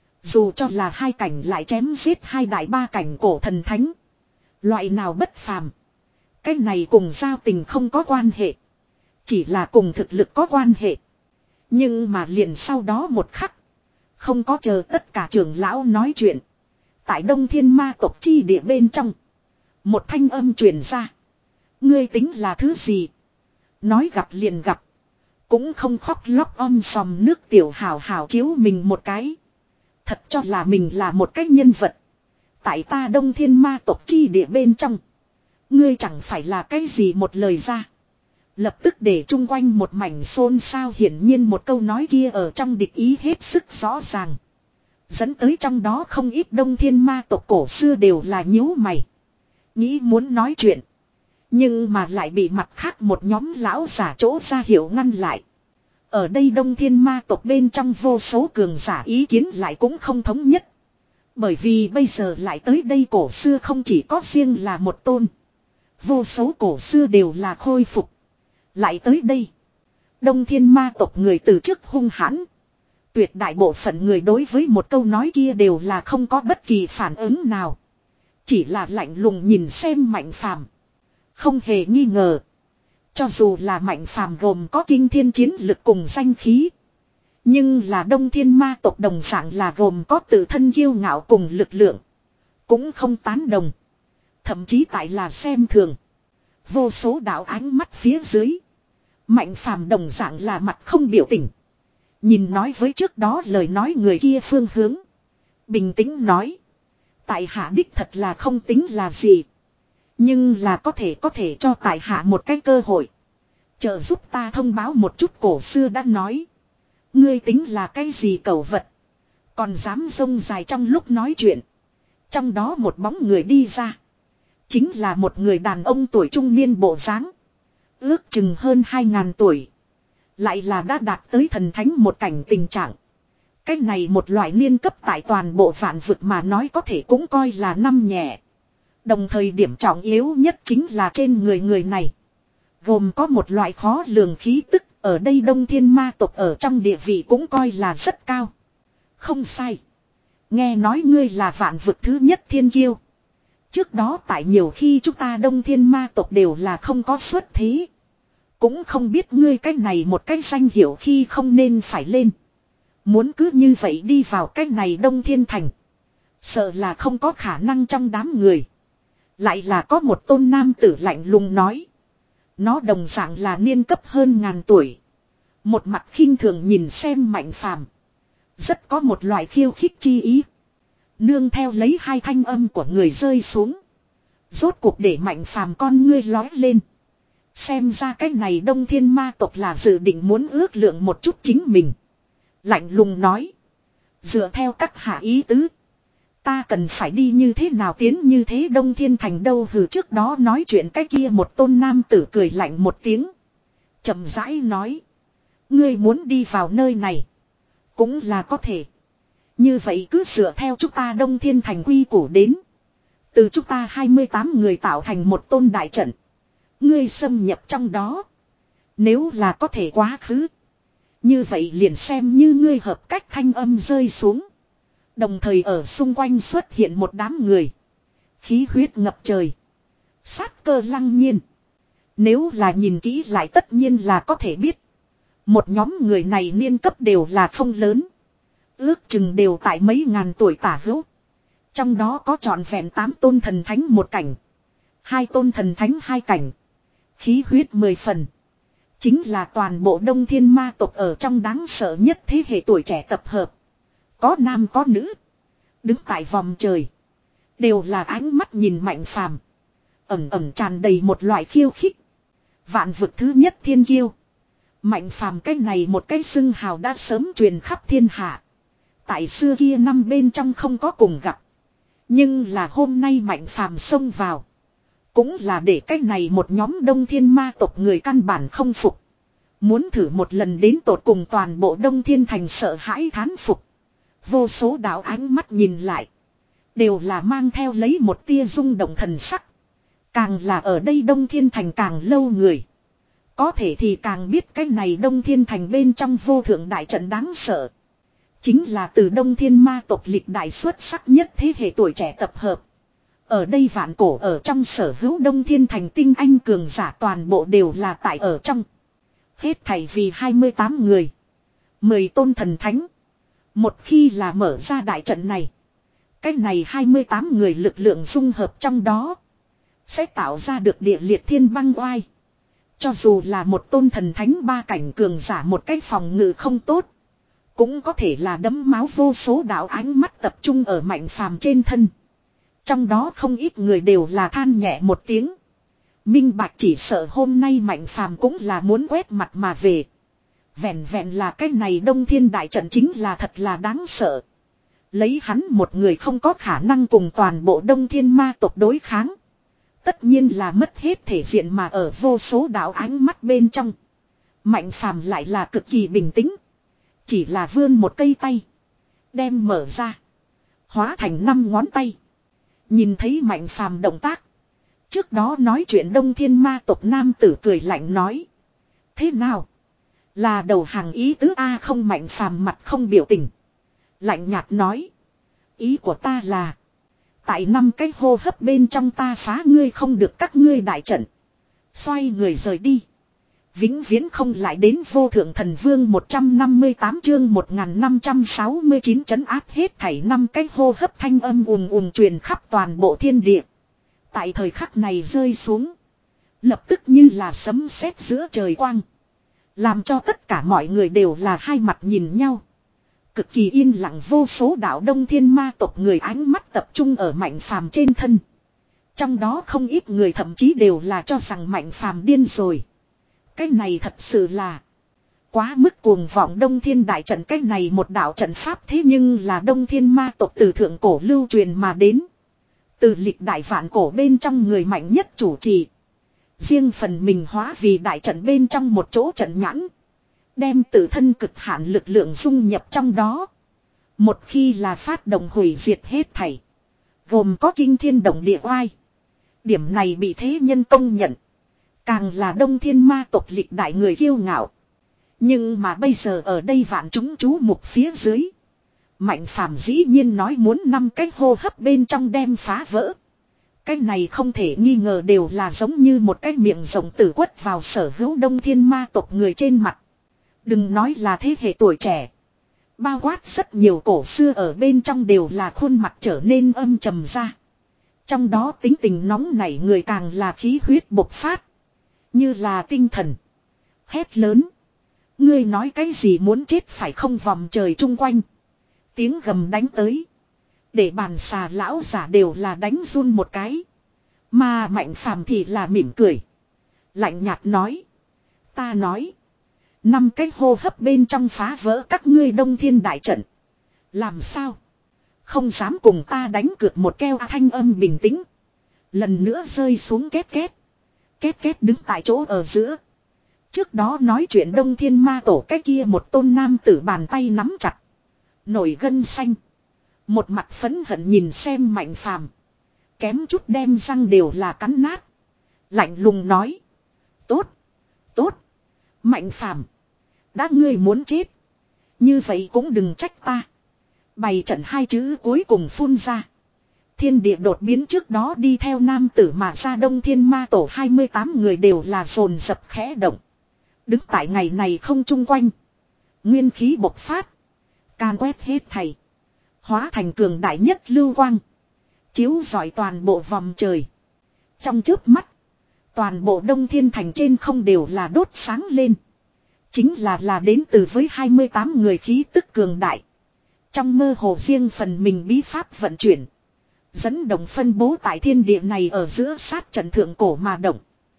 Dù cho là hai cảnh lại chém giết hai đại ba cảnh cổ thần thánh. Loại nào bất phàm. Cái này cùng giao tình không có quan hệ. Chỉ là cùng thực lực có quan hệ. Nhưng mà liền sau đó một khắc. Không có chờ tất cả trưởng lão nói chuyện. Tại đông thiên ma tộc chi địa bên trong. Một thanh âm truyền ra. Ngươi tính là thứ gì? Nói gặp liền gặp. Cũng không khóc lóc om sòm nước tiểu hào hào chiếu mình một cái. Thật cho là mình là một cái nhân vật. Tại ta đông thiên ma tộc chi địa bên trong. Ngươi chẳng phải là cái gì một lời ra. Lập tức để chung quanh một mảnh xôn xao hiển nhiên một câu nói kia ở trong địch ý hết sức rõ ràng. Dẫn tới trong đó không ít đông thiên ma tộc cổ xưa đều là nhíu mày. Nghĩ muốn nói chuyện. Nhưng mà lại bị mặt khác một nhóm lão giả chỗ ra hiệu ngăn lại. Ở đây đông thiên ma tộc bên trong vô số cường giả ý kiến lại cũng không thống nhất. Bởi vì bây giờ lại tới đây cổ xưa không chỉ có riêng là một tôn. Vô số cổ xưa đều là khôi phục. Lại tới đây. Đông thiên ma tộc người từ trước hung hãn. Tuyệt đại bộ phận người đối với một câu nói kia đều là không có bất kỳ phản ứng nào. Chỉ là lạnh lùng nhìn xem mạnh phàm. Không hề nghi ngờ. Cho dù là mạnh phàm gồm có kinh thiên chiến lực cùng danh khí. Nhưng là đông thiên ma tộc đồng dạng là gồm có tự thân kiêu ngạo cùng lực lượng. Cũng không tán đồng. Thậm chí tại là xem thường. Vô số đạo ánh mắt phía dưới. Mạnh phàm đồng dạng là mặt không biểu tình. Nhìn nói với trước đó lời nói người kia phương hướng. Bình tĩnh nói. Tại hạ đích thật là không tính là gì. Nhưng là có thể có thể cho tại hạ một cái cơ hội. Trợ giúp ta thông báo một chút cổ xưa đã nói. Ngươi tính là cái gì cẩu vật. Còn dám rông dài trong lúc nói chuyện. Trong đó một bóng người đi ra. Chính là một người đàn ông tuổi trung niên bộ dáng. Ước chừng hơn hai ngàn tuổi. Lại là đã đạt tới thần thánh một cảnh tình trạng. Cái này một loại niên cấp tại toàn bộ vạn vực mà nói có thể cũng coi là năm nhẹ. Đồng thời điểm trọng yếu nhất chính là trên người người này. Gồm có một loại khó lường khí tức. Ở đây đông thiên ma tộc ở trong địa vị cũng coi là rất cao. Không sai. Nghe nói ngươi là vạn vực thứ nhất thiên kiêu. Trước đó tại nhiều khi chúng ta đông thiên ma tộc đều là không có xuất thế. Cũng không biết ngươi cái này một cái danh hiệu khi không nên phải lên. Muốn cứ như vậy đi vào cái này đông thiên thành. Sợ là không có khả năng trong đám người. Lại là có một tôn nam tử lạnh lùng nói. Nó đồng dạng là niên cấp hơn ngàn tuổi. Một mặt khinh thường nhìn xem mạnh phàm. Rất có một loại khiêu khích chi ý. Nương theo lấy hai thanh âm của người rơi xuống. Rốt cuộc để mạnh phàm con ngươi lói lên. Xem ra cái này đông thiên ma tộc là dự định muốn ước lượng một chút chính mình. Lạnh lùng nói. Dựa theo các hạ ý tứ. Ta cần phải đi như thế nào tiến như thế đông thiên thành đâu hừ trước đó nói chuyện cái kia một tôn nam tử cười lạnh một tiếng. Chậm rãi nói. Ngươi muốn đi vào nơi này. Cũng là có thể. Như vậy cứ dựa theo chúng ta đông thiên thành quy củ đến. Từ chúng ta hai mươi tám người tạo thành một tôn đại trận. Ngươi xâm nhập trong đó. Nếu là có thể quá khứ. Như vậy liền xem như ngươi hợp cách thanh âm rơi xuống. Đồng thời ở xung quanh xuất hiện một đám người. Khí huyết ngập trời. Sát cơ lăng nhiên. Nếu là nhìn kỹ lại tất nhiên là có thể biết. Một nhóm người này niên cấp đều là không lớn. Ước chừng đều tại mấy ngàn tuổi tả hữu. Trong đó có trọn vẹn tám tôn thần thánh một cảnh. Hai tôn thần thánh hai cảnh. Khí huyết mười phần. Chính là toàn bộ Đông Thiên ma tộc ở trong đáng sợ nhất thế hệ tuổi trẻ tập hợp. Có nam có nữ. Đứng tại vòng trời. Đều là ánh mắt nhìn Mạnh Phàm, ẩn ẩn tràn đầy một loại khiêu khích. Vạn vực thứ nhất thiên kiêu. Mạnh Phàm cái này một cái xưng hào đã sớm truyền khắp thiên hạ. Tại xưa kia năm bên trong không có cùng gặp. Nhưng là hôm nay Mạnh Phàm xông vào. Cũng là để cái này một nhóm Đông Thiên ma tộc người căn bản không phục. Muốn thử một lần đến tột cùng toàn bộ Đông Thiên thành sợ hãi thán phục. Vô số đạo ánh mắt nhìn lại. Đều là mang theo lấy một tia rung động thần sắc. Càng là ở đây Đông Thiên thành càng lâu người. Có thể thì càng biết cái này Đông Thiên thành bên trong vô thượng đại trận đáng sợ. Chính là từ Đông Thiên ma tộc lịch đại xuất sắc nhất thế hệ tuổi trẻ tập hợp. Ở đây vạn cổ ở trong sở hữu Đông Thiên thành tinh anh cường giả toàn bộ đều là tại ở trong. Hết thảy vì hai mươi tám người. mười tôn thần thánh. Một khi là mở ra đại trận này. Cái này hai mươi tám người lực lượng dung hợp trong đó. Sẽ tạo ra được địa liệt thiên băng oai. Cho dù là một tôn thần thánh ba cảnh cường giả một cái phòng ngự không tốt. Cũng có thể là đấm máu vô số đạo ánh mắt tập trung ở Mạnh Phàm trên thân. Trong đó không ít người đều là than nhẹ một tiếng. Minh bạch chỉ sợ hôm nay Mạnh Phàm cũng là muốn quét mặt mà về. Vẹn vẹn là cái này Đông Thiên đại trận chính là thật là đáng sợ. Lấy hắn một người không có khả năng cùng toàn bộ Đông Thiên ma tộc đối kháng. Tất nhiên là mất hết thể diện mà ở vô số đạo ánh mắt bên trong. Mạnh Phàm lại là cực kỳ bình tĩnh. Chỉ là vươn một cây tay. Đem mở ra. Hóa thành năm ngón tay. Nhìn thấy Mạnh Phàm động tác. Trước đó nói chuyện Đông Thiên ma tộc nam tử cười lạnh nói. Thế nào? Là đầu hàng ý tứ A không? Mạnh Phàm mặt không biểu tình. Lạnh nhạt nói. Ý của ta là. Tại năm cái hô hấp bên trong ta phá ngươi không được các ngươi đại trận. Xoay người rời đi. Vĩnh viễn không lại đến vô thượng thần vương một trăm năm mươi tám chương một nghìn năm trăm sáu mươi chín trấn áp hết thảy năm cái hô hấp thanh âm ùm ùm truyền khắp toàn bộ thiên địa. Tại thời khắc này rơi xuống. Lập tức như là sấm sét giữa trời quang. Làm cho tất cả mọi người đều là hai mặt nhìn nhau. Cực kỳ yên lặng vô số đạo Đông Thiên ma tộc người ánh mắt tập trung ở Mạnh Phàm trên thân. Trong đó không ít người thậm chí đều là cho rằng Mạnh Phàm điên rồi. Cái này thật sự là quá mức cuồng vọng. Đông Thiên đại trận cái này một đạo trận pháp thế nhưng là Đông Thiên ma tộc từ thượng cổ lưu truyền mà đến. Từ lịch đại vạn cổ bên trong người mạnh nhất chủ trì. Riêng phần mình hóa vì đại trận bên trong một chỗ trận nhãn. Đem tự thân cực hạn lực lượng dung nhập trong đó. Một khi là phát động hủy diệt hết thảy. Gồm có kinh thiên động địa oai. Điểm này bị thế nhân công nhận. Càng là Đông Thiên ma tộc lịch đại người kiêu ngạo. Nhưng mà bây giờ ở đây vạn chúng chú mục phía dưới. Mạnh Phàm dĩ nhiên nói muốn năm cái hô hấp bên trong đem phá vỡ. Cái này không thể nghi ngờ đều là giống như một cái miệng rộng tử quất vào sở hữu Đông Thiên ma tộc người trên mặt. Đừng nói là thế hệ tuổi trẻ. Bao quát rất nhiều cổ xưa ở bên trong đều là khuôn mặt trở nên âm trầm ra. Trong đó tính tình nóng nảy người càng là khí huyết bộc phát. Như là tinh thần. Hét lớn. Ngươi nói cái gì muốn chết phải không? Vòng trời chung quanh. Tiếng gầm đánh tới. Để bàn xà lão giả đều là đánh run một cái. Mà Mạnh Phàm thì là mỉm cười. Lạnh nhạt nói. Ta nói. Năm cái hô hấp bên trong phá vỡ các ngươi Đông Thiên đại trận. Làm sao? Không dám cùng ta đánh cược một keo. Thanh âm bình tĩnh. Lần nữa rơi xuống két két. Két két đứng tại chỗ ở giữa. Trước đó nói chuyện Đông Thiên ma tổ cái kia một tôn nam tử bàn tay nắm chặt. Nổi gân xanh. Một mặt phẫn hận nhìn xem Mạnh Phàm. Kém chút đem răng đều là cắn nát. Lạnh lùng nói. Tốt. Tốt. Mạnh Phàm. Đã ngươi muốn chết. Như vậy cũng đừng trách ta. Bày trận hai chữ cuối cùng phun ra. Thiên địa đột biến trước đó đi theo nam tử mà ra Đông Thiên ma tổ hai mươi tám người đều là dồn dập khẽ động. Đứng tại ngày này không chung quanh. Nguyên khí bộc phát. Can quét hết thầy. Hóa thành cường đại nhất lưu quang. Chiếu rọi toàn bộ vòng trời. Trong chớp mắt. Toàn bộ Đông Thiên Thành trên không đều là đốt sáng lên. Chính là là đến từ với hai mươi tám người khí tức cường đại. Trong mơ hồ riêng phần mình bí pháp vận chuyển. Dẫn động phân bố tại thiên địa này ở giữa sát trận thượng cổ mà động.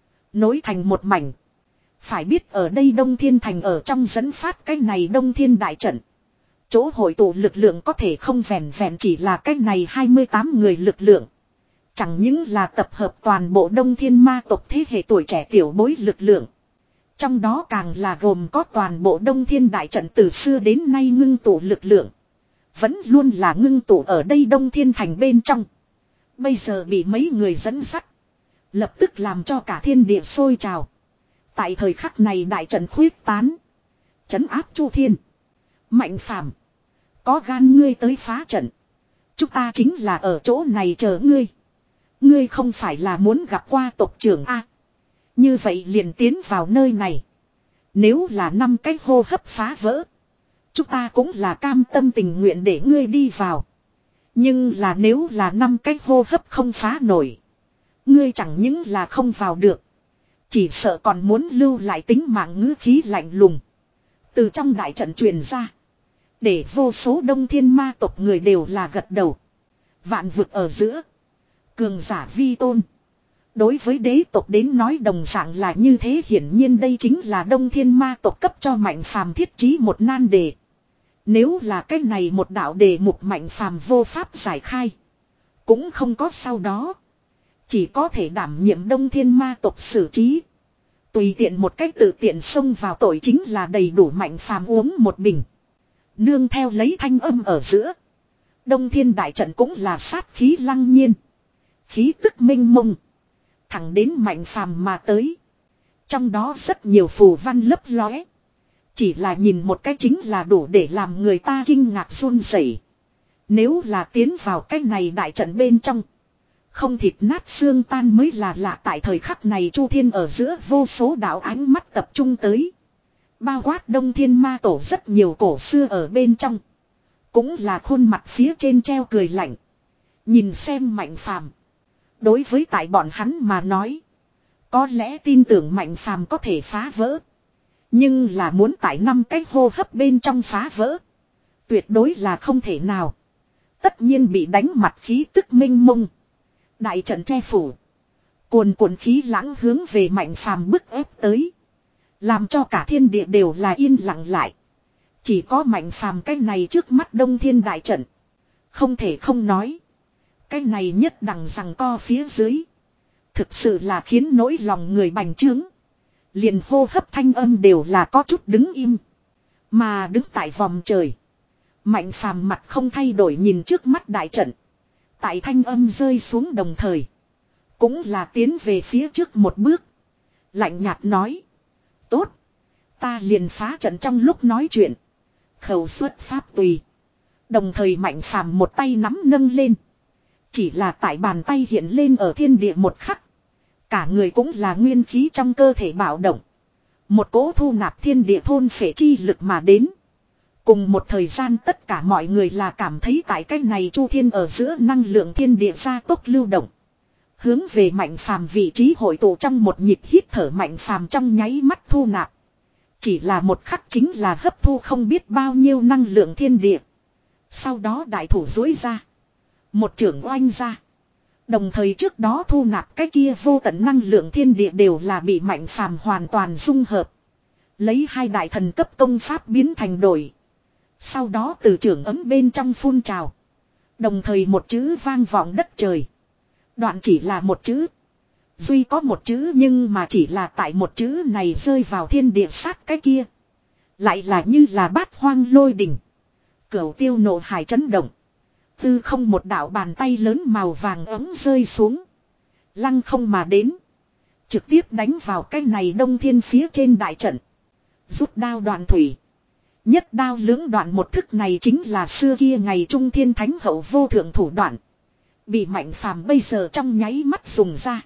Nối thành một mảnh. Phải biết ở đây Đông Thiên Thành ở trong dẫn phát cái này Đông Thiên đại trận. Chỗ hội tụ lực lượng có thể không vẹn vẹn chỉ là cái này hai mươi tám người lực lượng. Chẳng những là tập hợp toàn bộ Đông Thiên ma tộc thế hệ tuổi trẻ tiểu bối lực lượng. Trong đó càng là gồm có toàn bộ Đông Thiên đại trận từ xưa đến nay ngưng tụ lực lượng. Vẫn luôn là ngưng tụ ở đây Đông Thiên Thành bên trong. Bây giờ bị mấy người dẫn dắt. Lập tức làm cho cả thiên địa sôi trào. Tại thời khắc này đại trận khuyết tán. Trấn áp Chu Thiên. Mạnh Phàm, có gan ngươi tới phá trận. Chúng ta chính là ở chỗ này chờ ngươi. Ngươi không phải là muốn gặp qua tộc trưởng A. Như vậy liền tiến vào nơi này. Nếu là năm cái hô hấp phá vỡ. Chúng ta cũng là cam tâm tình nguyện để ngươi đi vào. Nhưng là nếu là năm cái hô hấp không phá nổi. Ngươi chẳng những là không vào được. Chỉ sợ còn muốn lưu lại tính mạng ngữ khí lạnh lùng. Từ trong đại trận truyền ra. Để vô số Đông Thiên ma tộc người đều là gật đầu. Vạn vực ở giữa. Cường giả vi tôn. Đối với đế tộc đến nói đồng dạng là như thế, hiển nhiên đây chính là Đông Thiên ma tộc cấp cho Mạnh Phàm thiết trí một nan đề. Nếu là cái này một đạo đề mục Mạnh Phàm vô pháp giải khai. Cũng không có sau đó. Chỉ có thể đảm nhiệm Đông Thiên ma tộc xử trí. Tùy tiện một cách tự tiện xông vào tội chính là đầy đủ Mạnh Phàm uống một bình. Nương theo lấy thanh âm ở giữa. Đông Thiên đại trận cũng là sát khí lăng nhiên. Khí tức minh mông. Thẳng đến Mạnh Phàm mà tới. Trong đó rất nhiều phù văn lấp lóe. Chỉ là nhìn một cái chính là đủ để làm người ta kinh ngạc run rẩy. Nếu là tiến vào cái này đại trận bên trong. Không thịt nát xương tan mới là lạ. Tại thời khắc này Chu Thiên ở giữa vô số đạo ánh mắt tập trung tới. Bao quát Đông Thiên ma tổ rất nhiều cổ xưa ở bên trong. Cũng là khuôn mặt phía trên treo cười lạnh. Nhìn xem Mạnh Phàm. Đối với tại bọn hắn mà nói. Có lẽ tin tưởng Mạnh Phàm có thể phá vỡ. Nhưng là muốn tại năm cái hô hấp bên trong phá vỡ. Tuyệt đối là không thể nào. Tất nhiên bị đánh mặt khí tức minh mông. Đại trận che phủ. Cuồn cuộn khí lãng hướng về Mạnh Phàm bức ép tới. Làm cho cả thiên địa đều là yên lặng lại. Chỉ có Mạnh Phàm cái này trước mắt Đông Thiên đại trận. Không thể không nói. Cái này nhất đằng rằng co phía dưới. Thực sự là khiến nỗi lòng người bành trướng. Liền hô hấp thanh âm đều là có chút đứng im. Mà đứng tại vòng trời. Mạnh Phàm mặt không thay đổi nhìn trước mắt đại trận. Tại thanh âm rơi xuống đồng thời. Cũng là tiến về phía trước một bước. Lạnh nhạt nói. Tốt. Ta liền phá trận trong lúc nói chuyện. Khẩu xuất pháp tùy. Đồng thời Mạnh Phàm một tay nắm nâng lên. Chỉ là tại bàn tay hiện lên ở thiên địa một khắc. Cả người cũng là nguyên khí trong cơ thể bạo động. Một cỗ thu nạp thiên địa thôn phệ chi lực mà đến. Cùng một thời gian tất cả mọi người là cảm thấy tại cái này Chu Thiên ở giữa năng lượng thiên địa gia tốc lưu động. Hướng về Mạnh Phàm vị trí hội tụ trong một nhịp hít thở Mạnh Phàm trong nháy mắt thu nạp. Chỉ là một khắc chính là hấp thu không biết bao nhiêu năng lượng thiên địa. Sau đó đại thủ duỗi ra. Một trưởng oanh ra. Đồng thời trước đó thu nạp cái kia vô tận năng lượng thiên địa đều là bị Mạnh Phàm hoàn toàn dung hợp. Lấy hai đại thần cấp công pháp biến thành đổi. Sau đó từ trưởng ấm bên trong phun trào. Đồng thời một chữ vang vọng đất trời. Đoạn chỉ là một chữ. Duy có một chữ nhưng mà chỉ là tại một chữ này rơi vào thiên địa sát cái kia. Lại là như là bát hoang lôi đỉnh. Cửu tiêu nộ hải chấn động. Tư không một đạo bàn tay lớn màu vàng ấm rơi xuống. Lăng không mà đến. Trực tiếp đánh vào cái này Đông Thiên phía trên đại trận. Rút đao đoạn thủy. Nhất đao lưỡng đoạn một thức này chính là xưa kia ngày Trung Thiên Thánh Hậu vô thượng thủ đoạn. Bị Mạnh Phàm bây giờ trong nháy mắt dùng ra.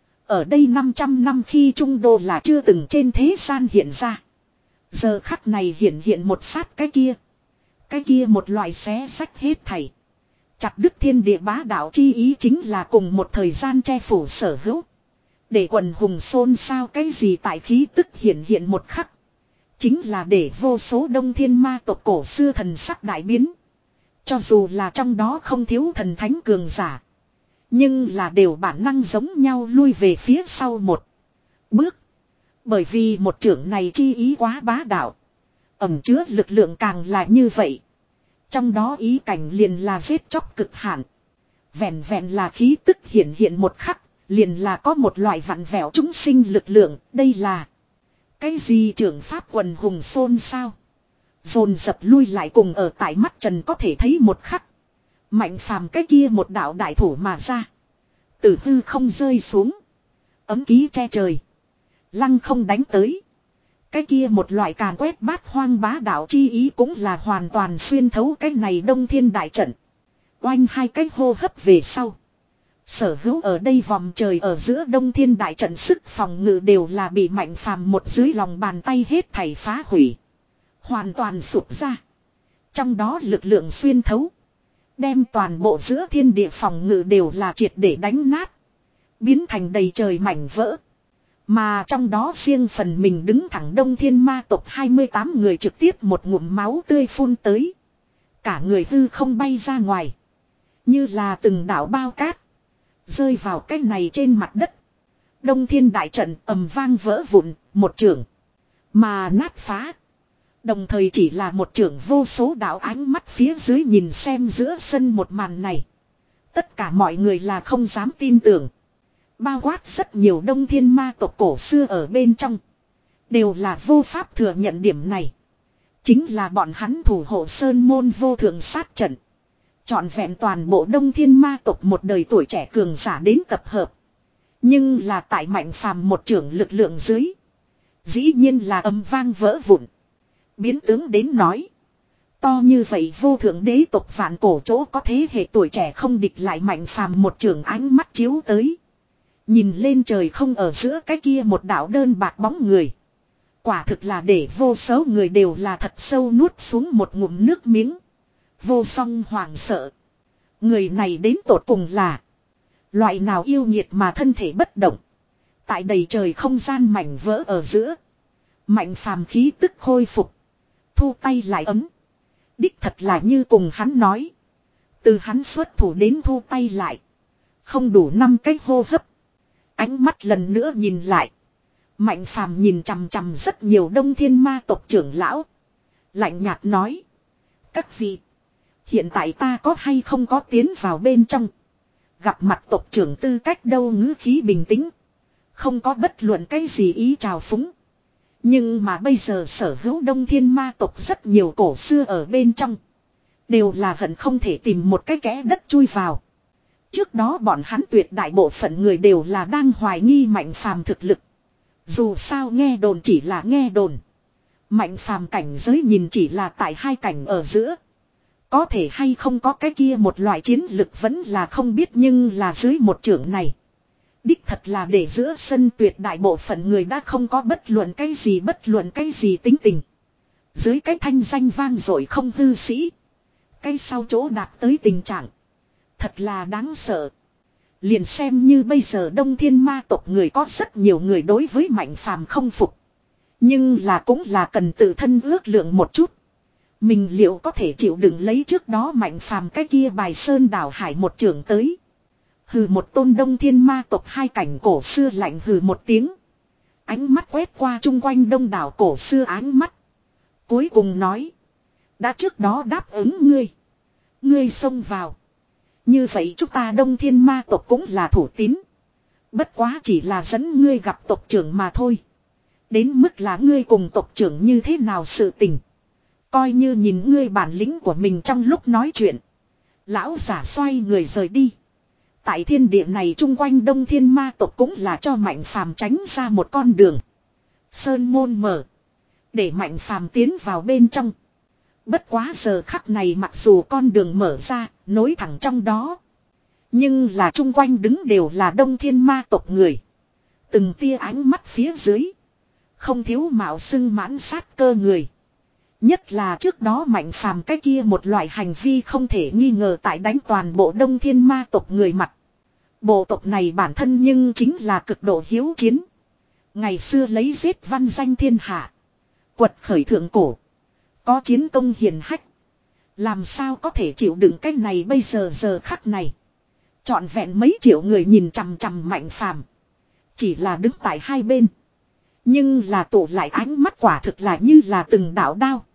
Ở đây năm trăm năm khi Trung Đô là chưa từng trên thế gian hiện ra. Giờ khắc này hiện hiện một sát cái kia. Cái kia một loại xé sách hết thảy. Chặt đứt thiên địa bá đạo chi ý chính là cùng một thời gian che phủ sở hữu. Để quần hùng xôn xao cái gì tại khí tức hiện hiện một khắc. Chính là để vô số đông thiên ma tộc cổ xưa thần sắc đại biến. Cho dù là trong đó không thiếu thần thánh cường giả. Nhưng là đều bản năng giống nhau lui về phía sau một bước. Bởi vì một trưởng này chi ý quá bá đạo. Ẩm chứa lực lượng càng là như vậy. Trong đó ý cảnh liền là giết chóc cực hạn. Vẹn vẹn là khí tức hiện hiện một khắc. Liền là có một loại vặn vẹo chúng sinh lực lượng. Đây là cái gì trưởng pháp quần hùng xôn sao. Dồn dập lui lại cùng ở tại mắt trần có thể thấy một khắc. Mạnh phàm cái kia một đạo đại thủ mà ra. Tử hư không rơi xuống. Ấm ký che trời. Lăng không đánh tới. Cái kia một loại càn quét bát hoang bá đạo chi ý cũng là hoàn toàn xuyên thấu cái này đông thiên đại trận. Oanh hai cái hô hấp về sau. Sở hữu ở đây vòng trời ở giữa đông thiên đại trận sức phòng ngự đều là bị mạnh phàm một dưới lòng bàn tay hết thảy phá hủy. Hoàn toàn sụp ra. Trong đó lực lượng xuyên thấu. Đem toàn bộ giữa thiên địa phòng ngự đều là triệt để đánh nát. Biến thành đầy trời mảnh vỡ. Mà trong đó riêng phần mình đứng thẳng đông thiên ma tộc hai mươi tám người trực tiếp một ngụm máu tươi phun tới. Cả người hư không bay ra ngoài. Như là từng đảo bao cát. Rơi vào cái này trên mặt đất. Đông thiên đại trận ầm vang vỡ vụn, một trường. Mà nát phá. Đồng thời chỉ là một trường vô số đạo ánh mắt phía dưới nhìn xem giữa sân một màn này. Tất cả mọi người là không dám tin tưởng. Bao quát rất nhiều đông thiên ma tộc cổ xưa ở bên trong. Đều là vô pháp thừa nhận điểm này. Chính là bọn hắn thủ hộ sơn môn vô thượng sát trận. Chọn vẹn toàn bộ đông thiên ma tộc một đời tuổi trẻ cường giả đến tập hợp. Nhưng là tại mạnh phàm một trưởng lực lượng dưới. Dĩ nhiên là âm vang vỡ vụn. Biến tướng đến nói. To như vậy vô thượng đế tộc vạn cổ chỗ có thế hệ tuổi trẻ không địch lại mạnh phàm một trưởng ánh mắt chiếu tới. Nhìn lên trời không ở giữa cái kia một đạo đơn bạc bóng người. Quả thực là để vô số người đều là thật sâu nuốt xuống một ngụm nước miếng. Vô song hoàng sợ. Người này đến tột cùng là loại nào yêu nghiệt mà thân thể bất động. Tại đầy trời không gian mảnh vỡ ở giữa. Mạnh phàm khí tức khôi phục. Thu tay lại ấm. Đích thật là như cùng hắn nói. Từ hắn xuất thủ đến thu tay lại. Không đủ năm cái hô hấp. Ánh mắt lần nữa nhìn lại. Mạnh phàm nhìn chằm chằm rất nhiều đông thiên ma tộc trưởng lão. Lạnh nhạt nói. Các vị. Hiện tại ta có hay không có tiến vào bên trong. Gặp mặt tộc trưởng tư cách đâu ngữ khí bình tĩnh. Không có bất luận cái gì ý trào phúng. Nhưng mà bây giờ sở hữu đông thiên ma tộc rất nhiều cổ xưa ở bên trong. Đều là hận không thể tìm một cái kẽ đất chui vào. Trước đó bọn hắn tuyệt đại bộ phận người đều là đang hoài nghi mạnh phàm thực lực. Dù sao nghe đồn chỉ là nghe đồn. Mạnh phàm cảnh giới nhìn chỉ là tại hai cảnh ở giữa. Có thể hay không có cái kia một loại chiến lực vẫn là không biết nhưng là dưới một trưởng này. Đích thật là để giữa sân tuyệt đại bộ phận người đã không có bất luận cái gì bất luận cái gì tính tình. Dưới cái thanh danh vang dội không hư sĩ. Cái sau chỗ đạt tới tình trạng. Thật là đáng sợ. Liền xem như bây giờ đông thiên ma tộc người có rất nhiều người đối với mạnh phàm không phục. Nhưng là cũng là cần tự thân ước lượng một chút. Mình liệu có thể chịu đựng lấy trước đó mạnh phàm cái kia bài sơn đảo hải một trường tới. Hừ một tôn đông thiên ma tộc hai cảnh cổ xưa lạnh hừ một tiếng. Ánh mắt quét qua chung quanh đông đảo cổ xưa ánh mắt. Cuối cùng nói. Đã trước đó đáp ứng ngươi. Ngươi xông vào. Như vậy chúng ta đông thiên ma tộc cũng là thủ tín. Bất quá chỉ là dẫn ngươi gặp tộc trưởng mà thôi. Đến mức là ngươi cùng tộc trưởng như thế nào sự tình. Coi như nhìn ngươi bản lĩnh của mình trong lúc nói chuyện. Lão giả xoay người rời đi. Tại thiên địa này chung quanh đông thiên ma tộc cũng là cho mạnh phàm tránh ra một con đường. Sơn môn mở. Để mạnh phàm tiến vào bên trong. Bất quá giờ khắc này mặc dù con đường mở ra, nối thẳng trong đó. Nhưng là chung quanh đứng đều là đông thiên ma tộc người. Từng tia ánh mắt phía dưới. Không thiếu mạo xưng mãn sát cơ người. Nhất là trước đó mạnh phàm cái kia một loại hành vi không thể nghi ngờ tại đánh toàn bộ đông thiên ma tộc người mặt. Bộ tộc này bản thân nhưng chính là cực độ hiếu chiến. Ngày xưa lấy giết văn danh thiên hạ. Quật khởi thượng cổ. Có chiến công hiển hách. Làm sao có thể chịu đựng cái này bây giờ giờ khắc này. Trọn vẹn mấy triệu người nhìn chằm chằm Mạnh Phàm. Chỉ là đứng tại hai bên. Nhưng là tụ lại ánh mắt quả thực là như là từng đạo đao.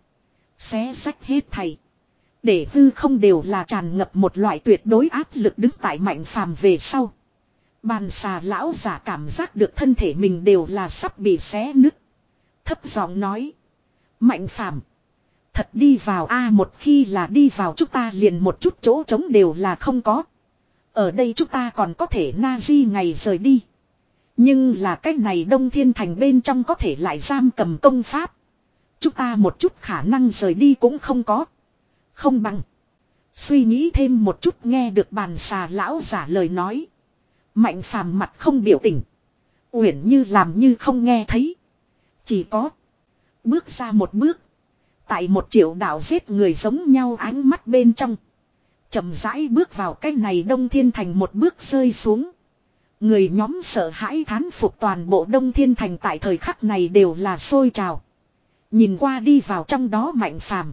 Xé rách hết thầy. Để hư không đều là tràn ngập một loại tuyệt đối áp lực đứng tại Mạnh Phàm về sau. Bàn xà lão giả cảm giác được thân thể mình đều là sắp bị xé nứt. Thấp giọng nói. Mạnh Phàm, thật đi vào a một khi là đi vào chúng ta liền một chút chỗ trống đều là không có. Ở đây chúng ta còn có thể na di ngày rời đi. Nhưng là cái này Đông Thiên Thành bên trong có thể lại giam cầm công pháp. Chúng ta một chút khả năng rời đi cũng không có. Không bằng. Suy nghĩ thêm một chút nghe được bàn xà lão giả lời nói. Mạnh Phàm mặt không biểu tình. Uyển như làm như không nghe thấy. Chỉ có. Bước ra một bước. Tại một triệu đạo giết người giống nhau ánh mắt bên trong. Chậm rãi bước vào cái này Đông Thiên Thành một bước rơi xuống. Người nhóm sợ hãi thán phục toàn bộ Đông Thiên Thành tại thời khắc này đều là sôi trào. Nhìn qua đi vào trong đó Mạnh Phàm.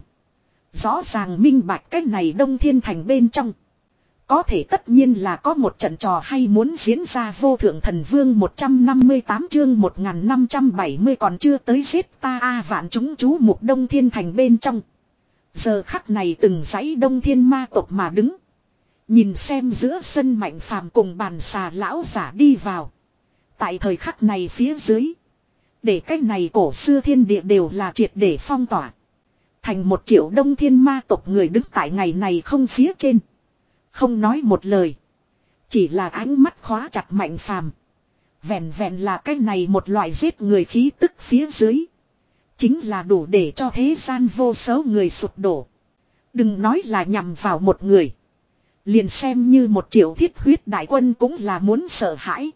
Rõ ràng minh bạch cái này Đông Thiên Thành bên trong. Có thể tất nhiên là có một trận trò hay muốn diễn ra vô thượng thần vương một trăm năm mươi tám chương một nghìn năm trăm bảy mươi còn chưa tới giết ta a vạn chúng chú mục Đông Thiên Thành bên trong. Giờ khắc này từng dãy Đông Thiên ma tộc mà đứng. Nhìn xem giữa sân Mạnh Phàm cùng bàn xà lão giả đi vào. Tại thời khắc này phía dưới. Để cái này cổ xưa thiên địa đều là triệt để phong tỏa. Thành một triệu Đông Thiên ma tộc người đứng tại ngày này không phía trên. Không nói một lời. Chỉ là ánh mắt khóa chặt Mạnh Phàm. Vẹn vẹn là cái này một loại giết người khí tức phía dưới. Chính là đủ để cho thế gian vô số người sụp đổ. Đừng nói là nhằm vào một người. Liền xem như một triệu thiết huyết đại quân cũng là muốn sợ hãi.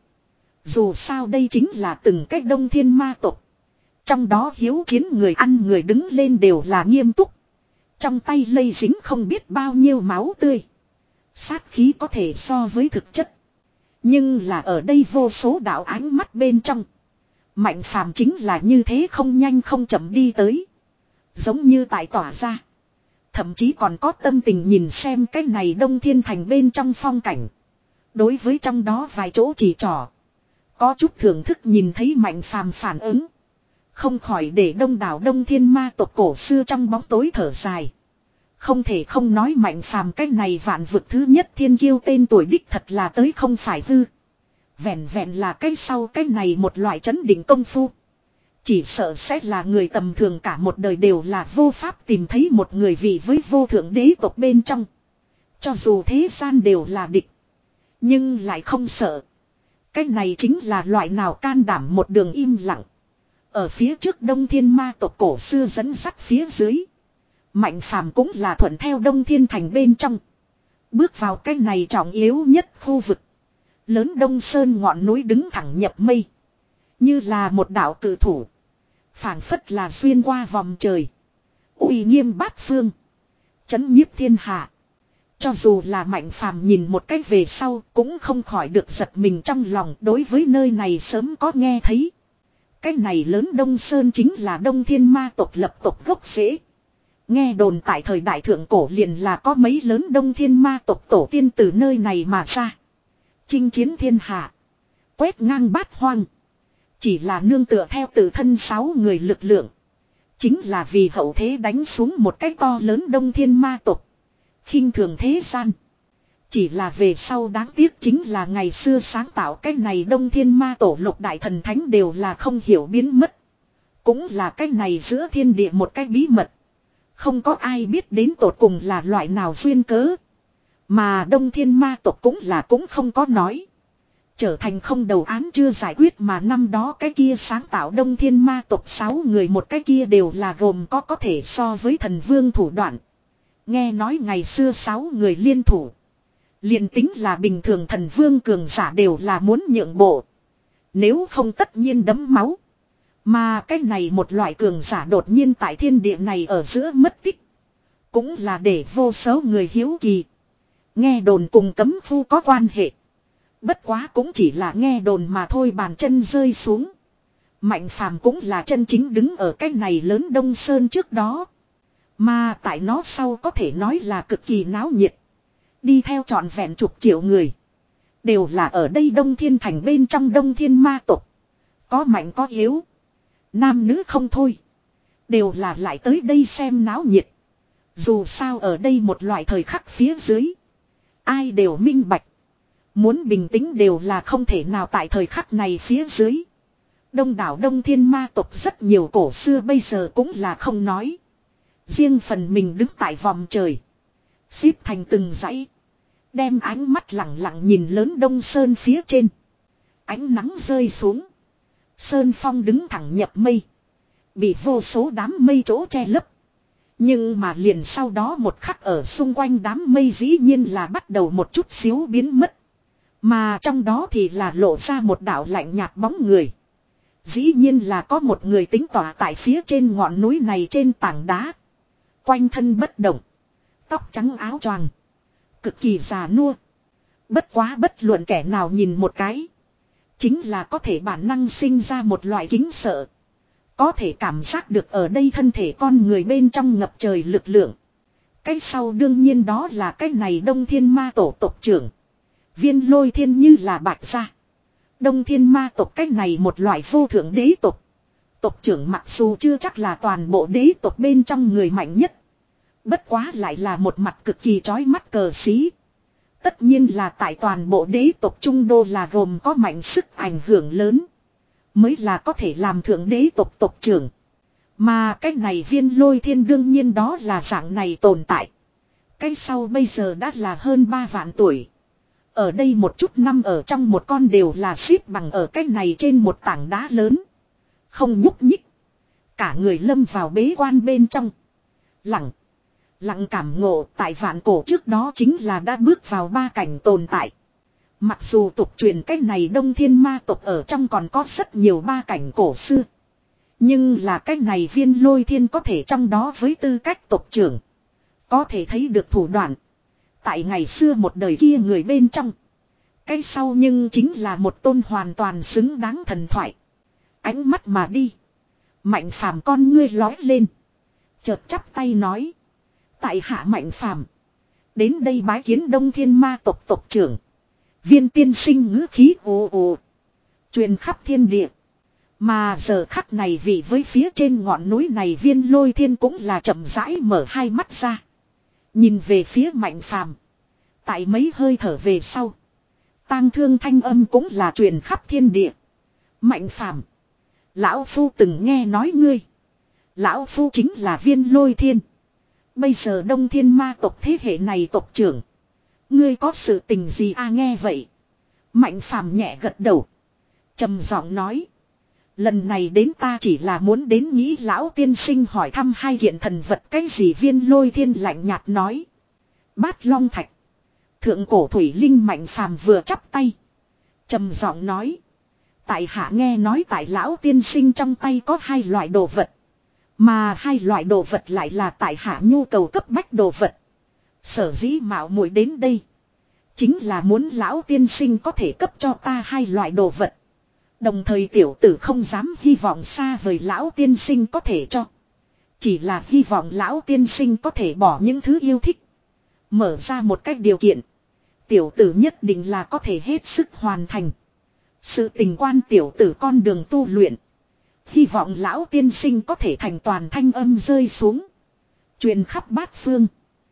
Dù sao đây chính là từng cái Đông Thiên ma tộc. Trong đó hiếu chiến người ăn người đứng lên đều là nghiêm túc. Trong tay lây dính không biết bao nhiêu máu tươi. Sát khí có thể so với thực chất. Nhưng là ở đây vô số đạo ánh mắt bên trong. Mạnh Phàm chính là như thế không nhanh không chậm đi tới. Giống như tại tỏa ra. Thậm chí còn có tâm tình nhìn xem cái này Đông Thiên Thành bên trong phong cảnh. Đối với trong đó vài chỗ chỉ trỏ. Có chút thưởng thức nhìn thấy Mạnh Phàm phản ứng. Không khỏi để đông đảo Đông Thiên ma tộc cổ xưa trong bóng tối thở dài. Không thể không nói Mạnh Phàm cái này vạn vực thứ nhất thiên kiêu tên tuổi đích thật là tới không phải hư. Vẹn vẹn là cái sau cái này một loại trấn định công phu. Chỉ sợ sẽ là người tầm thường cả một đời đều là vô pháp tìm thấy một người vị với vô thượng đế tộc bên trong. Cho dù thế gian đều là địch. Nhưng lại không sợ. Cái này chính là loại nào can đảm một đường im lặng. Ở phía trước Đông Thiên ma tộc cổ xưa dẫn dắt phía dưới. Mạnh Phàm cũng là thuận theo Đông Thiên Thành bên trong. Bước vào cái này trọng yếu nhất khu vực. Lớn Đông Sơn ngọn núi đứng thẳng nhập mây. Như là một đạo cự thủ. Phảng phất là xuyên qua vòng trời. Uy nghiêm bát phương. Chấn nhiếp thiên hạ. Cho dù là Mạnh Phàm nhìn một cách về sau cũng không khỏi được giật mình trong lòng đối với nơi này sớm có nghe thấy. Cái này lớn Đông Sơn chính là Đông Thiên ma tộc lập tộc gốc rễ. Nghe đồn tại thời đại thượng cổ liền là có mấy lớn Đông Thiên ma tộc tổ tiên từ nơi này mà ra. Chinh chiến thiên hạ. Quét ngang bát hoang. Chỉ là nương tựa theo tự thân sáu người lực lượng. Chính là vì hậu thế đánh xuống một cái to lớn Đông Thiên ma tộc. Khinh thường thế gian. Chỉ là về sau đáng tiếc chính là ngày xưa sáng tạo cái này Đông Thiên ma tổ lục đại thần thánh đều là không hiểu biến mất. Cũng là cái này giữa thiên địa một cái bí mật. Không có ai biết đến tột cùng là loại nào duyên cớ. Mà Đông Thiên ma tộc cũng là cũng không có nói. Trở thành không đầu án chưa giải quyết mà năm đó cái kia sáng tạo Đông Thiên ma tộc sáu người một cái kia đều là gồm có có thể so với thần vương thủ đoạn. Nghe nói ngày xưa sáu người liên thủ. Liền tính là bình thường thần vương cường giả đều là muốn nhượng bộ. Nếu không tất nhiên đấm máu. Mà cái này một loại cường giả đột nhiên tại thiên địa này ở giữa mất tích. Cũng là để vô số người hiếu kỳ. Nghe đồn cùng cấm phu có quan hệ. Bất quá cũng chỉ là nghe đồn mà thôi, bàn chân rơi xuống. Mạnh phàm cũng là chân chính đứng ở cái này lớn Đông Sơn trước đó. Mà tại nó sau có thể nói là cực kỳ náo nhiệt. Đi theo trọn vẹn chục triệu người. Đều là ở đây Đông Thiên Thành bên trong Đông Thiên ma tộc. Có mạnh có yếu. Nam nữ không thôi. Đều là lại tới đây xem náo nhiệt. Dù sao ở đây một loại thời khắc phía dưới. Ai đều minh bạch. Muốn bình tĩnh đều là không thể nào tại thời khắc này phía dưới. Đông đảo Đông Thiên ma tộc rất nhiều cổ xưa bây giờ cũng là không nói. Riêng phần mình đứng tại vòng trời. Xếp thành từng dãy. Đem ánh mắt lặng lặng nhìn lớn Đông Sơn phía trên. Ánh nắng rơi xuống. Sơn phong đứng thẳng nhập mây. Bị vô số đám mây chỗ che lấp. Nhưng mà liền sau đó một khắc ở xung quanh đám mây dĩ nhiên là bắt đầu một chút xíu biến mất. Mà trong đó thì là lộ ra một đạo lạnh nhạt bóng người. Dĩ nhiên là có một người tính tỏa tại phía trên ngọn núi này trên tảng đá. Quanh thân bất động. Tóc trắng áo choàng. Cực kỳ già nua. Bất quá bất luận kẻ nào nhìn một cái. Chính là có thể bản năng sinh ra một loại kính sợ. Có thể cảm giác được ở đây thân thể con người bên trong ngập trời lực lượng. Cái sau đương nhiên đó là cái này Đông Thiên ma tổ tộc trưởng. Viên Lôi Thiên như là bạch gia. Đông Thiên ma tộc cái này một loại vô thượng đế tộc. Tộc trưởng mặc dù chưa chắc là toàn bộ đế tộc bên trong người mạnh nhất. Bất quá lại là một mặt cực kỳ chói mắt cờ xí. Tất nhiên là tại toàn bộ đế tộc Trung Đô là gồm có mạnh sức ảnh hưởng lớn. Mới là có thể làm thượng đế tộc tộc trưởng. Mà cái này Viên Lôi Thiên đương nhiên đó là dạng này tồn tại. Cái sau bây giờ đã là hơn ba vạn tuổi. Ở đây một chút năm ở trong một con đều là xếp bằng ở cái này trên một tảng đá lớn. Không nhúc nhích. Cả người lâm vào bế quan bên trong. Lặng. Lặng cảm ngộ tại vạn cổ trước đó chính là đã bước vào ba cảnh tồn tại. Mặc dù tục truyền cái này Đông Thiên ma tộc ở trong còn có rất nhiều ba cảnh cổ xưa. Nhưng là cái này Viên Lôi Thiên có thể trong đó với tư cách tộc trưởng. Có thể thấy được thủ đoạn. Tại ngày xưa một đời kia người bên trong. Cái sau nhưng chính là một tôn hoàn toàn xứng đáng thần thoại. Ánh mắt mà đi. Mạnh phàm con ngươi lói lên. Chợt chắp tay nói. Tại hạ Mạnh phàm. Đến đây bái kiến Đông Thiên ma tộc tộc trưởng. Viên tiên sinh ngữ khí ồ ồ. Truyền khắp thiên địa. Mà giờ khắc này vì với phía trên ngọn núi này Viên Lôi Thiên cũng là chậm rãi mở hai mắt ra. Nhìn về phía Mạnh phàm. Tại mấy hơi thở về sau. Tang thương thanh âm cũng là truyền khắp thiên địa. Mạnh phàm. Lão Phu từng nghe nói ngươi. Lão Phu chính là Viên Lôi Thiên. Bây giờ Đông Thiên ma tộc thế hệ này tộc trưởng. Ngươi có sự tình gì à nghe vậy. Mạnh phàm nhẹ gật đầu. Trầm giọng nói. Lần này đến ta chỉ là muốn đến nghĩ lão tiên sinh hỏi thăm hai kiện thần vật cái gì Viên Lôi Thiên lạnh nhạt nói. Bát long thạch. Thượng cổ thủy linh Mạnh phàm vừa chắp tay. Trầm giọng nói. Tại hạ nghe nói tại lão tiên sinh trong tay có hai loại đồ vật. Mà hai loại đồ vật lại là tại hạ nhu cầu cấp bách đồ vật. Sở dĩ mạo muội đến đây. Chính là muốn lão tiên sinh có thể cấp cho ta hai loại đồ vật. Đồng thời tiểu tử không dám hy vọng xa vời lão tiên sinh có thể cho. Chỉ là hy vọng lão tiên sinh có thể bỏ những thứ yêu thích. Mở ra một cách điều kiện. Tiểu tử nhất định là có thể hết sức hoàn thành. Sự tình quan tiểu tử con đường tu luyện. Hy vọng lão tiên sinh có thể thành toàn thanh âm rơi xuống. Truyền khắp bát phương.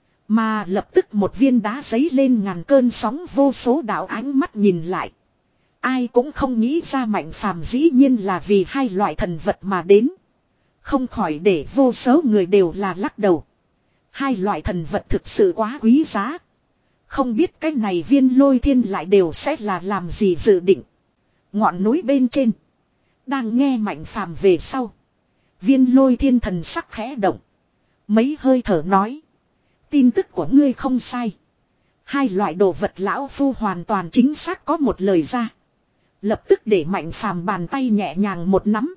Mà lập tức một viên đá giấy lên ngàn cơn sóng vô số đạo ánh mắt nhìn lại. Ai cũng không nghĩ ra Mạnh phàm dĩ nhiên là vì hai loại thần vật mà đến. Không khỏi để vô số người đều là lắc đầu. Hai loại thần vật thực sự quá quý giá. Không biết cái này Viên Lôi Thiên lại đều sẽ là làm gì dự định. Ngọn núi bên trên. Đang nghe Mạnh phàm về sau. Viên Lôi Thiên thần sắc khẽ động. Mấy hơi thở nói. Tin tức của ngươi không sai. Hai loại đồ vật lão phu hoàn toàn chính xác có một lời ra. Lập tức để Mạnh phàm bàn tay nhẹ nhàng một nắm.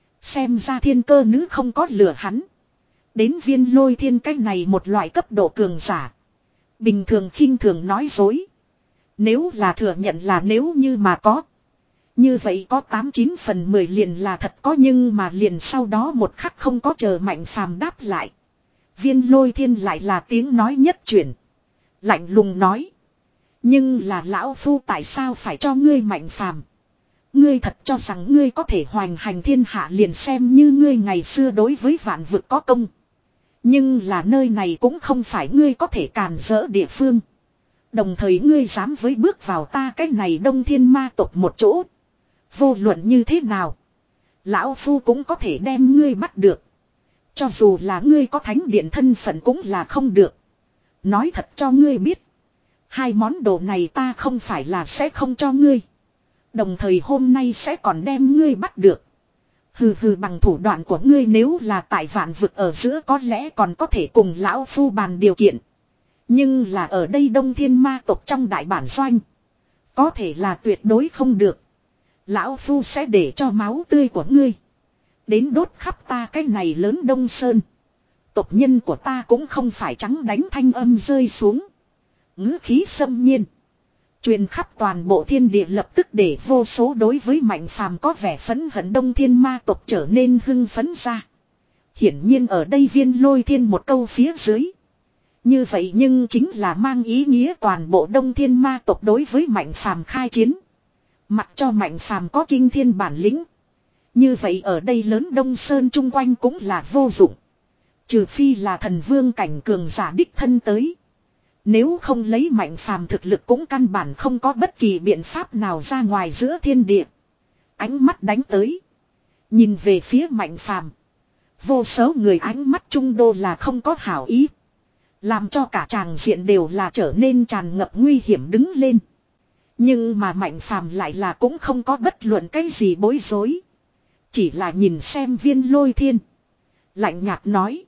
Xem ra thiên cơ nữ không có lừa hắn. Đến Viên Lôi Thiên cái này một loại cấp độ cường giả. Bình thường khinh thường nói dối. Nếu là thừa nhận là nếu như mà có. Như vậy có tám chín phần mười liền là thật có, nhưng mà liền sau đó một khắc không có chờ Mạnh Phàm đáp lại. Viên Lôi Thiên lại là tiếng nói nhất chuyển. Lạnh lùng nói. Nhưng là lão phu tại sao phải cho ngươi Mạnh Phàm? Ngươi thật cho rằng ngươi có thể hoành hành thiên hạ liền xem như ngươi ngày xưa đối với vạn vực có công. Nhưng là nơi này cũng không phải ngươi có thể càn rỡ địa phương. Đồng thời ngươi dám với bước vào ta cái này Đông Thiên ma tộc một chỗ. Vô luận như thế nào, lão phu cũng có thể đem ngươi bắt được. Cho dù là ngươi có thánh điện thân phận cũng là không được. Nói thật cho ngươi biết, hai món đồ này ta không phải là sẽ không cho ngươi. Đồng thời hôm nay sẽ còn đem ngươi bắt được. Hừ hừ, bằng thủ đoạn của ngươi nếu là tại vạn vực ở giữa có lẽ còn có thể cùng lão phu bàn điều kiện. Nhưng là ở đây Đông Thiên ma tộc trong đại bản doanh, có thể là tuyệt đối không được. Lão phu sẽ để cho máu tươi của ngươi đến đốt khắp ta cái này lớn Đông Sơn. Tộc nhân của ta cũng không phải trắng đánh thanh âm rơi xuống. Ngữ khí xâm nhiên truyền khắp toàn bộ thiên địa, lập tức để vô số đối với Mạnh Phàm có vẻ phẫn hận Đông Thiên ma tộc trở nên hưng phấn ra. Hiển nhiên ở đây Viên Lôi Thiên một câu phía dưới. Như vậy nhưng chính là mang ý nghĩa toàn bộ Đông Thiên ma tộc đối với Mạnh Phàm khai chiến. Mặc cho Mạnh Phàm có kinh thiên bản lĩnh. Như vậy ở đây lớn Đông Sơn chung quanh cũng là vô dụng. Trừ phi là thần vương cảnh cường giả đích thân tới. Nếu không lấy Mạnh Phàm thực lực cũng căn bản không có bất kỳ biện pháp nào ra ngoài giữa thiên địa. Ánh mắt đánh tới. Nhìn về phía Mạnh Phàm. Vô số người ánh mắt trung đô là không có hảo ý. Làm cho cả tràng diện đều là trở nên tràn ngập nguy hiểm đứng lên. Nhưng mà Mạnh Phàm lại là cũng không có bất luận cái gì bối rối. Chỉ là nhìn xem Viên Lôi Thiên. Lạnh nhạt nói.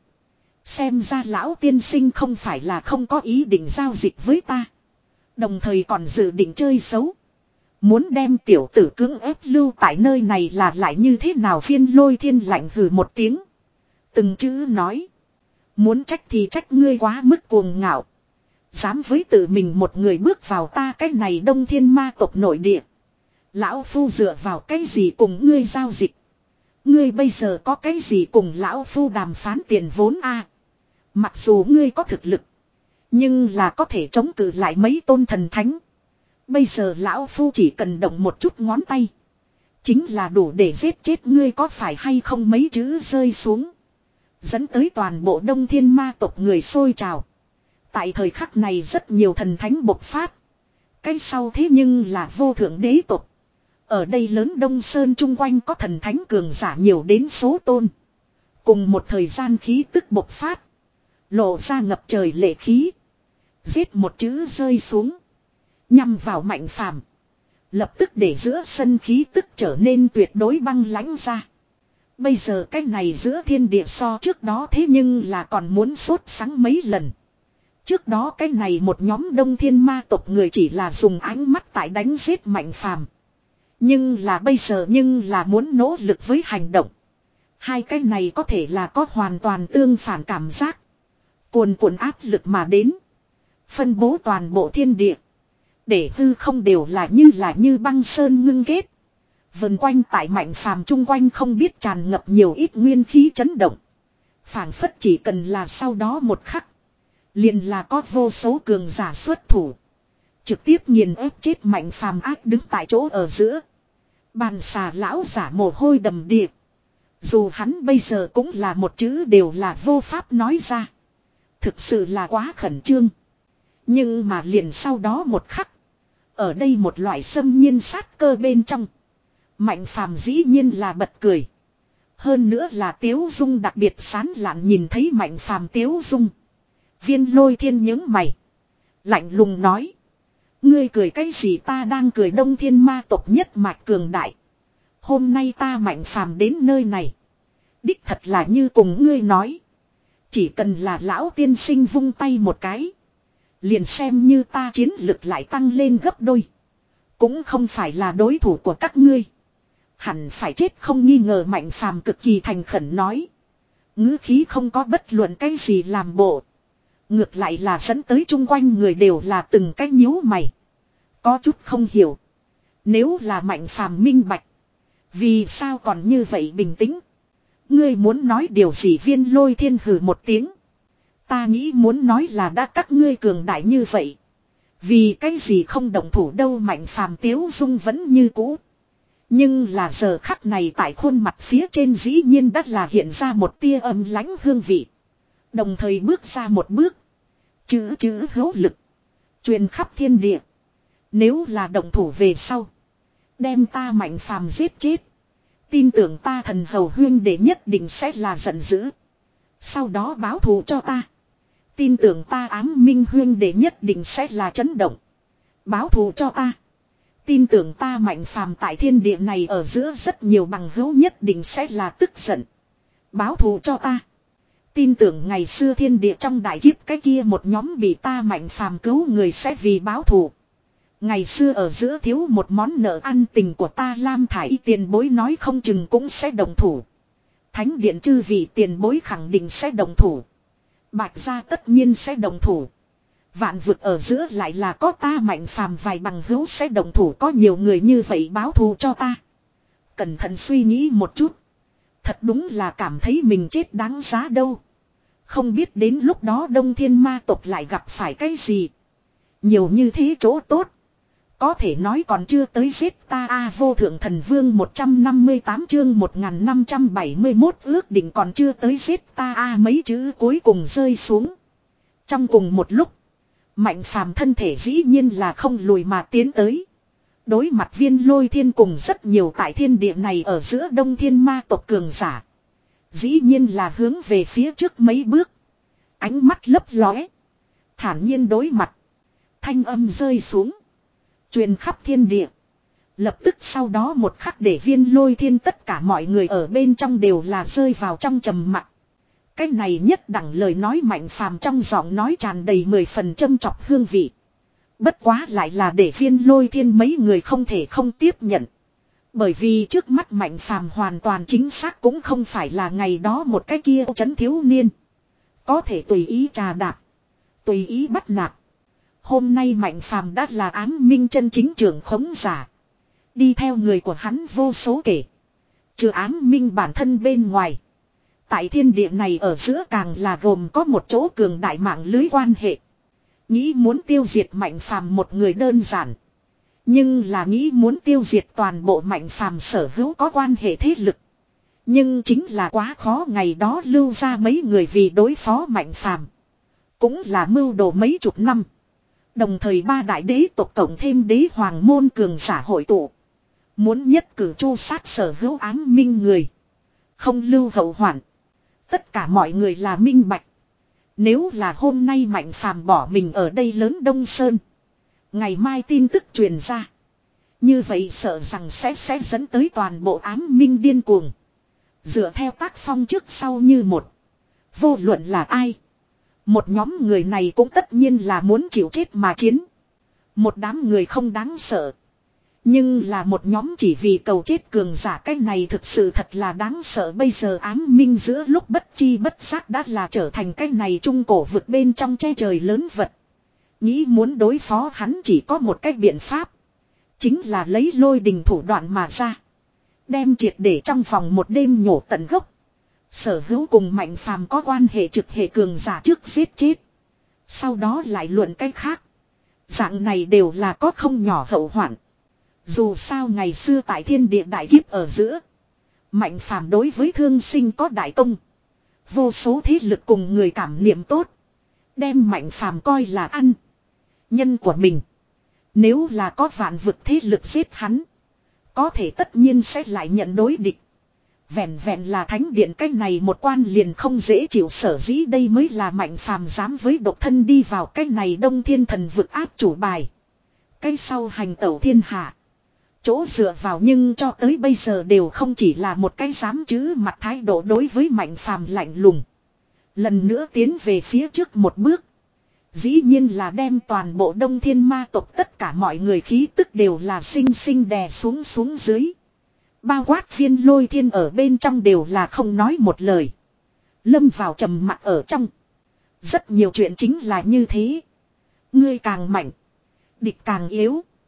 Xem ra lão tiên sinh không phải là không có ý định giao dịch với ta. Đồng thời còn dự định chơi xấu. Muốn đem tiểu tử cưỡng ép lưu tại nơi này là lại như thế nào? Viên Lôi Thiên lạnh hừ một tiếng. Từng chữ nói. Muốn trách thì trách ngươi quá mức cuồng ngạo. Dám với tự mình một người bước vào ta cái này Đông Thiên ma tộc nội địa. Lão phu dựa vào cái gì cùng ngươi giao dịch? Ngươi bây giờ có cái gì cùng lão phu đàm phán tiền vốn a? À, mặc dù ngươi có thực lực, nhưng là có thể chống cự lại mấy tôn thần thánh. Bây giờ lão phu chỉ cần động một chút ngón tay, chính là đủ để giết chết ngươi, có phải hay không? Mấy chữ rơi xuống, dẫn tới toàn bộ Đông Thiên ma tộc người sôi trào. Tại thời khắc này rất nhiều thần thánh bộc phát. Cái sau thế nhưng là vô thượng đế tộc. Ở đây lớn Đông Sơn chung quanh có thần thánh cường giả nhiều đến số tôn. Cùng một thời gian khí tức bộc phát. Lộ ra ngập trời lệ khí. Giết một chữ rơi xuống. Nhằm vào Mạnh Phàm. Lập tức để giữa sân khí tức trở nên tuyệt đối băng lãnh ra. Bây giờ cái này giữa thiên địa so trước đó thế nhưng là còn muốn sốt sắng mấy lần. Trước đó cái này một nhóm Đông Thiên ma tộc người chỉ là dùng ánh mắt tại đánh giết Mạnh Phàm. Nhưng là bây giờ nhưng là muốn nỗ lực với hành động. Hai cái này có thể là có hoàn toàn tương phản cảm giác. Cuồn cuộn áp lực mà đến. Phân bố toàn bộ thiên địa. Để hư không đều là như là như băng sơn ngưng kết. Vần quanh tại Mạnh Phàm chung quanh không biết tràn ngập nhiều ít nguyên khí chấn động. Phảng phất chỉ cần là sau đó một khắc. Liền là có vô số cường giả xuất thủ. Trực tiếp nghiền ép chết Mạnh Phàm ác đứng tại chỗ ở giữa. Bàn xà lão giả mồ hôi đầm đìa. Dù hắn bây giờ cũng là một chữ đều là vô pháp nói ra. Thực sự là quá khẩn trương. Nhưng mà liền sau đó một khắc. Ở đây một loại xâm nhiên sát cơ bên trong. Mạnh Phàm dĩ nhiên là bật cười. Hơn nữa là tiếu dung đặc biệt sán lạn, nhìn thấy Mạnh Phàm tiếu dung. Viên Lôi Thiên nhướng mày. Lạnh lùng nói. Ngươi cười cái gì? Ta đang cười Đông Thiên ma tộc nhất mạch cường đại. Hôm nay ta Mạnh Phàm đến nơi này. Đích thật là như cùng ngươi nói. Chỉ cần là lão tiên sinh vung tay một cái. Liền xem như ta chiến lực lại tăng lên gấp đôi. Cũng không phải là đối thủ của các ngươi. Hẳn phải chết không nghi ngờ. Mạnh Phàm cực kỳ thành khẩn nói. Ngữ khí không có bất luận cái gì làm bộ. Ngược lại là dẫn tới chung quanh người đều là từng cái nhíu mày. Có chút không hiểu. Nếu là Mạnh Phàm minh bạch. Vì sao còn như vậy bình tĩnh? Ngươi muốn nói điều gì? Viên Lôi Thiên hừ một tiếng. Ta nghĩ muốn nói là đã các ngươi cường đại như vậy. Vì cái gì không động thủ đâu? Mạnh Phàm tiếu dung vẫn như cũ. Nhưng là giờ khắc này tại khuôn mặt phía trên dĩ nhiên đã là hiện ra một tia âm lãnh hương vị. Đồng thời bước ra một bước. Chữ chữ hữu lực. Truyền khắp thiên địa. Nếu là động thủ về sau. Đem ta Mạnh Phàm giết chết. Tin tưởng ta Thần Hầu huyên đệ nhất định sẽ là giận dữ. Sau đó báo thù cho ta. Tin tưởng ta Ám Minh huyên đệ nhất định sẽ là chấn động. Báo thù cho ta. Tin tưởng ta Mạnh Phàm tại thiên địa này ở giữa rất nhiều bằng hữu nhất định sẽ là tức giận. Báo thù cho ta. Tin tưởng ngày xưa thiên địa trong đại kiếp cái kia một nhóm bị ta Mạnh Phàm cứu người sẽ vì báo thù. Ngày xưa ở giữa thiếu một món nợ ăn tình của ta Lam Thải Y tiền bối nói không chừng cũng sẽ đồng thủ. Thánh điện chư vị tiền bối khẳng định sẽ đồng thủ. Bạch gia tất nhiên sẽ đồng thủ. Vạn vực ở giữa lại là có ta Mạnh Phàm vài bằng hữu sẽ đồng thủ, có nhiều người như vậy báo thù cho ta. Cẩn thận suy nghĩ một chút. Thật đúng là cảm thấy mình chết đáng giá đâu. Không biết đến lúc đó Đông Thiên ma tộc lại gặp phải cái gì. Nhiều như thế chỗ tốt. Có thể nói còn chưa tới giết ta a. Vô thượng thần vương một trăm năm mươi tám chương một nghìn năm trăm bảy mươi mốt ước định còn chưa tới giết ta a. Mấy chữ cuối cùng rơi xuống. Trong cùng một lúc. Mạnh Phàm thân thể dĩ nhiên là không lùi mà tiến tới. Đối mặt Viên Lôi Thiên cùng rất nhiều tại thiên địa này ở giữa Đông Thiên ma tộc cường giả. Dĩ nhiên là hướng về phía trước mấy bước. Ánh mắt lấp lóe. Thản nhiên đối mặt. Thanh âm rơi xuống. Truyền khắp thiên địa. Lập tức sau đó một khắc để Viên Lôi Thiên tất cả mọi người ở bên trong đều là rơi vào trong trầm mặc. Cái này nhất đẳng lời nói Mạnh Phàm trong giọng nói tràn đầy mười phần châm chọc hương vị. Bất quá lại là để Viên Lôi Thiên mấy người không thể không tiếp nhận. Bởi vì trước mắt Mạnh Phàm hoàn toàn chính xác cũng không phải là ngày đó một cái kia trấn thiếu niên. Có thể tùy ý trà đạp. Tùy ý bắt nạt. Hôm nay Mạnh Phàm đã là Ám Minh chân chính trưởng khống giả. Đi theo người của hắn vô số kể. Trừ Ám Minh bản thân bên ngoài. Tại thiên địa này ở giữa càng là gồm có một chỗ cường đại mạng lưới quan hệ. Nghĩ muốn tiêu diệt Mạnh Phàm một người đơn giản. Nhưng là nghĩ muốn tiêu diệt toàn bộ Mạnh Phàm sở hữu có quan hệ thế lực. Nhưng chính là quá khó, ngày đó lưu ra mấy người vì đối phó Mạnh Phàm. Cũng là mưu đồ mấy chục năm. Đồng thời ba đại đế tộc cộng thêm đế hoàng môn cường giả hội tụ. Muốn nhất cử chu sát sở hữu Ám Minh người. Không lưu hậu hoạn. Tất cả mọi người là minh bạch. Nếu là hôm nay Mạnh Phàm bỏ mình ở đây lớn Đông Sơn. Ngày mai tin tức truyền ra. Như vậy sợ rằng sẽ sẽ dẫn tới toàn bộ Ám Minh điên cuồng. Dựa theo tác phong trước sau như một. Vô luận là ai. Một nhóm người này cũng tất nhiên là muốn chịu chết mà chiến. Một đám người không đáng sợ. Nhưng là một nhóm chỉ vì cầu chết cường giả, cái này thực sự thật là đáng sợ. Bây giờ Ám Minh giữa lúc bất chi bất giác đã là trở thành cái này trung cổ vực bên trong che trời lớn vật. Nghĩ muốn đối phó hắn chỉ có một cách biện pháp. Chính là lấy lôi đình thủ đoạn mà ra. Đem triệt để trong vòng một đêm nhổ tận gốc. Sở hữu cùng Mạnh Phàm có quan hệ trực hệ cường giả trước giết chết. Sau đó lại luận cách khác. Dạng này đều là có không nhỏ hậu hoạn. Dù sao ngày xưa tại thiên địa đại kiếp ở giữa. Mạnh Phàm đối với thương sinh có đại công. Vô số thế lực cùng người cảm niệm tốt. Đem Mạnh Phàm coi là ăn. Nhân của mình. Nếu là có vạn vực thế lực giết hắn. Có thể tất nhiên sẽ lại nhận đối địch. Vẹn vẹn là thánh điện cái này một quan liền không dễ chịu, sở dĩ đây mới là Mạnh Phàm dám với độc thân đi vào cái này Đông Thiên thần vực áp chủ bài. Cái sau hành tẩu thiên hạ. Chỗ dựa vào nhưng cho tới bây giờ đều không chỉ là một cái dám chữ mặt thái độ đối với Mạnh Phàm lạnh lùng. Lần nữa tiến về phía trước một bước. Dĩ nhiên là đem toàn bộ Đông Thiên ma tộc tất cả mọi người khí tức đều là sinh sinh đè xuống xuống dưới. Bao quát Viên Lôi Thiên ở bên trong đều là không nói một lời. Lâm vào trầm mặc ở trong. Rất nhiều chuyện chính là như thế. Ngươi càng mạnh. Địch càng yếu.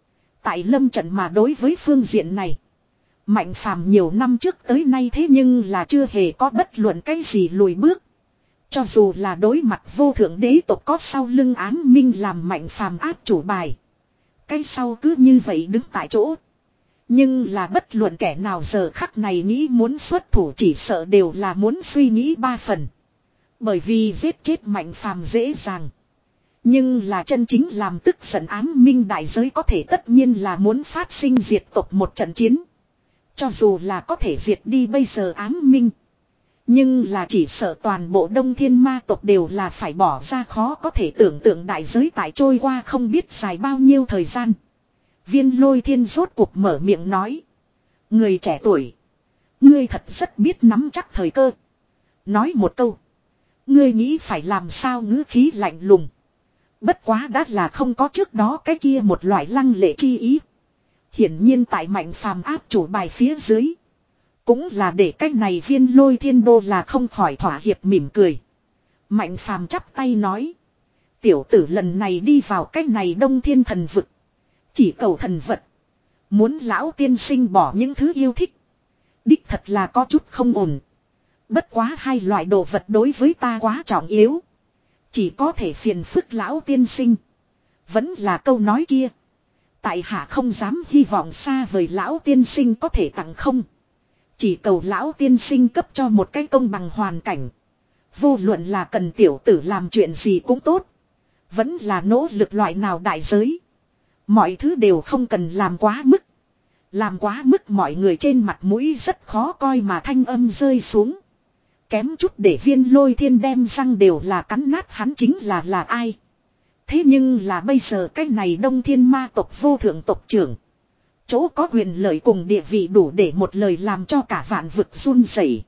Tại lâm trận mà đối với phương diện này. Mạnh phàm nhiều năm trước tới nay thế nhưng là chưa hề có bất luận cái gì lùi bước. Cho dù là đối mặt vô thượng đế tộc có sau lưng ám minh làm mạnh phàm áp chủ bài. Cái sau cứ như vậy đứng tại chỗ. Nhưng là bất luận kẻ nào giờ khắc này nghĩ muốn xuất thủ chỉ sợ đều là muốn suy nghĩ ba phần. Bởi vì giết chết mạnh phàm dễ dàng. Nhưng là chân chính làm tức giận ám minh đại giới có thể tất nhiên là muốn phát sinh diệt tộc một trận chiến. Cho dù là có thể diệt đi bây giờ ám minh. Nhưng là chỉ sợ toàn bộ đông thiên ma tộc đều là phải bỏ ra khó có thể tưởng tượng đại giới tại trôi qua không biết dài bao nhiêu thời gian. Viên Lôi Thiên rốt cuộc mở miệng nói. Người trẻ tuổi. Ngươi thật rất biết nắm chắc thời cơ. Nói một câu. Ngươi nghĩ phải làm sao ngữ khí lạnh lùng. Bất quá đã là không có trước đó cái kia một loại lăng lệ chi ý. Hiển nhiên tại mạnh phàm áp chủ bài phía dưới. Cũng là để cái này Viên Lôi Thiên đô là không khỏi thỏa hiệp mỉm cười. Mạnh phàm chắp tay nói. Tiểu tử lần này đi vào cái này đông thiên thần vực. Chỉ cầu thần vật. Muốn lão tiên sinh bỏ những thứ yêu thích. Đích thật là có chút không ổn. Bất quá hai loại đồ vật đối với ta quá trọng yếu. Chỉ có thể phiền phức lão tiên sinh. Vẫn là câu nói kia. Tại hạ không dám hy vọng xa vời lão tiên sinh có thể tặng không. Chỉ cầu lão tiên sinh cấp cho một cái công bằng hoàn cảnh. Vô luận là cần tiểu tử làm chuyện gì cũng tốt. Vẫn là nỗ lực loại nào đại giới. Mọi thứ đều không cần làm quá mức. Làm quá mức mọi người trên mặt mũi rất khó coi mà thanh âm rơi xuống. Kém chút để Viên Lôi Thiên đem răng đều là cắn nát hắn chính là là ai. Thế nhưng là bây giờ cái này đông thiên ma tộc vô thượng tộc trưởng. Chỗ có quyền lợi cùng địa vị đủ để một lời làm cho cả vạn vực run rẩy.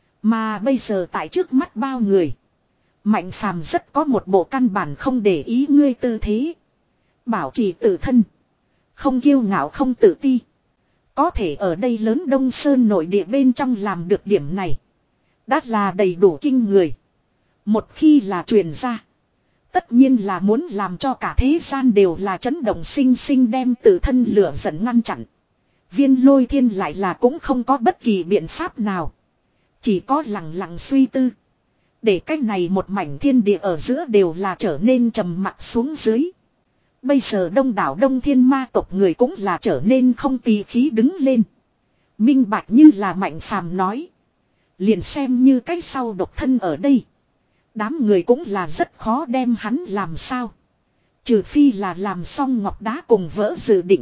Mà bây giờ tại trước mắt bao người. Mạnh phàm rất có một bộ căn bản không để ý ngươi tư thế. Bảo trì tự thân. Không kiêu ngạo không tự ti. Có thể ở đây lớn Đông Sơn nội địa bên trong làm được điểm này. Đã là đầy đủ kinh người. Một khi là truyền ra. Tất nhiên là muốn làm cho cả thế gian đều là chấn động sinh sinh đem tự thân lửa giận ngăn chặn. Viên Lôi Thiên lại là cũng không có bất kỳ biện pháp nào. Chỉ có lặng lặng suy tư. Để cách này một mảnh thiên địa ở giữa đều là trở nên trầm mặc xuống dưới. Bây giờ đông đảo đông thiên ma tộc người cũng là trở nên không tì khí đứng lên. Minh bạch như là mạnh phàm nói. Liền xem như cách sau độc thân ở đây. Đám người cũng là rất khó đem hắn làm sao. Trừ phi là làm xong ngọc đá cùng vỡ dự định.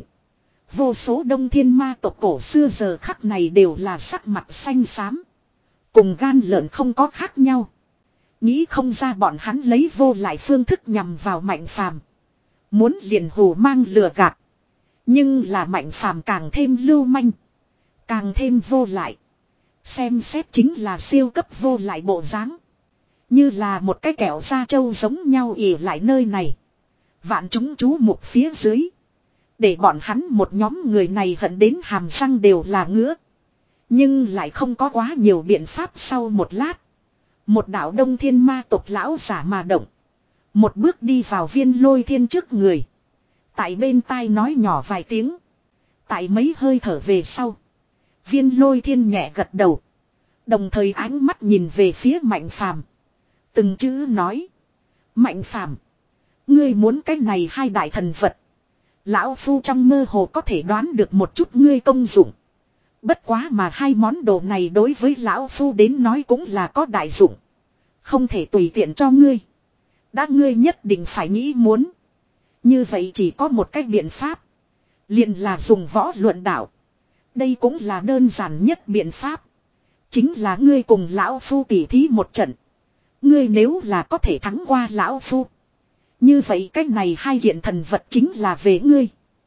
Vô số đông thiên ma tộc cổ xưa giờ khắc này đều là sắc mặt xanh xám. Cùng gan lợn không có khác nhau. Nghĩ không ra bọn hắn lấy vô lại phương thức nhằm vào mạnh phàm. Muốn liền hù mang lừa gạt. Nhưng là mạnh phàm càng thêm lưu manh. Càng thêm vô lại. Xem xét chính là siêu cấp vô lại bộ dáng. Như là một cái kẹo da trâu giống nhau ỉ lại nơi này. Vạn chúng chú mục phía dưới. Để bọn hắn một nhóm người này hận đến hàm răng đều là ngứa. Nhưng lại không có quá nhiều biện pháp sau một lát. Một đạo đông thiên ma tộc lão giả mà động. Một bước đi vào Viên Lôi Thiên trước người. Tại bên tai nói nhỏ vài tiếng. Tại mấy hơi thở về sau. Viên Lôi Thiên nhẹ gật đầu. Đồng thời ánh mắt nhìn về phía Mạnh Phàm. Từng chữ nói. Mạnh Phàm, ngươi muốn cái này hai đại thần vật. Lão Phu trong mơ hồ có thể đoán được một chút ngươi công dụng. Bất quá mà hai món đồ này đối với Lão Phu đến nói cũng là có đại dụng. Không thể tùy tiện cho ngươi. Đã ngươi nhất định phải nghĩ muốn. Như vậy chỉ có một cách biện pháp. Liền là dùng võ luận đạo. Đây cũng là đơn giản nhất biện pháp. Chính là ngươi cùng Lão Phu tỉ thí một trận. Ngươi nếu là có thể thắng qua Lão Phu. Như vậy cách này hai kiện thần vật chính là về ngươi.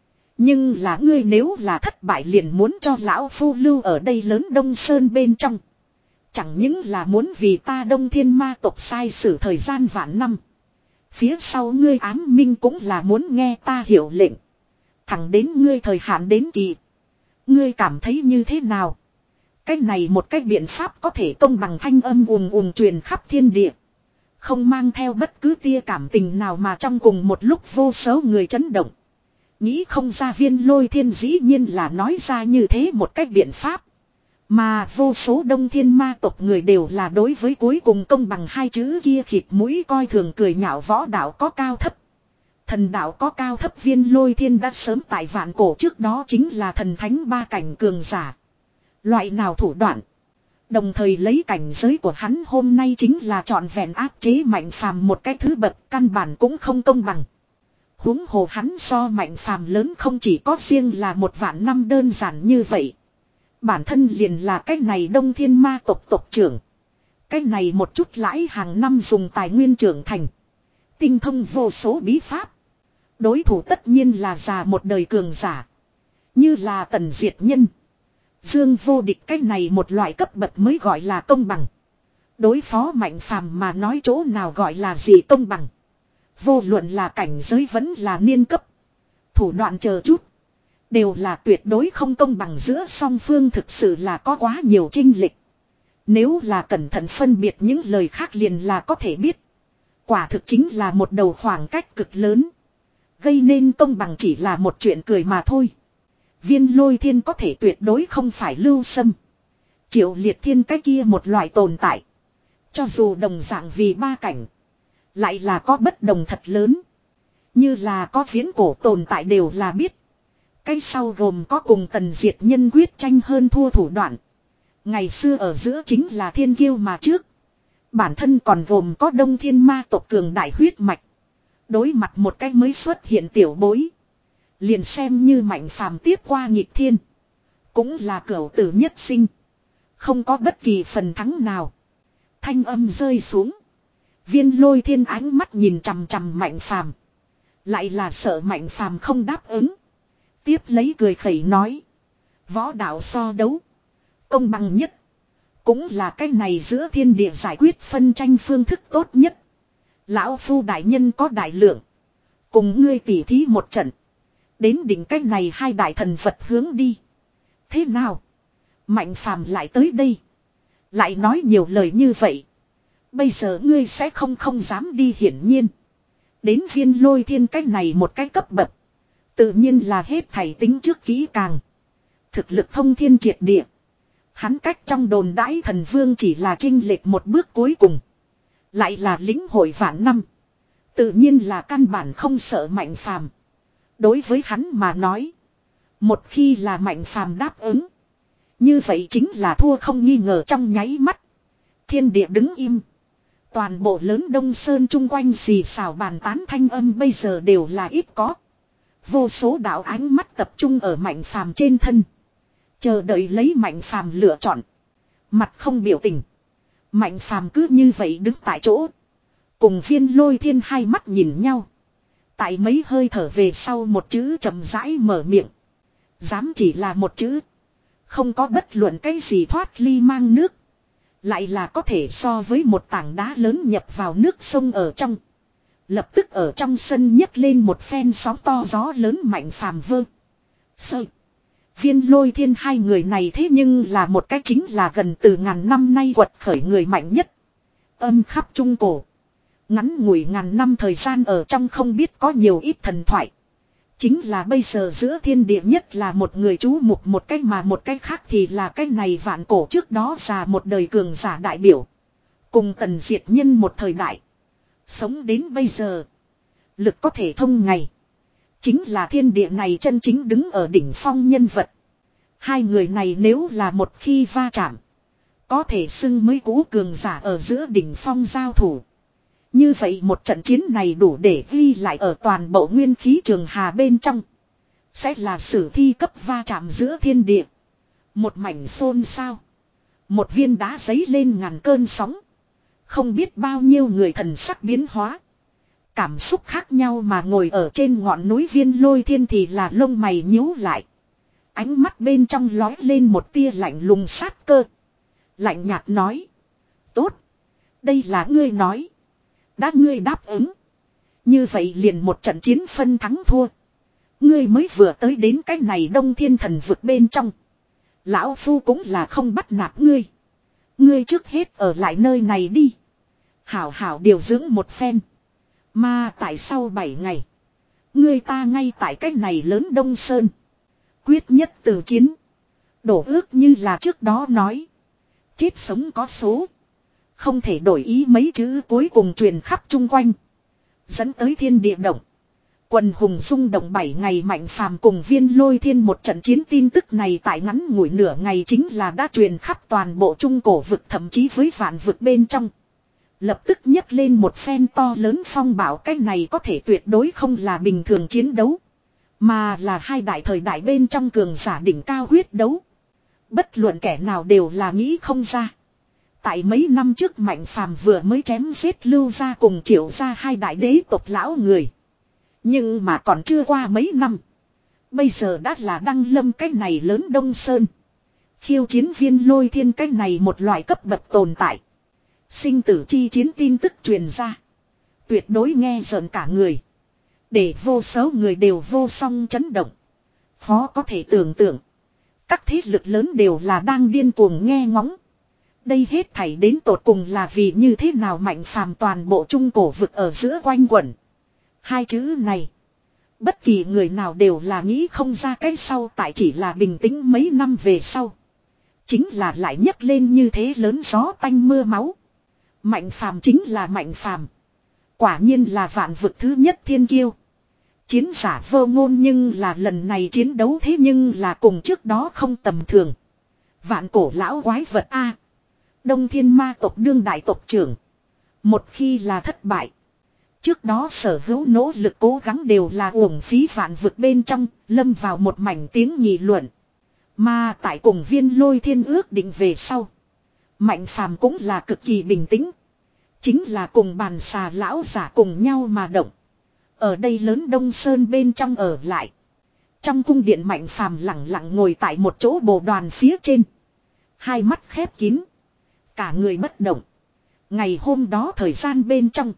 Nhưng là ngươi nếu là thất bại liền muốn cho Lão Phu lưu ở đây lớn Đông Sơn bên trong. Chẳng những là muốn vì ta Đông Thiên ma tộc sai sử thời gian vạn năm. Phía sau ngươi ám minh cũng là muốn nghe ta hiệu lệnh. Thẳng đến ngươi thời hạn đến kỳ. Ngươi cảm thấy như thế nào? Cách này một cách biện pháp có thể công bằng thanh âm ùm ùm truyền khắp thiên địa. Không mang theo bất cứ tia cảm tình nào mà trong cùng một lúc vô số người chấn động. Nghĩ không ra Viên Lôi Thiên dĩ nhiên là nói ra như thế một cách biện pháp. Mà vô số đông thiên ma tộc người đều là đối với cuối cùng công bằng hai chữ kia khịt mũi coi thường cười nhạo võ đạo có cao thấp. Thần đạo có cao thấp. Viên Lôi Thiên đã sớm tại vạn cổ trước đó chính là thần thánh ba cảnh cường giả. Loại nào thủ đoạn. Đồng thời lấy cảnh giới của hắn hôm nay chính là trọn vẹn áp chế Mạnh Phàm một cái thứ bậc, căn bản cũng không công bằng. Huống hồ hắn so Mạnh Phàm lớn không chỉ có riêng là một vạn năm đơn giản như vậy. Bản thân liền là cái này đông thiên ma tộc tộc trưởng. Cái này một chút lãi hàng năm dùng tài nguyên trưởng thành. Tinh thông vô số bí pháp. Đối thủ tất nhiên là già một đời cường giả. Như là Tần Diệt Nhân, Dương Vô Địch, cái này một loại cấp bậc mới gọi là công bằng. Đối phó Mạnh Phàm mà nói chỗ nào gọi là gì công bằng. Vô luận là cảnh giới vẫn là niên cấp. Thủ đoạn chờ chút. Đều là tuyệt đối không công bằng, giữa song phương thực sự là có quá nhiều chênh lệch. Nếu là cẩn thận phân biệt những lời khác liền là có thể biết. Quả thực chính là một đầu khoảng cách cực lớn. Gây nên công bằng chỉ là một chuyện cười mà thôi. Viên Lôi Thiên có thể tuyệt đối không phải Lưu Sâm, Triệu Liệt Thiên cái kia một loại tồn tại. Cho dù đồng dạng vì ba cảnh, lại là có bất đồng thật lớn. Như là có viễn cổ tồn tại đều là biết. Cái sau gồm có cùng Tần Diệt Nhân quyết tranh hơn thua thủ đoạn. Ngày xưa ở giữa chính là thiên kiêu mà trước. Bản thân còn gồm có đông thiên ma tộc cường đại huyết mạch. Đối mặt một cái mới xuất hiện tiểu bối, liền xem như Mạnh Phàm tiếp qua nghịch thiên, cũng là cửu tử nhất sinh, không có bất kỳ phần thắng nào. Thanh âm rơi xuống, Viên Lôi Thiên ánh mắt nhìn chằm chằm Mạnh Phàm, lại là sợ Mạnh Phàm không đáp ứng. Tiếp lấy cười khẩy nói: võ đạo so đấu, công bằng nhất, cũng là cái này giữa thiên địa giải quyết phân tranh phương thức tốt nhất. Lão Phu đại nhân có đại lượng, cùng ngươi tỉ thí một trận, đến đỉnh cái này hai đại thần vật hướng đi. Thế nào? Mạnh Phàm lại tới đây, lại nói nhiều lời như vậy. Bây giờ ngươi sẽ không không dám đi, hiển nhiên. Đến Viên Lôi Thiên cái này một cái cấp bậc, tự nhiên là hết thảy tính trước kỹ càng. Thực lực thông thiên triệt địa. Hắn cách trong đồn đãi thần vương chỉ là chênh lệch một bước cuối cùng. Lại là lĩnh hội vạn năm. Tự nhiên là căn bản không sợ Mạnh Phàm. Đối với hắn mà nói, một khi là Mạnh Phàm đáp ứng, như vậy chính là thua không nghi ngờ. Trong nháy mắt, thiên địa đứng im. Toàn bộ lớn Đông Sơn chung quanh xì xào bàn tán thanh âm bây giờ đều là ít có. Vô số đạo ánh mắt tập trung ở Mạnh Phàm trên thân, chờ đợi lấy Mạnh Phàm lựa chọn. Mặt không biểu tình, Mạnh Phàm cứ như vậy đứng tại chỗ, cùng Viên Lôi Thiên hai mắt nhìn nhau. Tại mấy hơi thở về sau, một chữ chậm rãi mở miệng. Dám chỉ là một chữ, không có bất luận cái gì thoát ly mang nước, lại là có thể so với một tảng đá lớn nhập vào nước sông ở trong. Lập tức ở trong sân nhấc lên một phen sóng to gió lớn. Mạnh Phàm vơ sơ Viên Lôi Thiên hai người này thế nhưng là một cái chính là gần từ ngàn năm nay quật khởi người mạnh nhất. Âm khắp trung cổ, ngắn ngủi ngàn năm thời gian ở trong không biết có nhiều ít thần thoại. Chính là bây giờ giữa thiên địa nhất là một người chú mục một cách, mà một cách khác thì là cái này vạn cổ trước đó già một đời cường giả đại biểu. Cùng Tần Diệt Nhân một thời đại, sống đến bây giờ, lực có thể thông ngày. Chính là thiên địa này chân chính đứng ở đỉnh phong nhân vật. Hai người này nếu là một khi va chạm, có thể xưng mới cũ cường giả ở giữa đỉnh phong giao thủ. Như vậy một trận chiến này đủ để ghi lại ở toàn bộ nguyên khí trường hà bên trong. Sẽ là sử thi cấp va chạm giữa thiên địa. Một mảnh xôn xao, một viên đá giấy lên ngàn cơn sóng. Không biết bao nhiêu người thần sắc biến hóa, cảm xúc khác nhau, mà ngồi ở trên ngọn núi Viên Lôi Thiên thì là lông mày nhíu lại. Ánh mắt bên trong lói lên một tia lạnh lùng sát cơ. Lạnh nhạt nói: tốt, đây là ngươi nói. Đã ngươi đáp ứng, như vậy liền một trận chiến phân thắng thua. Ngươi mới vừa tới đến cái này Đông Thiên Thần vực bên trong, lão phu cũng là không bắt nạt ngươi. Ngươi trước hết ở lại nơi này đi, hảo hảo điều dưỡng một phen. Mà tại sau bảy ngày, Ngươi ta ngay tại cách này lớn Đông Sơn. Quyết nhất từ chiến. Đổ ước như là trước đó nói. Chết sống có số. Không thể đổi ý mấy chữ cuối cùng truyền khắp chung quanh. Dẫn tới thiên địa động. Quần hùng rung động bảy ngày Mạnh Phàm cùng Viên Lôi Thiên một trận chiến tin tức này tại ngắn ngủi nửa ngày chính là đã truyền khắp toàn bộ trung cổ vực thậm chí với vạn vực bên trong. Lập tức nhấc lên một phen to lớn phong bạo, cái này có thể tuyệt đối không là bình thường chiến đấu. Mà là hai đại thời đại bên trong cường giả đỉnh cao huyết đấu. Bất luận kẻ nào đều là nghĩ không ra. Tại mấy năm trước Mạnh Phàm vừa mới chém giết Lưu gia cùng Triệu gia hai đại đế tộc lão người. Nhưng mà còn chưa qua mấy năm. Bây giờ đã là đăng lâm cái này lớn Đông Sơn. Khiêu chiến Viên Lôi Thiên cái này một loại cấp bậc tồn tại. Sinh tử chi chiến tin tức truyền ra. Tuyệt đối nghe rợn cả người. Để vô số người đều vô song chấn động. Khó có thể tưởng tượng. Các thế lực lớn đều là đang điên cuồng nghe ngóng. Đây hết thảy đến tột cùng là vì như thế nào Mạnh Phàm toàn bộ trung cổ vực ở giữa quanh quẩn. Hai chữ này. Bất kỳ người nào đều là nghĩ không ra cái sau tại chỉ là bình tĩnh mấy năm về sau. Chính là lại nhấc lên như thế lớn gió tanh mưa máu. Mạnh Phàm chính là Mạnh Phàm. Quả nhiên là vạn vực thứ nhất thiên kiêu. Chiến giả vô ngôn nhưng là lần này chiến đấu thế nhưng là cùng trước đó không tầm thường. Vạn cổ lão quái vật A. Đông Thiên Ma tộc đương đại tộc trưởng. Một khi là thất bại. Trước đó sở hữu nỗ lực cố gắng đều là uổng phí, vạn vực bên trong, lâm vào một mảnh tiếng nghị luận. Mà tại cùng Viên Lôi Thiên ước định về sau. Mạnh Phàm cũng là cực kỳ bình tĩnh. Chính là cùng bàn xà lão giả cùng nhau mà động. Ở đây lớn Đông Sơn bên trong ở lại. Trong cung điện Mạnh Phàm lặng lặng ngồi tại một chỗ bồ đoàn phía trên. Hai mắt khép kín. Cả người bất động. Ngày hôm đó thời gian bên trong.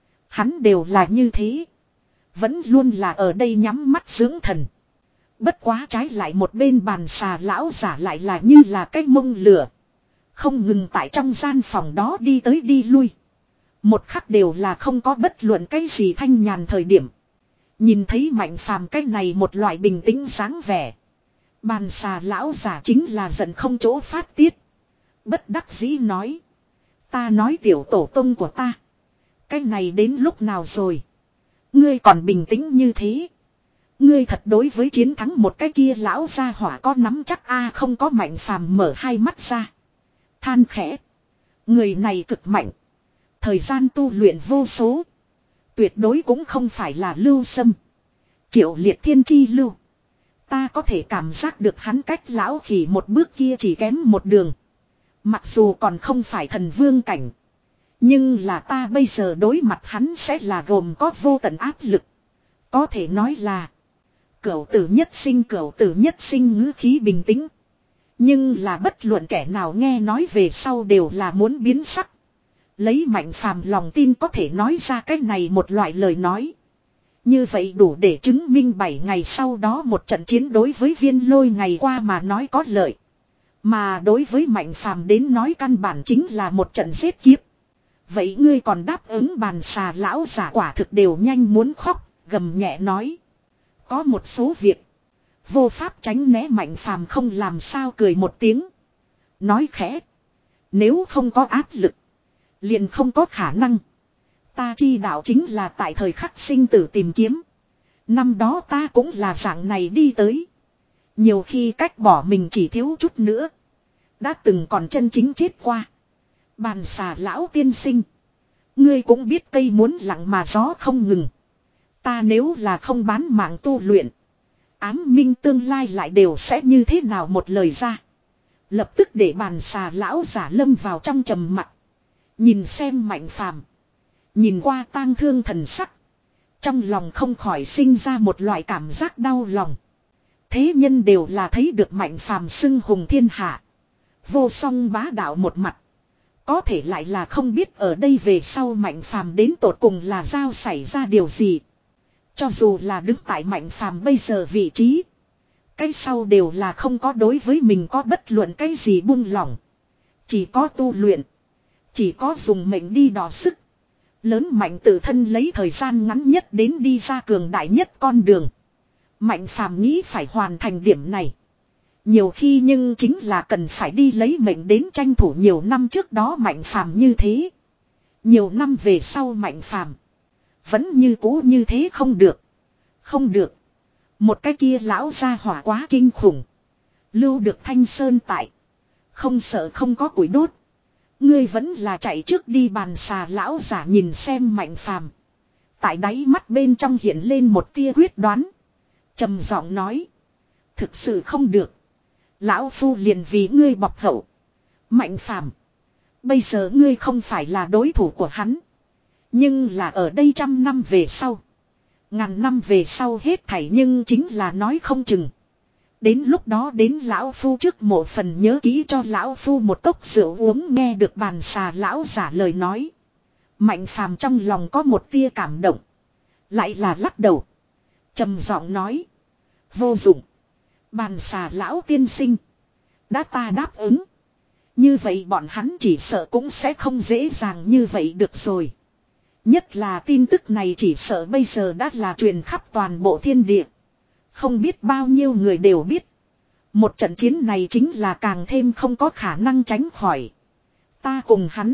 Hắn đều là như thế. Vẫn luôn là ở đây nhắm mắt dưỡng thần. Bất quá trái lại một bên bàn xà lão giả lại là như là cái mông lửa. Không ngừng tại trong gian phòng đó đi tới đi lui. Một khắc đều là không có bất luận cái gì thanh nhàn thời điểm. Nhìn thấy Mạnh Phàm cái này một loại bình tĩnh dáng vẻ. Bàn xà lão giả chính là giận không chỗ phát tiết. Bất đắc dĩ nói. Ta nói tiểu tổ tông của ta. Cái này đến lúc nào rồi? Ngươi còn bình tĩnh như thế. Ngươi thật đối với chiến thắng một cái kia lão gia hỏa có nắm chắc a? Không có. Mạnh Phàm mở hai mắt ra. Than khẽ. Người này cực mạnh. Thời gian tu luyện vô số. Tuyệt đối cũng không phải là Lưu Sâm. Triệu Liệt Thiên chi lưu. Ta có thể cảm giác được hắn cách lão khỉ một bước kia chỉ kém một đường. Mặc dù còn không phải thần vương cảnh. Nhưng là ta bây giờ đối mặt hắn sẽ là gồm có vô tận áp lực. Có thể nói là. Cửu tử nhất sinh, cửu tử nhất sinh ngữ khí bình tĩnh. Nhưng là bất luận kẻ nào nghe nói về sau đều là muốn biến sắc. Lấy Mạnh Phàm lòng tin có thể nói ra cái này một loại lời nói. Như vậy đủ để chứng minh bảy ngày sau đó một trận chiến đối với Viên Lôi ngày qua mà nói có lợi. Mà đối với Mạnh Phàm đến nói căn bản chính là một trận giết kiếp. Vậy ngươi còn đáp ứng? Bàn xà lão giả quả thực đều nhanh muốn khóc, gầm nhẹ nói. Có một số việc. Vô pháp tránh né. Mạnh Phàm không làm sao cười một tiếng. Nói khẽ. Nếu không có áp lực. Liền không có khả năng. Ta chi đạo chính là tại thời khắc sinh tử tìm kiếm. Năm đó ta cũng là dạng này đi tới. Nhiều khi cách bỏ mình chỉ thiếu chút nữa. Đã từng còn chân chính chết qua. Bàn xà lão tiên sinh. Ngươi cũng biết cây muốn lặng mà gió không ngừng. Ta nếu là không bán mạng tu luyện. Ám minh tương lai lại đều sẽ như thế nào? Một lời ra. Lập tức để bàn xà lão giả lâm vào trong trầm mặc. Nhìn xem Mạnh Phàm. Nhìn qua tang thương thần sắc. Trong lòng không khỏi sinh ra một loại cảm giác đau lòng. Thế nhân đều là thấy được Mạnh Phàm xưng hùng thiên hạ. Vô song bá đạo một mặt. Có thể lại là không biết ở đây về sau Mạnh Phàm đến tột cùng là giao xảy ra điều gì. Cho dù là đứng tại Mạnh Phàm bây giờ vị trí. Cái sau đều là không có đối với mình có bất luận cái gì buông lỏng. Chỉ có tu luyện. Chỉ có dùng mệnh đi đọ sức. Lớn mạnh tự thân lấy thời gian ngắn nhất đến đi ra cường đại nhất con đường. Mạnh phàm nghĩ phải hoàn thành điểm này. Nhiều khi nhưng chính là cần phải đi lấy mệnh đến tranh thủ nhiều năm trước đó mạnh phàm như thế. Nhiều năm về sau mạnh phàm. Vẫn như cũ như thế không được. Không được. Một cái kia lão gia hỏa quá kinh khủng. Lưu được thanh sơn tại. Không sợ không có củi đốt. Ngươi vẫn là chạy trước đi bàn xà lão giả nhìn xem mạnh phàm. Tại đáy mắt bên trong hiện lên một tia quyết đoán. Trầm giọng nói. Thực sự không được. Lão phu liền vì ngươi bọc hậu. Mạnh phàm. Bây giờ ngươi không phải là đối thủ của hắn. Nhưng là ở đây trăm năm về sau. Ngàn năm về sau hết thảy nhưng chính là nói không chừng. Đến lúc đó đến lão phu trước mộ phần nhớ kỹ cho lão phu một cốc rượu uống nghe được bàn xà lão giả lời nói. Mạnh phàm trong lòng có một tia cảm động. Lại là lắc đầu. Trầm giọng nói. Vô dụng. Bàn xà lão tiên sinh. Đã ta đáp ứng. Như vậy bọn hắn chỉ sợ cũng sẽ không dễ dàng như vậy được rồi. Nhất là tin tức này chỉ sợ bây giờ đã là truyền khắp toàn bộ thiên địa. Không biết bao nhiêu người đều biết. Một trận chiến này chính là càng thêm không có khả năng tránh khỏi. Ta cùng hắn.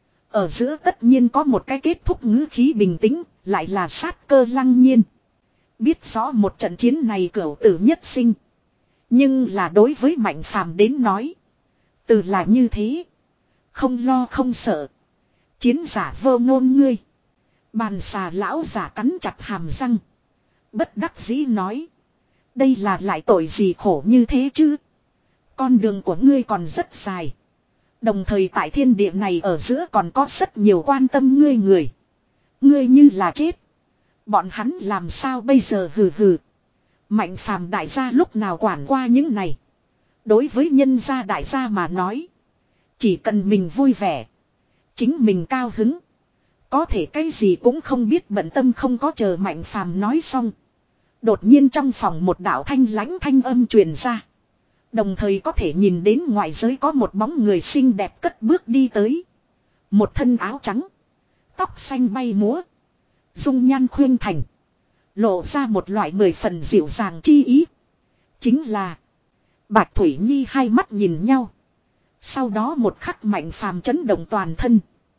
Ở giữa tất nhiên có một cái kết thúc ngữ khí bình tĩnh, lại là sát cơ lăng nhiên. Biết rõ một trận chiến này cửu tử nhất sinh. Nhưng là đối với mạnh phàm đến nói. Từ là như thế. Không lo không sợ. Chiến giả vô ngôn ngươi. Bàn xà lão giả cắn chặt hàm răng. Bất đắc dĩ nói. Đây là lại tội gì khổ như thế chứ. Con đường của ngươi còn rất dài. Đồng thời tại thiên địa này ở giữa còn có rất nhiều quan tâm ngươi người. Ngươi như là chết. Bọn hắn làm sao bây giờ hừ hừ. Mạnh phàm đại gia lúc nào quản qua những này. Đối với nhân gia đại gia mà nói. Chỉ cần mình vui vẻ. Chính mình cao hứng. Có thể cái gì cũng không biết bận tâm không có chờ mạnh phàm nói xong. Đột nhiên trong phòng một đạo thanh lãnh thanh âm truyền ra. Đồng thời có thể nhìn đến ngoại giới có một bóng người xinh đẹp cất bước đi tới. Một thân áo trắng. Tóc xanh bay múa. Dung nhan khuyên thành. Lộ ra một loại mười phần dịu dàng chi ý. Chính là. Bạch Thủy Nhi hai mắt nhìn nhau. Sau đó một khắc mạnh phàm chấn động toàn thân.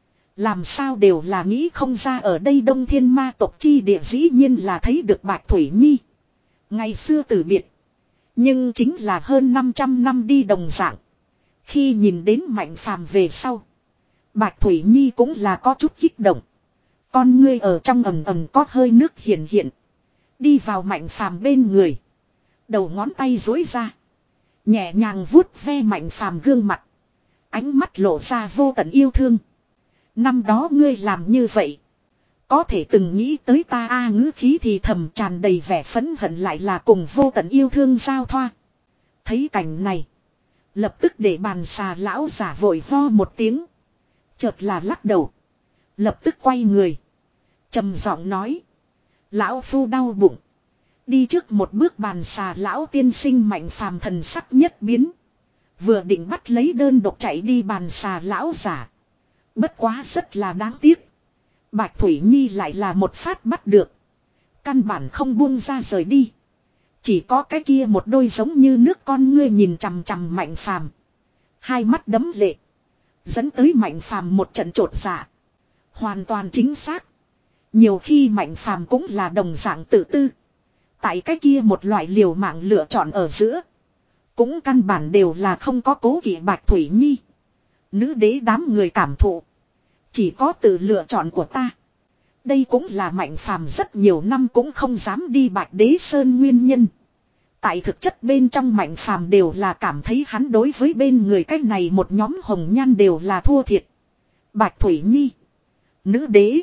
Làm sao đều là nghĩ không ra ở đây Đông Thiên Ma tộc chi địa dĩ nhiên là thấy được Bạch Thủy Nhi. Ngày xưa từ biệt. Nhưng chính là hơn năm trăm năm đi đồng dạng. Khi nhìn đến mạnh phàm về sau. Bạch Thủy Nhi cũng là có chút kích động. Con ngươi ở trong ầm ầm có hơi nước hiện hiện. Đi vào mạnh phàm bên người. Đầu ngón tay duỗi ra. Nhẹ nhàng vuốt ve mạnh phàm gương mặt. Ánh mắt lộ ra vô tận yêu thương. Năm đó ngươi làm như vậy. Có thể từng nghĩ tới ta a ngữ khí thì thầm tràn đầy vẻ phẫn hận lại là cùng vô tận yêu thương giao thoa. Thấy cảnh này. Lập tức để bàn xà lão giả vội ho một tiếng. Chợt là lắc đầu. Lập tức quay người. Trầm giọng nói. Lão phu đau bụng. Đi trước một bước bàn xà lão tiên sinh mạnh phàm thần sắc nhất biến. Vừa định bắt lấy đơn độc chạy đi bàn xà lão giả. Bất quá rất là đáng tiếc. Bạch Thủy Nhi lại là một phát bắt được. Căn bản không buông ra rời đi. Chỉ có cái kia một đôi giống như nước con ngươi nhìn chằm chằm mạnh phàm. Hai mắt đấm lệ. Dẫn tới mạnh phàm một trận trột dạ. Hoàn toàn chính xác. Nhiều khi mạnh phàm cũng là đồng dạng tự tư. Tại cái kia một loại liều mạng lựa chọn ở giữa. Cũng căn bản đều là không có cố kỵ Bạch Thủy Nhi. Nữ đế đám người cảm thụ. Chỉ có tự lựa chọn của ta. Đây cũng là mạnh phàm rất nhiều năm cũng không dám đi Bạch Đế Sơn nguyên nhân. Tại thực chất bên trong mạnh phàm đều là cảm thấy hắn đối với bên người cách này một nhóm hồng nhan đều là thua thiệt. Bạch Thủy Nhi. Nữ đế.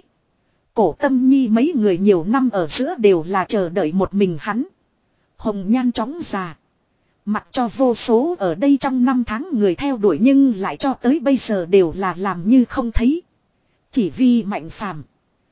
Cổ Tâm Nhi mấy người nhiều năm ở giữa đều là chờ đợi một mình hắn. Hồng nhan chóng già. Mặc cho vô số ở đây trong năm tháng người theo đuổi nhưng lại cho tới bây giờ đều là làm như không thấy. Chỉ vì mạnh phàm.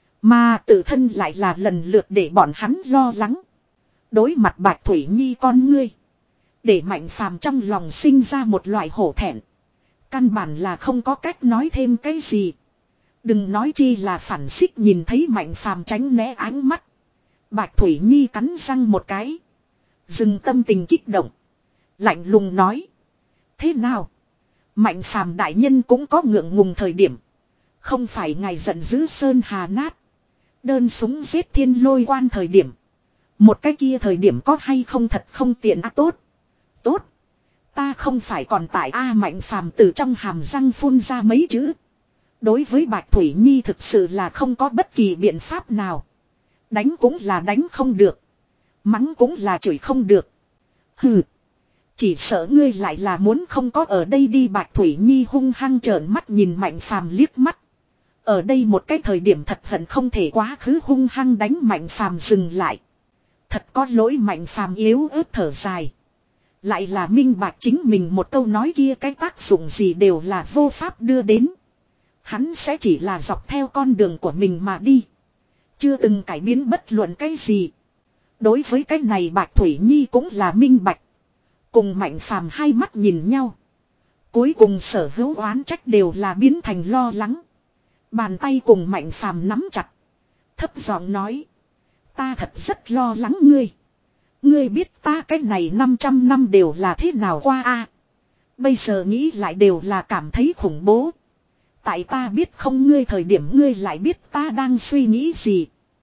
Mà tự thân lại là lần lượt để bọn hắn lo lắng. Đối mặt Bạch Thủy Nhi con ngươi. Để mạnh phàm trong lòng sinh ra một loại hổ thẹn. Căn bản là không có cách nói thêm cái gì. Đừng nói chi là phản xích nhìn thấy Mạnh Phàm tránh né ánh mắt. Bạch Thủy Nhi cắn răng một cái. Dừng tâm tình kích động. Lạnh lùng nói. Thế nào? Mạnh Phàm đại nhân cũng có ngượng ngùng thời điểm. Không phải ngài giận dữ sơn hà nát. Đơn súng giết thiên lôi quan thời điểm. Một cái kia thời điểm có hay không thật không tiện à, tốt. Tốt. Ta không phải còn tại A Mạnh Phàm từ trong hàm răng phun ra mấy chữ. Đối với Bạch Thủy Nhi thực sự là không có bất kỳ biện pháp nào. Đánh cũng là đánh không được. Mắng cũng là chửi không được. Hừ. Chỉ sợ ngươi lại là muốn không có ở đây đi. Bạch Thủy Nhi hung hăng trợn mắt nhìn Mạnh Phàm liếc mắt. Ở đây một cái thời điểm thật hận không thể quá khứ hung hăng đánh Mạnh Phàm dừng lại. Thật có lỗi. Mạnh Phàm yếu ớt thở dài. Lại là minh bạch chính mình một câu nói kia cái tác dụng gì đều là vô pháp đưa đến. Hắn sẽ chỉ là dọc theo con đường của mình mà đi. Chưa từng cải biến bất luận cái gì. Đối với cái này Bạch Thủy Nhi cũng là minh bạch. Cùng Mạnh Phàm hai mắt nhìn nhau. Cuối cùng sở hữu oán trách đều là biến thành lo lắng. Bàn tay cùng Mạnh Phàm nắm chặt. Thấp giọng nói. Ta thật rất lo lắng ngươi. Ngươi biết ta cái này năm trăm năm đều là thế nào qua a? Bây giờ nghĩ lại đều là cảm thấy khủng bố. Tại ta biết không ngươi thời điểm ngươi lại biết ta đang suy nghĩ gì.